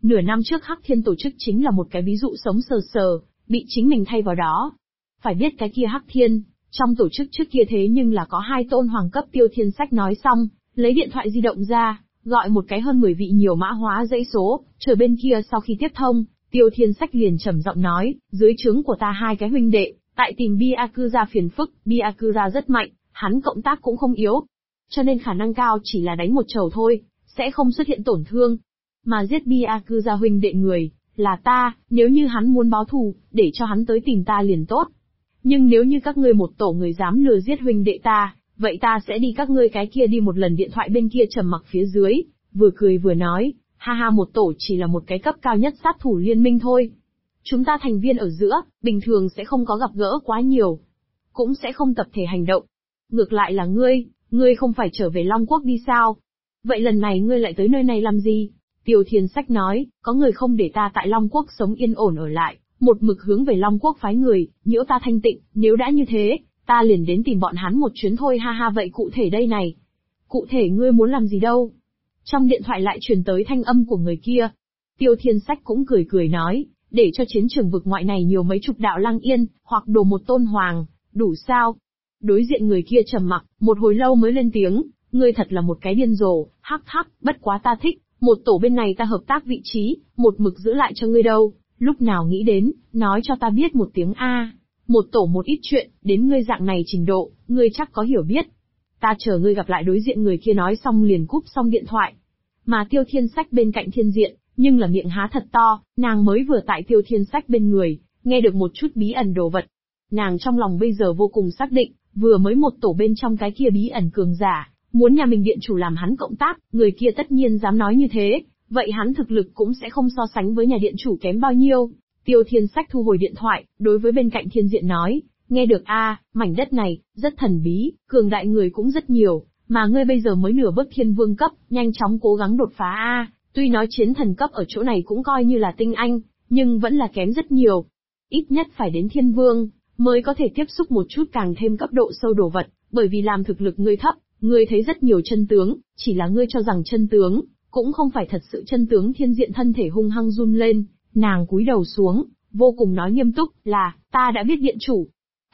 Nửa năm trước Hắc Thiên tổ chức chính là một cái ví dụ sống sờ sờ, bị chính mình thay vào đó. Phải biết cái kia Hắc Thiên, trong tổ chức trước kia thế nhưng là có 2 tôn hoàng cấp. Tiêu Thiên Sách nói xong, lấy điện thoại di động ra, gọi một cái hơn 10 vị nhiều mã hóa dãy số, chờ bên kia sau khi tiếp thông, Tiêu Thiên Sách liền trầm giọng nói, dưới trướng của ta 2 cái huynh đệ, tại tìm Byakuza phiền phức, Byakuza rất mạnh, hắn cộng tác cũng không yếu. Cho nên khả năng cao chỉ là đánh một trầu thôi, sẽ không xuất hiện tổn thương. Mà giết Byakuza huynh đệ người, là ta, nếu như hắn muốn báo thù, để cho hắn tới tìm ta liền tốt. Nhưng nếu như các ngươi một tổ người dám lừa giết huynh đệ ta, vậy ta sẽ đi các ngươi cái kia đi một lần. Điện thoại bên kia trầm mặc phía dưới, vừa cười vừa nói, ha ha, một tổ chỉ là một cái cấp cao nhất sát thủ liên minh thôi. Chúng ta thành viên ở giữa, bình thường sẽ không có gặp gỡ quá nhiều, cũng sẽ không tập thể hành động. Ngược lại là ngươi không phải trở về Long Quốc đi sao? Vậy lần này ngươi lại tới nơi này làm gì? Tiêu Thiên Sách nói, có người không để ta tại Long Quốc sống yên ổn ở lại, một mực hướng về Long Quốc phái người, nhiễu ta thanh tịnh, nếu đã như thế, ta liền đến tìm bọn hắn một chuyến thôi, ha ha. Vậy cụ thể đây này? Cụ thể ngươi muốn làm gì đâu? Trong điện thoại lại truyền tới thanh âm của người kia. Tiêu Thiên Sách cũng cười cười nói, để cho chiến trường vực ngoại này nhiều mấy chục đạo lăng yên, hoặc đổ một tôn hoàng, đủ sao? Đối diện người kia trầm mặc, một hồi lâu mới lên tiếng, ngươi thật là một cái điên rồ, hắc hắc, bất quá ta thích, một tổ bên này ta hợp tác vị trí, một mực giữ lại cho ngươi đâu, lúc nào nghĩ đến, nói cho ta biết một tiếng a. Một tổ một ít chuyện, đến ngươi dạng này trình độ, ngươi chắc có hiểu biết. Ta chờ ngươi gặp lại. Đối diện người kia nói xong liền cúp xong điện thoại. Mà Tiêu Thiên Sách bên cạnh Thiên Diện, nhưng là miệng há thật to, nàng mới vừa tại Tiêu Thiên Sách bên người, nghe được một chút bí ẩn đồ vật. Nàng trong lòng bây giờ vô cùng xác định, vừa mới một tổ bên trong cái kia bí ẩn cường giả, muốn nhà mình điện chủ làm hắn cộng tác, người kia tất nhiên dám nói như thế, vậy hắn thực lực cũng sẽ không so sánh với nhà điện chủ kém bao nhiêu. Tiêu Thiên Sách thu hồi điện thoại, đối với bên cạnh Thiên Diện nói, nghe được a, mảnh đất này, rất thần bí, cường đại người cũng rất nhiều, mà ngươi bây giờ mới nửa bước thiên vương cấp, nhanh chóng cố gắng đột phá a. Tuy nói chiến thần cấp ở chỗ này cũng coi như là tinh anh, nhưng vẫn là kém rất nhiều. Ít nhất phải đến thiên vương, mới có thể tiếp xúc một chút càng thêm cấp độ sâu đồ vật, bởi vì làm thực lực ngươi thấp, ngươi thấy rất nhiều chân tướng, chỉ là ngươi cho rằng chân tướng, cũng không phải thật sự chân tướng. Thiên Diện thân thể hung hăng run lên, nàng cúi đầu xuống, vô cùng nói nghiêm túc, là, ta đã biết điện chủ.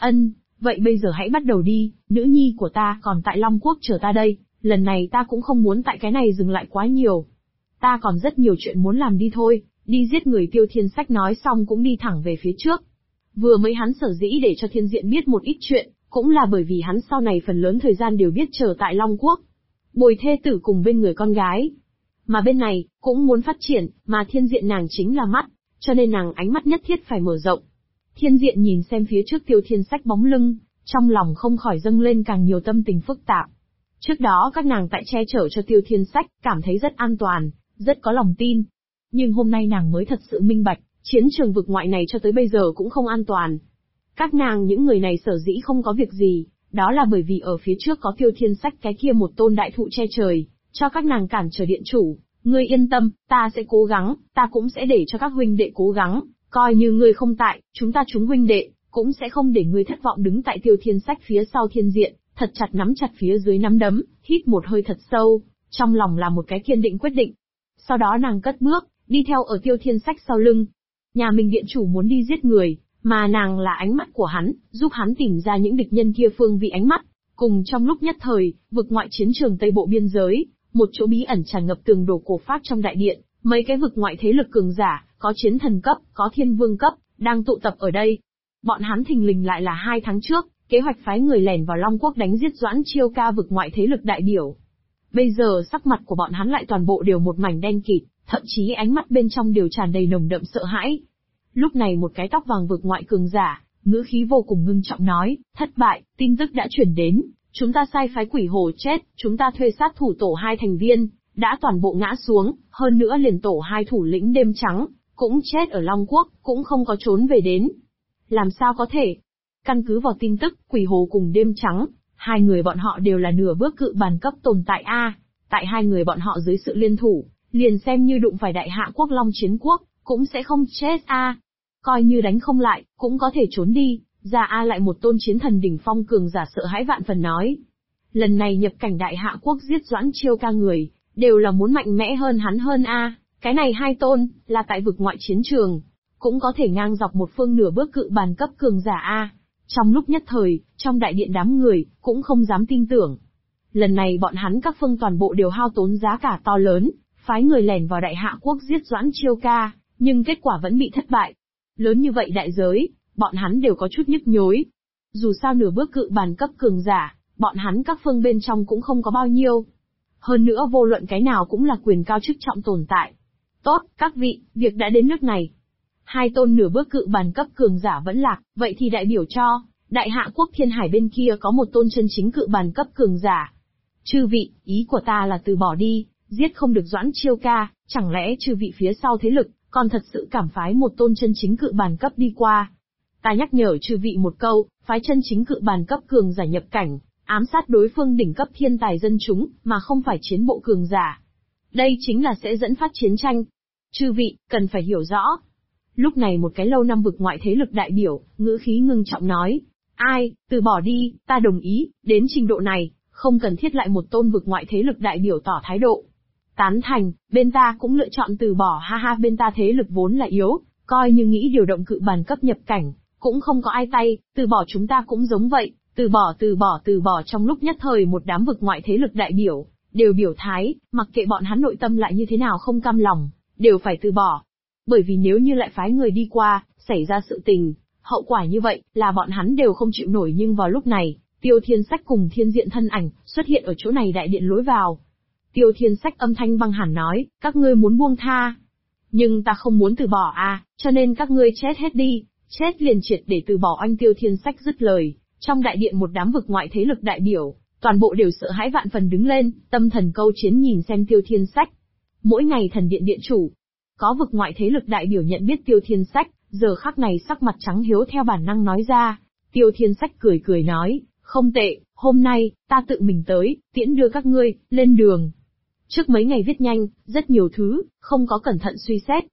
Vậy bây giờ hãy bắt đầu đi, nữ nhi của ta còn tại Long Quốc chờ ta đây, lần này ta cũng không muốn tại cái này dừng lại quá nhiều. Ta còn rất nhiều chuyện muốn làm, đi thôi, đi giết người. Tiêu Thiên Sách nói xong cũng đi thẳng về phía trước. Vừa mới hắn sở dĩ để cho Thiên Diện biết một ít chuyện, cũng là bởi vì hắn sau này phần lớn thời gian đều biết chờ tại Long Quốc, bồi thê tử cùng bên người con gái. Mà bên này, cũng muốn phát triển, mà Thiên Diện nàng chính là mắt, cho nên nàng ánh mắt nhất thiết phải mở rộng. Thiên Diện nhìn xem phía trước Tiêu Thiên Sách bóng lưng, trong lòng không khỏi dâng lên càng nhiều tâm tình phức tạp. Trước đó các nàng tại che chở cho Tiêu Thiên Sách, cảm thấy rất an toàn, rất có lòng tin. Nhưng hôm nay nàng mới thật sự minh bạch, chiến trường vực ngoại này cho tới bây giờ cũng không an toàn. Các nàng những người này sở dĩ không có việc gì, đó là bởi vì ở phía trước có Tiêu Thiên Sách cái kia một tôn đại thụ che trời, cho các nàng cản trở điện chủ. Ngươi yên tâm, ta sẽ cố gắng, ta cũng sẽ để cho các huynh đệ cố gắng, coi như ngươi không tại, chúng huynh đệ, cũng sẽ không để ngươi thất vọng. Đứng tại Tiêu Thiên Sách phía sau Thiên Diện, thật chặt nắm chặt phía dưới nắm đấm, hít một hơi thật sâu, trong lòng là một cái kiên định quyết định. Sau đó nàng cất bước, đi theo ở Tiêu Thiên Sách sau lưng. Nhà mình điện chủ muốn đi giết người, mà nàng là ánh mắt của hắn, giúp hắn tìm ra những địch nhân kia phương vị ánh mắt. Cùng trong lúc nhất thời, vực ngoại chiến trường Tây Bộ biên giới, một chỗ bí ẩn tràn ngập tường đổ cổ phác trong đại điện, mấy cái vực ngoại thế lực cường giả, có chiến thần cấp, có thiên vương cấp, đang tụ tập ở đây. Bọn hắn thình lình lại là 2 tháng trước, kế hoạch phái người lẻn vào Long Quốc đánh giết Doãn Chiêu Ca vực ngoại thế lực đại biểu. Bây giờ sắc mặt của bọn hắn lại toàn bộ đều một mảnh đen kịt, thậm chí ánh mắt bên trong đều tràn đầy nồng đậm sợ hãi. Lúc này một cái tóc vàng vực ngoại cường giả, ngữ khí vô cùng ngưng trọng nói, thất bại, tin tức đã chuyển đến, chúng ta sai phái quỷ hồ chết, chúng ta thuê sát thủ tổ 2 thành viên, đã toàn bộ ngã xuống, hơn nữa liền tổ 2 thủ lĩnh đêm trắng, cũng chết ở Long Quốc, cũng không có trốn về đến. Làm sao có thể? Căn cứ vào tin tức, quỷ hồ cùng đêm trắng, 2 người bọn họ đều là nửa bước cự bàn cấp tồn tại a. Tại 2 người bọn họ dưới sự liên thủ, liền xem như đụng phải đại hạ quốc Long Chiến Quốc, cũng sẽ không chết a. Coi như đánh không lại, cũng có thể trốn đi. Ra a. Lại một tôn chiến thần đỉnh phong cường giả sợ hãi vạn phần nói. Lần này nhập cảnh đại hạ quốc giết Doãn Chiêu Ca người, đều là muốn mạnh mẽ hơn hắn hơn a. Cái này hai tôn, là tại vực ngoại chiến trường, cũng có thể ngang dọc một phương nửa bước cự bàn cấp cường giả A. Trong lúc nhất thời, trong đại điện đám người, cũng không dám tin tưởng. Lần này bọn hắn các phương toàn bộ đều hao tốn giá cả to lớn, phái người lẻn vào Đại Hạ Quốc giết Doãn Chiêu Ca, nhưng kết quả vẫn bị thất bại. Lớn như vậy đại giới, bọn hắn đều có chút nhức nhối. Dù sao nửa bước cự bàn cấp cường giả, bọn hắn các phương bên trong cũng không có bao nhiêu. Hơn nữa vô luận cái nào cũng là quyền cao chức trọng tồn tại. Tốt, các vị, việc đã đến nước này. Hai tôn nửa bước cự bàn cấp cường giả vẫn lạc, vậy thì đại biểu cho, Đại Hạ Quốc Thiên Hải bên kia có một tôn chân chính cự bàn cấp cường giả. Chư vị, ý của ta là từ bỏ đi, giết không được Doãn Chiêu Ca, chẳng lẽ chư vị phía sau thế lực, còn thật sự cảm phái một tôn chân chính cự bàn cấp đi qua. Ta nhắc nhở chư vị một câu, phái chân chính cự bàn cấp cường giả nhập cảnh, ám sát đối phương đỉnh cấp thiên tài dân chúng, mà không phải chiến bộ cường giả. Đây chính là sẽ dẫn phát chiến tranh. Chư vị, cần phải hiểu rõ. Lúc này một cái lâu năm vực ngoại thế lực đại biểu, ngữ khí ngưng trọng nói. Ai, từ bỏ đi, ta đồng ý, đến trình độ này, không cần thiết lại một tôn vực ngoại thế lực đại biểu tỏ thái độ. Tán thành, bên ta cũng lựa chọn từ bỏ ha ha bên ta thế lực vốn là yếu, coi như nghĩ điều động cự bàn cấp nhập cảnh, cũng không có ai tay, từ bỏ chúng ta cũng giống vậy, từ bỏ trong lúc nhất thời một đám vực ngoại thế lực đại biểu, đều biểu thái, mặc kệ bọn hắn nội tâm lại như thế nào không cam lòng, đều phải từ bỏ. Bởi vì nếu như lại phái người đi qua, xảy ra sự tình, hậu quả như vậy, là bọn hắn đều không chịu nổi nhưng vào lúc này, Tiêu Thiên Sách cùng Thiên Diện thân ảnh, xuất hiện ở chỗ này đại điện lối vào. Tiêu Thiên Sách âm thanh băng hàn nói, các ngươi muốn buông tha. Nhưng ta không muốn từ bỏ cho nên các ngươi chết hết đi, chết liền triệt để từ bỏ anh Tiêu Thiên Sách dứt lời. Trong đại điện một đám vực ngoại thế lực đại biểu, toàn bộ đều sợ hãi vạn phần đứng lên, tâm thần câu chiến nhìn xem Tiêu Thiên Sách. Mỗi ngày thần điện điện chủ, có vực ngoại thế lực đại biểu nhận biết Tiêu Thiên Sách, giờ khắc này sắc mặt trắng hiếu theo bản năng nói ra. Tiêu Thiên Sách cười cười nói, không tệ, hôm nay, ta tự mình tới, tiễn đưa các ngươi, lên đường. Trước mấy ngày viết nhanh, rất nhiều thứ, không có cẩn thận suy xét.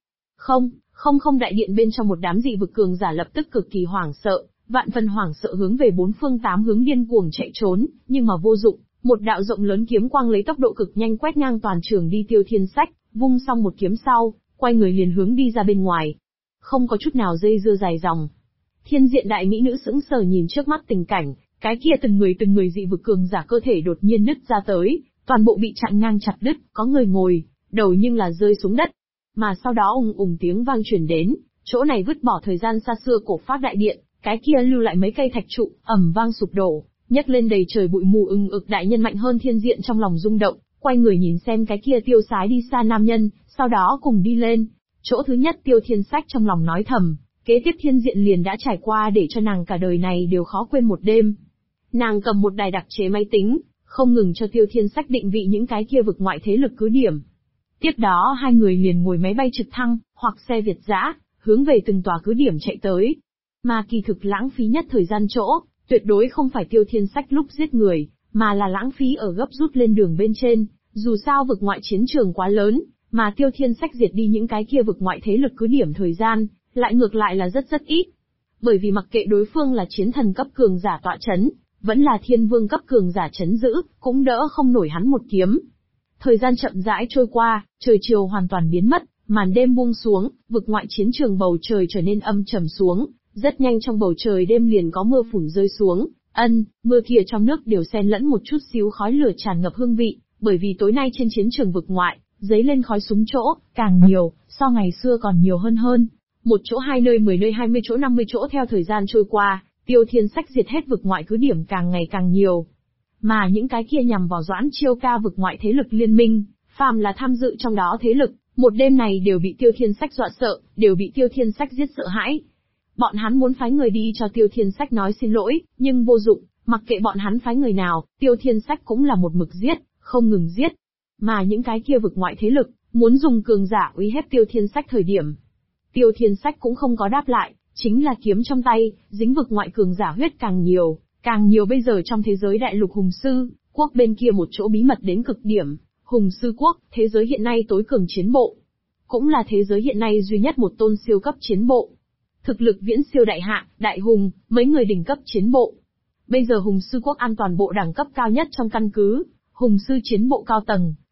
Không đại điện bên trong một đám dị vực cường giả lập tức cực kỳ hoảng sợ, vạn phần hoảng sợ hướng về bốn phương tám hướng điên cuồng chạy trốn, nhưng mà vô dụng, một đạo rộng lớn kiếm quang lấy tốc độ cực nhanh quét ngang toàn trường đi Tiêu Thiên Sách, vung xong một kiếm sau, quay người liền hướng đi ra bên ngoài. Không có chút nào dây dưa dài dòng. Thiên Diện đại mỹ nữ sững sờ nhìn trước mắt tình cảnh, cái kia từng người dị vực cường giả cơ thể đột nhiên nứt ra tới, toàn bộ bị chặn ngang chặt đứt, có người ngồi, đầu nhưng là rơi xuống đất. Mà sau đó ùng tiếng vang truyền đến, chỗ này vứt bỏ thời gian xa xưa cổ phát đại điện, cái kia lưu lại mấy cây thạch trụ, ầm vang sụp đổ, nhấc lên đầy trời bụi mù ực đại nhân mạnh hơn Thiên Diện trong lòng rung động, quay người nhìn xem cái kia tiêu sái đi xa nam nhân, sau đó cùng đi lên. Chỗ thứ nhất Tiêu Thiên Sách trong lòng nói thầm, kế tiếp Thiên Diện liền đã trải qua để cho nàng cả đời này đều khó quên một đêm. Nàng cầm một đài đặc chế máy tính, không ngừng cho Tiêu Thiên Sách định vị những cái kia vực ngoại thế lực cứ điểm. Tiếp đó hai người liền ngồi máy bay trực thăng, hoặc xe Việt dã, hướng về từng tòa cứ điểm chạy tới. Mà kỳ thực lãng phí nhất thời gian chỗ, tuyệt đối không phải Tiêu Thiên Sách lúc giết người, mà là lãng phí ở gấp rút lên đường bên trên, dù sao vực ngoại chiến trường quá lớn, mà Tiêu Thiên Sách diệt đi những cái kia vực ngoại thế lực cứ điểm thời gian, lại ngược lại là rất ít. Bởi vì mặc kệ đối phương là chiến thần cấp cường giả tọa chấn, vẫn là thiên vương cấp cường giả chấn giữ, cũng đỡ không nổi hắn một kiếm. Thời gian chậm rãi trôi qua, trời chiều hoàn toàn biến mất, màn đêm buông xuống, vực ngoại chiến trường bầu trời trở nên âm trầm xuống, rất nhanh trong bầu trời đêm liền có mưa phùn rơi xuống, mưa kia trong nước đều xen lẫn một chút xíu khói lửa tràn ngập hương vị, bởi vì tối nay trên chiến trường vực ngoại, dấy lên khói súng chỗ, càng nhiều, so ngày xưa còn nhiều hơn. Một chỗ 2 nơi 10 nơi 20 chỗ 50 chỗ theo thời gian trôi qua, Tiêu Thiên Sách diệt hết vực ngoại cứ điểm càng ngày càng nhiều. Mà những cái kia nhằm vào Doãn Chiêu Ca vực ngoại thế lực liên minh, phàm là tham dự trong đó thế lực, một đêm này đều bị Tiêu Thiên Sách dọa sợ, đều bị Tiêu Thiên Sách giết sợ hãi. Bọn hắn muốn phái người đi cho Tiêu Thiên Sách nói xin lỗi, nhưng vô dụng, mặc kệ bọn hắn phái người nào, Tiêu Thiên Sách cũng là một mực giết, không ngừng giết. Mà những cái kia vực ngoại thế lực, muốn dùng cường giả uy hiếp Tiêu Thiên Sách thời điểm. Tiêu Thiên Sách cũng không có đáp lại, chính là kiếm trong tay, dính vực ngoại cường giả huyết càng nhiều bây giờ trong thế giới đại lục Hùng Sư, quốc bên kia một chỗ bí mật đến cực điểm, Hùng Sư quốc, thế giới hiện nay tối cường chiến bộ. Cũng là thế giới hiện nay duy nhất một tôn siêu cấp chiến bộ. Thực lực viễn siêu đại hạ, đại hùng, mấy người đỉnh cấp chiến bộ. Bây giờ Hùng Sư quốc an toàn bộ đẳng cấp cao nhất trong căn cứ, Hùng Sư chiến bộ cao tầng,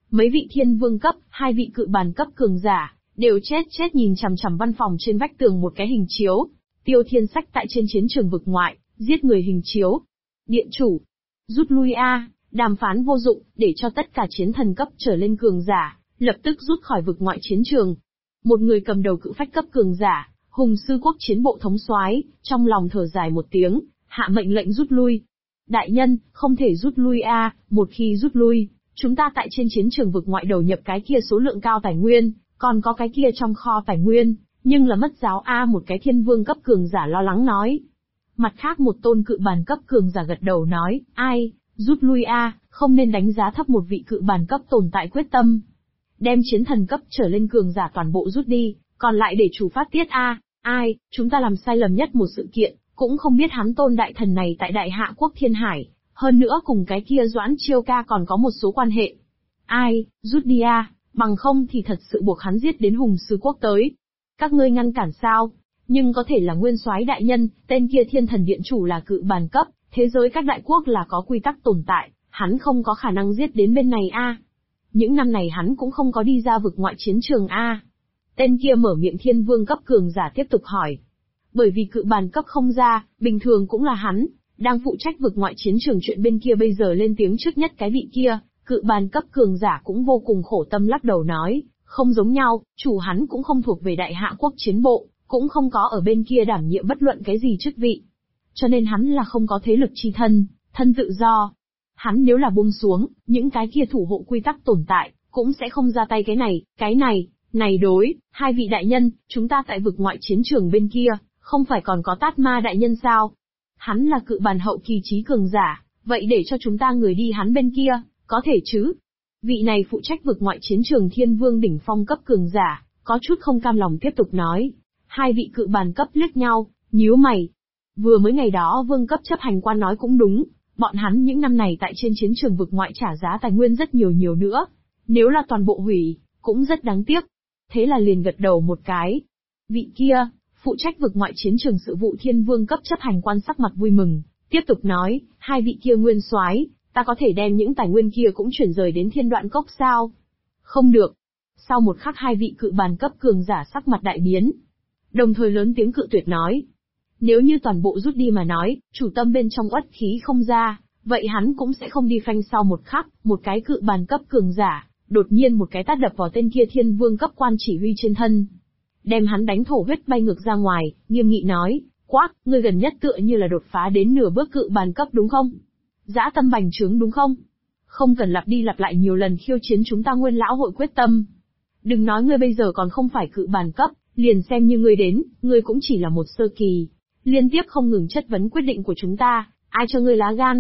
Mấy vị thiên vương cấp, 2 vị cự bàn cấp cường giả, đều chết nhìn chằm chằm văn phòng trên vách tường một cái hình chiếu. Tiêu Thiên Sách tại trên chiến trường vực ngoại, giết người hình chiếu. Điện chủ, rút lui a, đàm phán vô dụng, để cho tất cả chiến thần cấp trở lên cường giả, lập tức rút khỏi vực ngoại chiến trường. Một người cầm đầu cự phách cấp cường giả, Hùng Sư Quốc chiến bộ thống soái, trong lòng thở dài một tiếng, hạ mệnh lệnh rút lui. Đại nhân, không thể rút lui a, một khi rút lui, chúng ta tại trên chiến trường vực ngoại đầu nhập cái kia số lượng cao tài nguyên, còn có cái kia trong kho tài nguyên, nhưng là mất giáo a, một cái thiên vương cấp cường giả lo lắng nói. Mặt khác một tôn cự bàn cấp cường giả gật đầu nói, ai, rút lui a, không nên đánh giá thấp một vị cự bàn cấp tồn tại quyết tâm. Đem chiến thần cấp trở lên cường giả toàn bộ rút đi, còn lại để chủ phát tiết a, ai, chúng ta làm sai lầm nhất một sự kiện, cũng không biết hắn tôn đại thần này tại Đại Hạ Quốc Thiên Hải, hơn nữa cùng cái kia Doãn Chiêu Ca còn có một số quan hệ. Ai, rút đi a, bằng không thì thật sự buộc hắn giết đến Hùng Sư Quốc tới. Các ngươi ngăn cản sao? Nhưng có thể là nguyên soái đại nhân, tên kia thiên thần điện chủ là cự bàn cấp, thế giới các đại quốc là có quy tắc tồn tại, hắn không có khả năng giết đến bên này a. Những năm này hắn cũng không có đi ra vực ngoại chiến trường a. Tên kia mở miệng thiên vương cấp cường giả tiếp tục hỏi. Bởi vì cự bàn cấp không ra, bình thường cũng là hắn, đang phụ trách vực ngoại chiến trường chuyện bên kia bây giờ lên tiếng trước nhất cái vị kia, cự bàn cấp cường giả cũng vô cùng khổ tâm lắc đầu nói, không giống nhau, chủ hắn cũng không thuộc về Đại Hạ Quốc chiến bộ, cũng không có ở bên kia đảm nhiệm bất luận cái gì chức vị. Cho nên hắn là không có thế lực chi thân, thân tự do. Hắn nếu là buông xuống, những cái kia thủ hộ quy tắc tồn tại, cũng sẽ không ra tay cái này đối, 2 vị đại nhân, chúng ta tại vực ngoại chiến trường bên kia, không phải còn có Tát Ma đại nhân sao? Hắn là cự bàn hậu kỳ trí cường giả, vậy để cho chúng ta người đi hắn bên kia, có thể chứ? Vị này phụ trách vực ngoại chiến trường thiên vương đỉnh phong cấp cường giả, có chút không cam lòng tiếp tục nói. 2 vị cự bàn cấp liếc nhau, nhíu mày. Vừa mới ngày đó vương cấp chấp hành quan nói cũng đúng, bọn hắn những năm này tại trên chiến trường vực ngoại trả giá tài nguyên rất nhiều nữa. Nếu là toàn bộ hủy, cũng rất đáng tiếc. Thế là liền gật đầu một cái. Vị kia, phụ trách vực ngoại chiến trường sự vụ thiên vương cấp chấp hành quan sắc mặt vui mừng, tiếp tục nói, 2 vị kia nguyên soái, ta có thể đem những tài nguyên kia cũng chuyển rời đến Thiên Đoạn Cốc sao? Không được. Sau một khắc 2 vị cự bàn cấp cường giả sắc mặt đại biến, đồng thời lớn tiếng cự tuyệt nói. Nếu như toàn bộ rút đi mà nói, chủ tâm bên trong uất khí không ra, vậy hắn cũng sẽ không đi phanh. Sau một khắc, một cái cự bàn cấp cường giả, đột nhiên một cái tát đập vào tên kia thiên vương cấp quan chỉ huy trên thân. Đem hắn đánh thổ huyết bay ngược ra ngoài, nghiêm nghị nói, quát, ngươi gần nhất tựa như là đột phá đến nửa bước cự bàn cấp đúng không? Dã tâm bành trướng đúng không? Không cần lặp đi lặp lại nhiều lần khiêu chiến chúng ta Nguyên Lão hội quyết tâm. Đừng nói ngươi bây giờ còn không phải cự bàn cấp, liền xem như ngươi đến, ngươi cũng chỉ là một sơ kỳ. Liên tiếp không ngừng chất vấn quyết định của chúng ta, ai cho ngươi lá gan?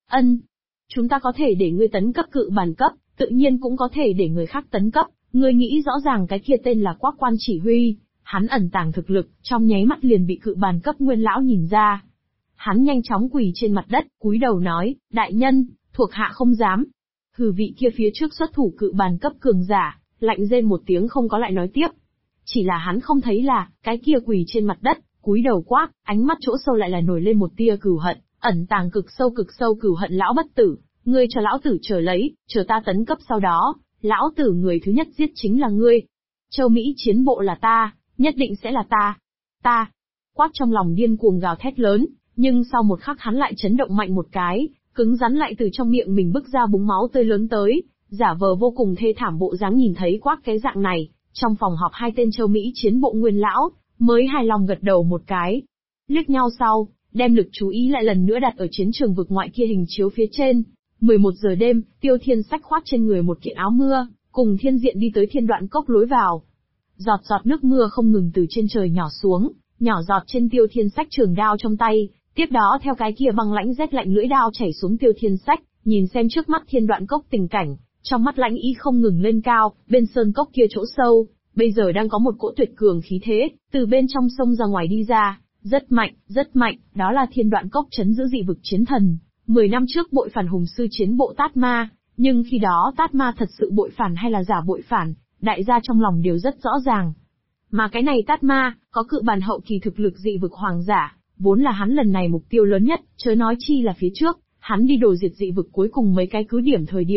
Chúng ta có thể để ngươi tấn cấp cự bàn cấp, tự nhiên cũng có thể để người khác tấn cấp. Ngươi nghĩ rõ ràng cái kia tên là Quắc quan chỉ huy, hắn ẩn tàng thực lực, trong nháy mắt liền bị cự bàn cấp Nguyên Lão nhìn ra. Hắn nhanh chóng quỳ trên mặt đất, cúi đầu nói, đại nhân, thuộc hạ không dám. Hừ, vị kia phía trước xuất thủ cự bàn cấp cường giả, lạnh rên một tiếng không có lại nói tiếp. Chỉ là hắn không thấy là, cái kia quỳ trên mặt đất, cúi đầu quát, ánh mắt chỗ sâu lại là nổi lên một tia cừu hận, ẩn tàng cực sâu cừu hận. Lão bất tử, ngươi cho lão tử chờ lấy, chờ ta tấn cấp sau đó, lão tử người thứ nhất giết chính là ngươi. Châu Mỹ chiến bộ là ta, nhất định sẽ là ta. Quát trong lòng điên cuồng gào thét lớn, nhưng sau một khắc hắn lại chấn động mạnh một cái, cứng rắn lại từ trong miệng mình bức ra búng máu tươi lớn tới, giả vờ vô cùng thê thảm bộ dáng. Nhìn thấy Quát cái dạng này, trong phòng họp 2 tên Châu Mỹ chiến bộ Nguyên Lão, mới hài lòng gật đầu một cái. Liếc nhau sau, đem lực chú ý lại lần nữa đặt ở chiến trường vực ngoại kia hình chiếu phía trên. 11 giờ đêm, Tiêu Thiên Sách khoác trên người một kiện áo mưa, cùng Thiên Diện đi tới Thiên Đoạn Cốc lối vào. Giọt giọt nước mưa không ngừng từ trên trời nhỏ xuống, nhỏ giọt trên Tiêu Thiên Sách trường đao trong tay, tiếp đó theo cái kia băng lãnh rét lạnh lưỡi đao chảy xuống. Tiêu Thiên Sách nhìn xem trước mắt Thiên Đoạn Cốc tình cảnh, trong mắt lãnh ý không ngừng lên cao. Bên sơn cốc kia chỗ sâu, bây giờ đang có một cỗ tuyệt cường khí thế, từ bên trong sông ra ngoài đi ra, rất mạnh, đó là Thiên Đoạn Cốc trấn giữ dị vực chiến thần. 10 năm trước bội phản Hùng Sư chiến bộ Tát Ma, nhưng khi đó Tát Ma thật sự bội phản hay là giả bội phản, đại gia trong lòng đều rất rõ ràng. Mà cái này Tát Ma, có cự bàn hậu kỳ thực lực dị vực hoàng giả, vốn là hắn lần này mục tiêu lớn nhất, chớ nói chi là phía trước, hắn đi đổ diệt dị vực cuối cùng mấy cái cứ điểm thời điểm,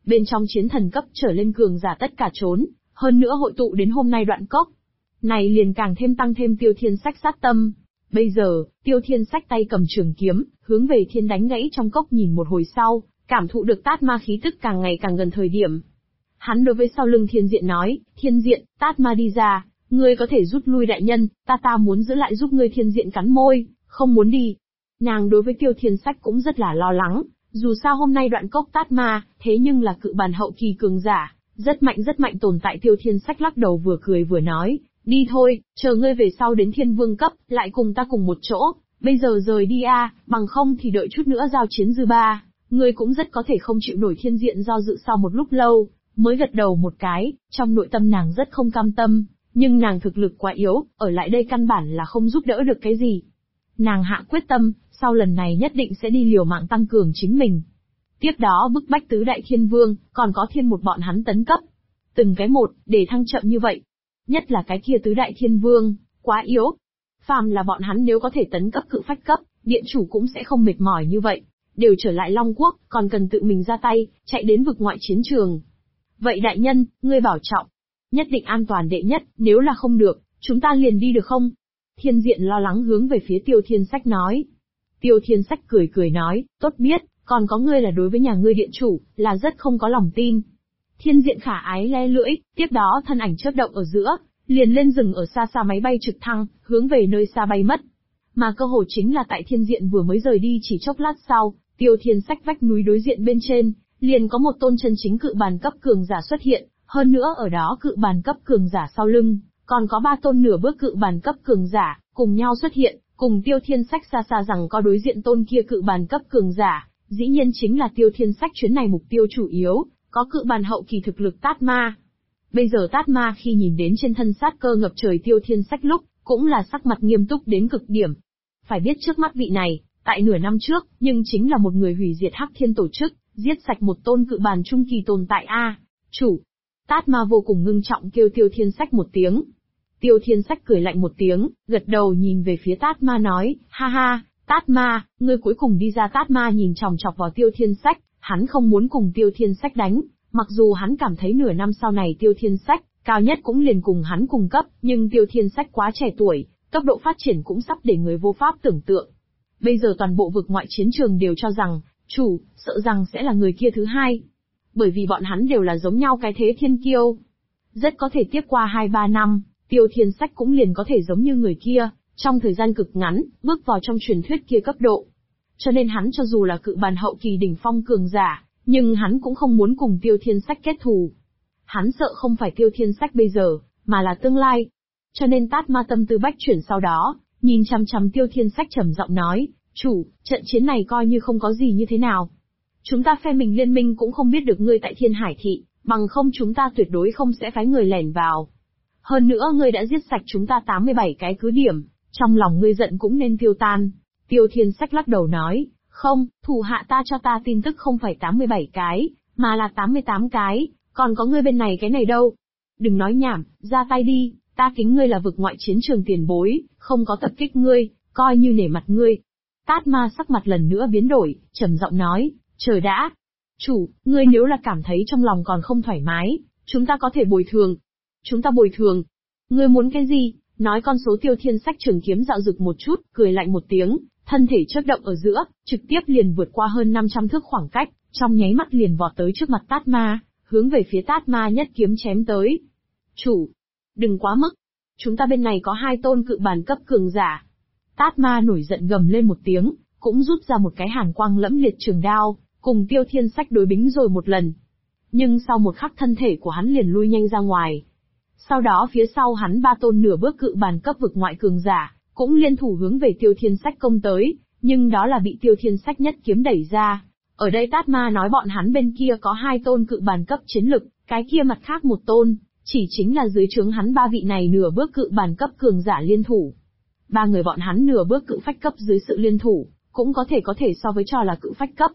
Bên trong chiến thần cấp trở lên cường giả tất cả trốn, hơn nữa hội tụ đến hôm nay đoạn cốc. Này liền càng thêm tăng thêm Tiêu Thiên Sách sát tâm. Bây giờ, Tiêu Thiên Sách tay cầm trường kiếm, hướng về thiên đánh gãy trong cốc nhìn một hồi sau, cảm thụ được Tát Ma khí tức càng ngày càng gần thời điểm. Hắn đối với sau lưng Thiên Diện nói, Thiên Diện, Tát Ma đi ra, ngươi có thể rút lui đại nhân, ta muốn giữ lại giúp ngươi. Thiên Diện cắn môi, không muốn đi. Nàng đối với Tiêu Thiên Sách cũng rất là lo lắng, dù sao hôm nay đoạn cốc Tát Ma, thế nhưng là cự bàn hậu kỳ cường giả, rất mạnh tồn tại. Tiêu Thiên Sách lắc đầu vừa cười vừa nói, đi thôi, chờ ngươi về sau đến Thiên Vương cấp, lại cùng ta cùng một chỗ, bây giờ rời đi a, bằng không thì đợi chút nữa giao chiến dư ba, ngươi cũng rất có thể không chịu nổi. Thiên Diện do dự sau một lúc lâu, mới gật đầu một cái, trong nội tâm nàng rất không cam tâm, nhưng nàng thực lực quá yếu, ở lại đây căn bản là không giúp đỡ được cái gì. Nàng hạ quyết tâm, sau lần này nhất định sẽ đi liều mạng tăng cường chính mình. Tiếp đó bức bách tứ đại thiên vương, còn có thiên một bọn hắn tấn cấp. Từng cái một, để thăng chậm như vậy. Nhất là cái kia tứ đại thiên vương, quá yếu. Phàm là bọn hắn nếu có thể tấn cấp cự phách cấp, điện chủ cũng sẽ không mệt mỏi như vậy. Đều trở lại Long Quốc, còn cần tự mình ra tay, chạy đến vực ngoại chiến trường. Vậy đại nhân, ngươi bảo trọng. Nhất định an toàn đệ nhất, nếu là không được, chúng ta liền đi được không? Thiên Diện lo lắng hướng về phía Tiêu Thiên Sách nói. Tiêu Thiên Sách cười nói, tốt biết, còn có ngươi là đối với nhà ngươi điện chủ, là rất không có lòng tin. Thiên Diện khả ái le lưỡi, tiếp đó thân ảnh chớp động ở giữa, liền lên rừng ở xa xa máy bay trực thăng, hướng về nơi xa bay mất. Mà cơ hồ chính là tại Thiên Diện vừa mới rời đi chỉ chốc lát sau, Tiêu Thiên Sách vách núi đối diện bên trên, liền có một tôn chân chính cự bàn cấp cường giả xuất hiện, hơn nữa ở đó cự bàn cấp cường giả sau lưng, còn có 3 tôn nửa bước cự bàn cấp cường giả, cùng nhau xuất hiện, cùng Tiêu Thiên Sách xa xa rằng có đối diện tôn kia cự bàn cấp cường giả, dĩ nhiên chính là Tiêu Thiên Sách chuyến này mục tiêu chủ yếu, có cự bàn hậu kỳ thực lực Tát Ma. Bây giờ Tát Ma khi nhìn đến trên thân sát cơ ngập trời Tiêu Thiên Sách lúc, cũng là sắc mặt nghiêm túc đến cực điểm. Phải biết trước mắt vị này, tại nửa năm trước, nhưng chính là một người hủy diệt Hắc Thiên tổ chức, giết sạch một tôn cự bàn trung kỳ tồn tại a. Chủ. Tát Ma vô cùng ngưng trọng kêu Tiêu Thiên Sách một tiếng. Tiêu Thiên Sách cười lạnh một tiếng, gật đầu nhìn về phía Tát Ma nói, ha ha, Tát Ma, ngươi cuối cùng đi ra. Tát Ma nhìn chòng chọc vào Tiêu Thiên Sách, hắn không muốn cùng Tiêu Thiên Sách đánh, mặc dù hắn cảm thấy nửa năm sau này Tiêu Thiên Sách, cao nhất cũng liền cùng hắn cùng cấp, nhưng Tiêu Thiên Sách quá trẻ tuổi, tốc độ phát triển cũng sắp để người vô pháp tưởng tượng. Bây giờ toàn bộ vực ngoại chiến trường đều cho rằng, chủ, sợ rằng sẽ là người kia thứ hai. Bởi vì bọn hắn đều là giống nhau cái thế thiên kiêu. Rất có thể tiếp qua 2-3 năm, Tiêu Thiên Sách cũng liền có thể giống như người kia, trong thời gian cực ngắn, bước vào trong truyền thuyết kia cấp độ. Cho nên hắn cho dù là cự bàn hậu kỳ đỉnh phong cường giả, nhưng hắn cũng không muốn cùng Tiêu Thiên Sách kết thù. Hắn sợ không phải Tiêu Thiên Sách bây giờ, mà là tương lai. Cho nên Tát Ma tâm tư bách chuyển sau đó, nhìn chằm chằm Tiêu Thiên Sách trầm giọng nói, chủ, trận chiến này coi như không có gì như thế nào. Chúng ta phe mình liên minh cũng không biết được ngươi tại Thiên Hải Thị, bằng không chúng ta tuyệt đối không sẽ phái người lẻn vào. Hơn nữa ngươi đã giết sạch chúng ta 87 cái cứ điểm, trong lòng ngươi giận cũng nên tiêu tan. Tiêu Thiên Sách lắc đầu nói, không, thủ hạ ta cho ta tin tức không phải 87 cái, mà là 88 cái, còn có ngươi bên này cái này đâu. Đừng nói nhảm, ra tay đi, ta kính ngươi là vực ngoại chiến trường tiền bối, không có tập kích ngươi, coi như nể mặt ngươi. Tát Ma sắc mặt lần nữa biến đổi, trầm giọng nói, chờ đã. Chủ, ngươi nếu là cảm thấy trong lòng còn không thoải mái, chúng ta có thể bồi thường. Chúng ta bồi thường. Ngươi muốn cái gì? Nói con số. Tiêu Thiên Sách trường kiếm dạo rực một chút, cười lạnh một tiếng, thân thể chớp động ở giữa, trực tiếp liền vượt qua hơn 500 thước khoảng cách, trong nháy mắt liền vọt tới trước mặt Tát Ma, hướng về phía Tát Ma nhất kiếm chém tới. Chủ, đừng quá mức. Chúng ta bên này có 2 tôn cự bàn cấp cường giả. Tát Ma nổi giận gầm lên một tiếng, cũng rút ra một cái hàn quang lẫm liệt trường đao, cùng Tiêu Thiên Sách đối bính rồi một lần. Nhưng sau một khắc thân thể của hắn liền lui nhanh ra ngoài. Sau đó phía sau hắn 3 tôn nửa bước cự bàn cấp vực ngoại cường giả, cũng liên thủ hướng về Tiêu Thiên Sách công tới, nhưng đó là bị Tiêu Thiên Sách nhất kiếm đẩy ra. Ở đây Tát Ma nói bọn hắn bên kia có 2 tôn cự bàn cấp chiến lực, cái kia mặt khác một tôn, chỉ chính là dưới trướng hắn 3 vị này nửa bước cự bàn cấp cường giả liên thủ. 3 người bọn hắn nửa bước cự phách cấp dưới sự liên thủ, cũng có thể so với trò là cự phách cấp.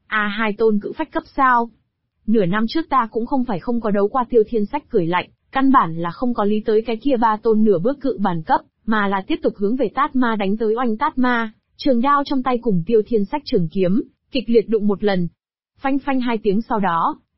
2 tôn cự phách cấp sao? Nửa năm trước ta cũng không phải không có đấu qua. Tiêu Thiên Sách cười lạnh, căn bản là không có lý tới cái kia 3 tôn nửa bước cự bàn cấp, mà là tiếp tục hướng về Tát Ma đánh tới. Oanh! Tát Ma, trường đao trong tay cùng Tiêu Thiên Sách trường kiếm, kịch liệt đụng một lần. Phanh phanh 2 tiếng sau đó,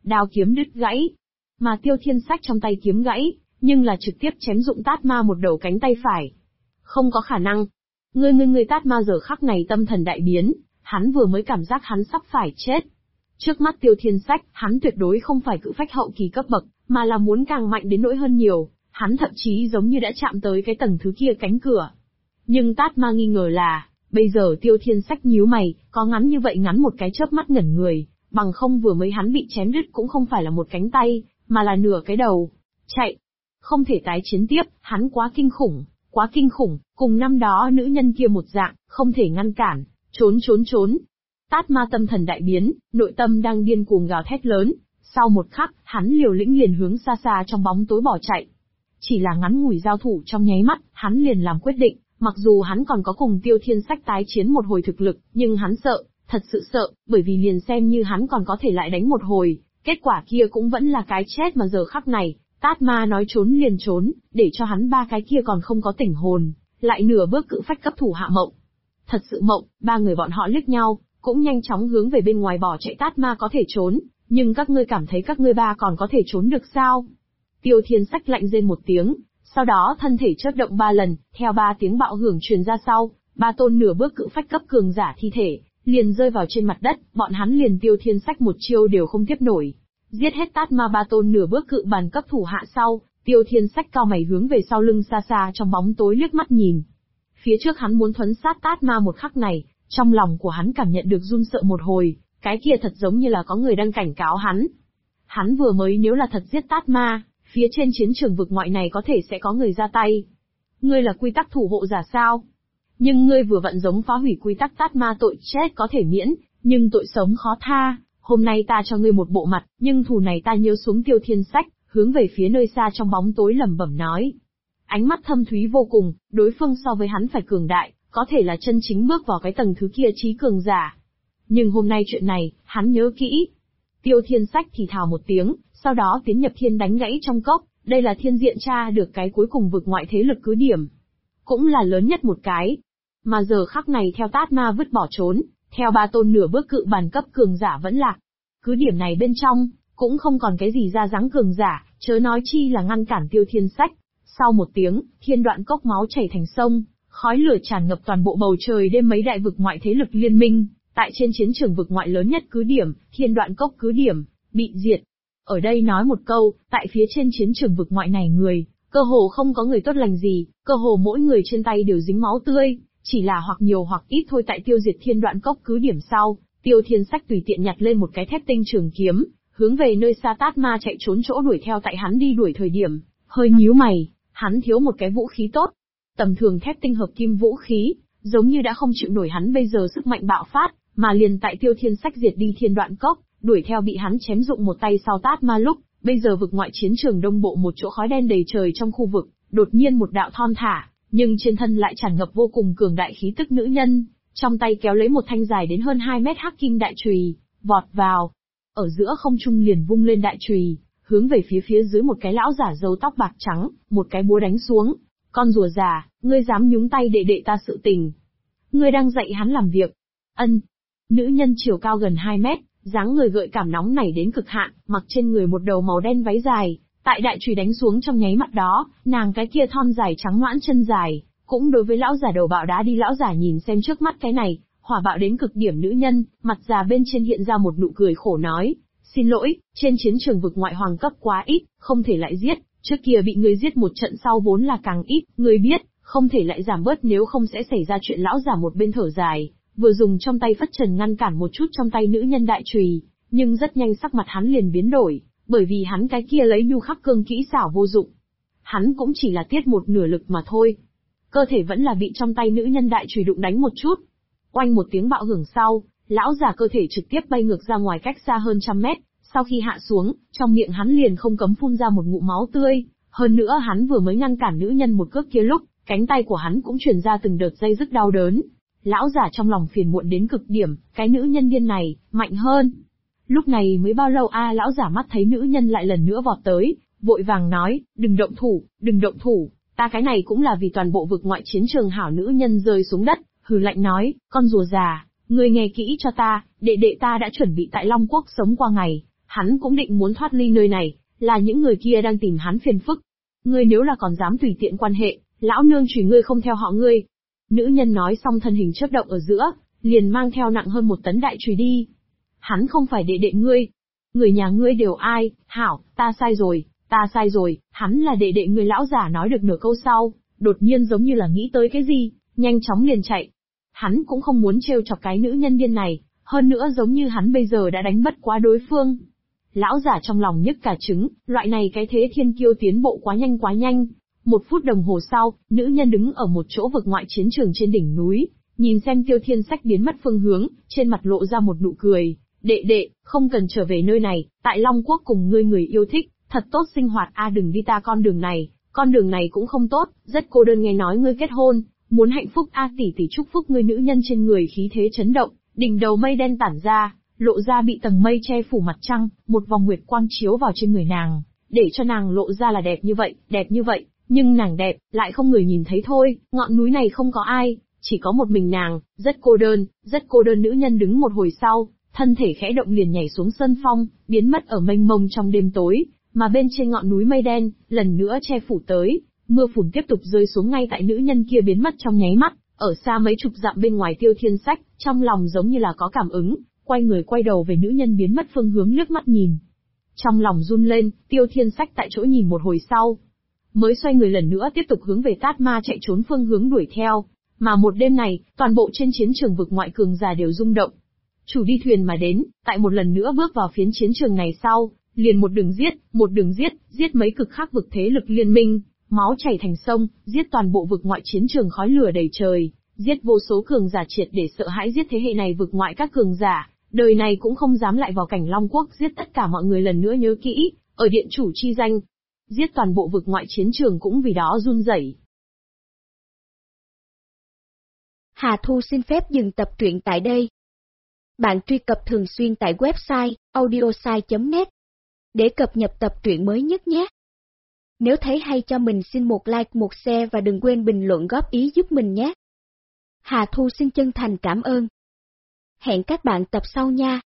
đao kiếm đứt gãy. Mà Tiêu Thiên Sách trong tay kiếm gãy, nhưng là trực tiếp chém dụng Tát Ma một đầu cánh tay phải. Không có khả năng. Ngươi Tát Ma giờ khắc này tâm thần đại biến, hắn vừa mới cảm giác hắn sắp phải chết. Trước mắt Tiêu Thiên Sách, hắn tuyệt đối không phải cự phách hậu kỳ cấp bậc, mà là muốn càng mạnh đến nỗi hơn nhiều, hắn thậm chí giống như đã chạm tới cái tầng thứ kia cánh cửa. Nhưng Tát Ma nghi ngờ là, bây giờ Tiêu Thiên Sách nhíu mày, có ngắn như vậy ngắn một cái chớp mắt ngẩn người, bằng không vừa mới hắn bị chém đứt cũng không phải là một cánh tay, mà là nửa cái đầu. Chạy! Không thể tái chiến tiếp, hắn quá kinh khủng, cùng năm đó nữ nhân kia một dạng, không thể ngăn cản, trốn. Tát Ma tâm thần đại biến, nội tâm đang điên cuồng gào thét lớn, sau một khắc, hắn liều lĩnh liền hướng xa xa trong bóng tối bỏ chạy. Chỉ là ngắn ngủi giao thủ trong nháy mắt, hắn liền làm quyết định, mặc dù hắn còn có cùng Tiêu Thiên Sách tái chiến một hồi thực lực, nhưng hắn sợ, thật sự sợ, bởi vì liền xem như hắn còn có thể lại đánh một hồi, kết quả kia cũng vẫn là cái chết mà giờ khắc này, Tát Ma nói trốn liền trốn, để cho hắn ba cái kia còn không có tỉnh hồn, lại nửa bước cự phách cấp thủ hạ mộng. Thật sự mộng, ba người bọn họ liếc nhau, cũng nhanh chóng hướng về bên ngoài bỏ chạy. Tát Ma có thể trốn, nhưng các ngươi cảm thấy các ngươi ba còn có thể trốn được sao? Tiêu Thiên Sách lạnh rên một tiếng, sau đó thân thể chớp động 3 lần, theo 3 tiếng bạo hưởng truyền ra sau, 3 tôn nửa bước cự phách cấp cường giả thi thể, liền rơi vào trên mặt đất, bọn hắn liền Tiêu Thiên Sách một chiêu đều không tiếp nổi. Giết hết Tát Ma 3 tôn nửa bước cự bàn cấp thủ hạ sau, Tiêu Thiên Sách cao mày hướng về sau lưng xa xa trong bóng tối liếc mắt nhìn. Phía trước hắn muốn thuấn sát Tát Ma một khắc này, trong lòng của hắn cảm nhận được run sợ một hồi, cái kia thật giống như là có người đang cảnh cáo hắn. Hắn vừa mới nếu là thật giết Tát Ma, phía trên chiến trường vực ngoại này có thể sẽ có người ra tay. Ngươi là quy tắc thủ hộ giả sao? Nhưng ngươi vừa vặn giống phá hủy quy tắc. Tát Ma tội chết có thể miễn, nhưng tội sống khó tha. Hôm nay ta cho ngươi một bộ mặt, nhưng thù này ta nhớ xuống. Tiêu Thiên Sách, hướng về phía nơi xa trong bóng tối lẩm bẩm nói. Ánh mắt thâm thúy vô cùng, đối phương so với hắn phải cường đại, có thể là chân chính bước vào cái tầng thứ kia trí cường giả. Nhưng hôm nay chuyện này, hắn nhớ kỹ. Tiêu Thiên Sách thì thào một tiếng, sau đó tiến nhập thiên đánh gãy trong cốc, đây là thiên diện tra được cái cuối cùng vực ngoại thế lực cứ điểm. Cũng là lớn nhất một cái. Mà giờ khắc này theo Tát Ma vứt bỏ trốn, theo 3 tôn nửa bước cự bàn cấp cường giả vẫn lạc. Cứ điểm này bên trong, cũng không còn cái gì ra dáng cường giả, chớ nói chi là ngăn cản Tiêu Thiên Sách. Sau một tiếng, thiên đoạn cốc máu chảy thành sông, khói lửa tràn ngập toàn bộ bầu trời đêm. Mấy đại vực ngoại thế lực liên minh, tại trên chiến trường vực ngoại lớn nhất cứ điểm, thiên đoạn cốc cứ điểm, bị diệt. Ở đây nói một câu, tại phía trên chiến trường vực ngoại này cơ hồ không có người tốt lành gì, cơ hồ mỗi người trên tay đều dính máu tươi, chỉ là hoặc nhiều hoặc ít thôi. Tại tiêu diệt thiên đoạn cốc cứ điểm sau, Tiêu Thiên Sách tùy tiện nhặt lên một cái thép tinh trường kiếm, hướng về nơi xa Tát Ma chạy trốn chỗ đuổi theo. Tại hắn đi đuổi thời điểm, hơi nhíu mày, hắn thiếu một cái vũ khí tốt. Tầm thường thép tinh hợp kim vũ khí, giống như đã không chịu nổi hắn bây giờ sức mạnh bạo phát, mà liền tại Tiêu Thiên Sách diệt đi thiên đoạn cốc, đuổi theo bị hắn chém dụng một tay sau Tát Ma lúc, bây giờ vực ngoại chiến trường đông bộ một chỗ khói đen đầy trời trong khu vực, đột nhiên một đạo thon thả, nhưng trên thân lại tràn ngập vô cùng cường đại khí tức nữ nhân, trong tay kéo lấy một thanh dài đến hơn 2 mét hắc kim đại chùy, vọt vào. Ở giữa không trung liền vung lên đại chùy, hướng về phía dưới một cái lão giả râu tóc bạc trắng, một cái búa đánh xuống. Con rùa già, ngươi dám nhúng tay đệ đệ ta sự tình. Ngươi đang dạy hắn làm việc. Ân. Nữ nhân chiều cao gần 2 mét, dáng người gợi cảm nóng nảy đến cực hạn, mặc trên người một đầu màu đen váy dài. Tại đại chùy đánh xuống trong nháy mắt đó, nàng cái kia thon dài trắng nõn chân dài, cũng đối với lão giả đầu bạo đá đi. Lão giả nhìn xem trước mắt cái này, hỏa bạo đến cực điểm nữ nhân, mặt già bên trên hiện ra một nụ cười khổ nói, xin lỗi, trên chiến trường vực ngoại hoàng cấp quá ít, không thể lại giết, trước kia bị người giết một trận sau vốn là càng ít, người biết, không thể lại giảm bớt nếu không sẽ xảy ra chuyện. Lão giả một bên thở dài, vừa dùng trong tay phất trần ngăn cản một chút trong tay nữ nhân đại chùy, nhưng rất nhanh sắc mặt hắn liền biến đổi, bởi vì hắn cái kia lấy nhu khắc cương kỹ xảo vô dụng. Hắn cũng chỉ là tiết một nửa lực mà thôi. Cơ thể vẫn là bị trong tay nữ nhân đại chùy đụng đánh một chút. Oanh một tiếng bạo hưởng sau, lão giả cơ thể trực tiếp bay ngược ra ngoài cách xa hơn 100 mét, sau khi hạ xuống, trong miệng hắn liền không cấm phun ra một ngụm máu tươi, hơn nữa hắn vừa mới ngăn cản nữ nhân một cước kia lúc, cánh tay của hắn cũng truyền ra từng đợt dây dứt đau đớn. Lão giả trong lòng phiền muộn đến cực điểm, cái nữ nhân điên này, mạnh hơn. Lúc này mới bao lâu lão giả mắt thấy nữ nhân lại lần nữa vọt tới, vội vàng nói, đừng động thủ, ta cái này cũng là vì toàn bộ vực ngoại chiến trường hảo. Nữ nhân rơi xuống đất, hừ lạnh nói, con rùa già, ngươi nghe kỹ cho ta, đệ đệ ta đã chuẩn bị tại Long Quốc sống qua ngày, Hắn cũng định muốn thoát ly nơi này, là những người kia đang tìm hắn phiền phức. Ngươi nếu là còn dám tùy tiện quan hệ, lão nương chửi ngươi không theo họ ngươi. Nữ nhân nói xong thân hình chớp động ở giữa, liền mang theo nặng hơn 1 tấn đại chùy đi. Hắn không phải đệ đệ ngươi. Người nhà ngươi đều ai, hảo, ta sai rồi, hắn là đệ đệ ngươi. Lão giả nói được nửa câu sau, đột nhiên giống như là nghĩ tới cái gì, nhanh chóng liền chạy. Hắn cũng không muốn trêu chọc cái nữ nhân điên này, hơn nữa giống như hắn bây giờ đã đánh bất quá đối phương. Lão giả trong lòng nhức cả trứng, loại này cái thế thiên kiêu tiến bộ quá nhanh. 1 phút đồng hồ sau, nữ nhân đứng ở một chỗ vực ngoại chiến trường trên đỉnh núi, nhìn xem Tiêu Thiên Sách biến mất phương hướng, trên mặt lộ ra một nụ cười. Đệ đệ, không cần trở về nơi này, tại Long Quốc cùng ngươi người yêu thích, thật tốt sinh hoạt đừng đi ta con đường này cũng không tốt, rất cô đơn. Nghe nói ngươi kết hôn, muốn hạnh phúc tỷ tỷ chúc phúc. Ngươi. Nữ nhân trên người khí thế chấn động, đỉnh đầu mây đen tản ra, lộ ra bị tầng mây che phủ mặt trăng, một vòng nguyệt quang chiếu vào trên người nàng, để cho nàng lộ ra là đẹp như vậy, nhưng nàng đẹp, lại không người nhìn thấy thôi. Ngọn núi này không có ai, chỉ có một mình nàng, rất cô đơn. Nữ nhân đứng một hồi sau, thân thể khẽ động liền nhảy xuống sơn phong, biến mất ở mênh mông trong đêm tối, mà bên trên ngọn núi mây đen, lần nữa che phủ tới, mưa phùn tiếp tục rơi xuống ngay tại nữ nhân kia biến mất trong nháy mắt, ở xa mấy chục dặm bên ngoài Tiêu Thiên Sách, trong lòng giống như là có cảm ứng, quay người quay đầu về nữ nhân biến mất phương hướng liếc mắt nhìn. Trong lòng run lên, Tiêu Thiên Sách tại chỗ nhìn một hồi sau, mới xoay người lần nữa tiếp tục hướng về Tát Ma chạy trốn phương hướng đuổi theo, mà một đêm này, toàn bộ trên chiến trường vực ngoại cường giả đều rung động. Chủ đi thuyền mà đến, tại một lần nữa bước vào phiến chiến trường này sau, liền một đường giết mấy cực khác vực thế lực liên minh, máu chảy thành sông, giết toàn bộ vực ngoại chiến trường khói lửa đầy trời, giết vô số cường giả triệt để sợ hãi. Giết thế hệ này vực ngoại các cường giả, đời này cũng không dám lại vào cảnh Long Quốc. Giết tất cả mọi người lần nữa nhớ kỹ, ở điện chủ chi danh. Giết toàn bộ vực ngoại chiến trường cũng vì đó run rẩy. Hà Thu xin phép dừng tập truyện tại đây. Bạn truy cập thường xuyên tại website audiosai.net để cập nhật tập truyện mới nhất nhé. Nếu thấy hay cho mình xin một like, một share và đừng quên bình luận góp ý giúp mình nhé. Hà Thu xin chân thành cảm ơn. Hẹn các bạn tập sau nha.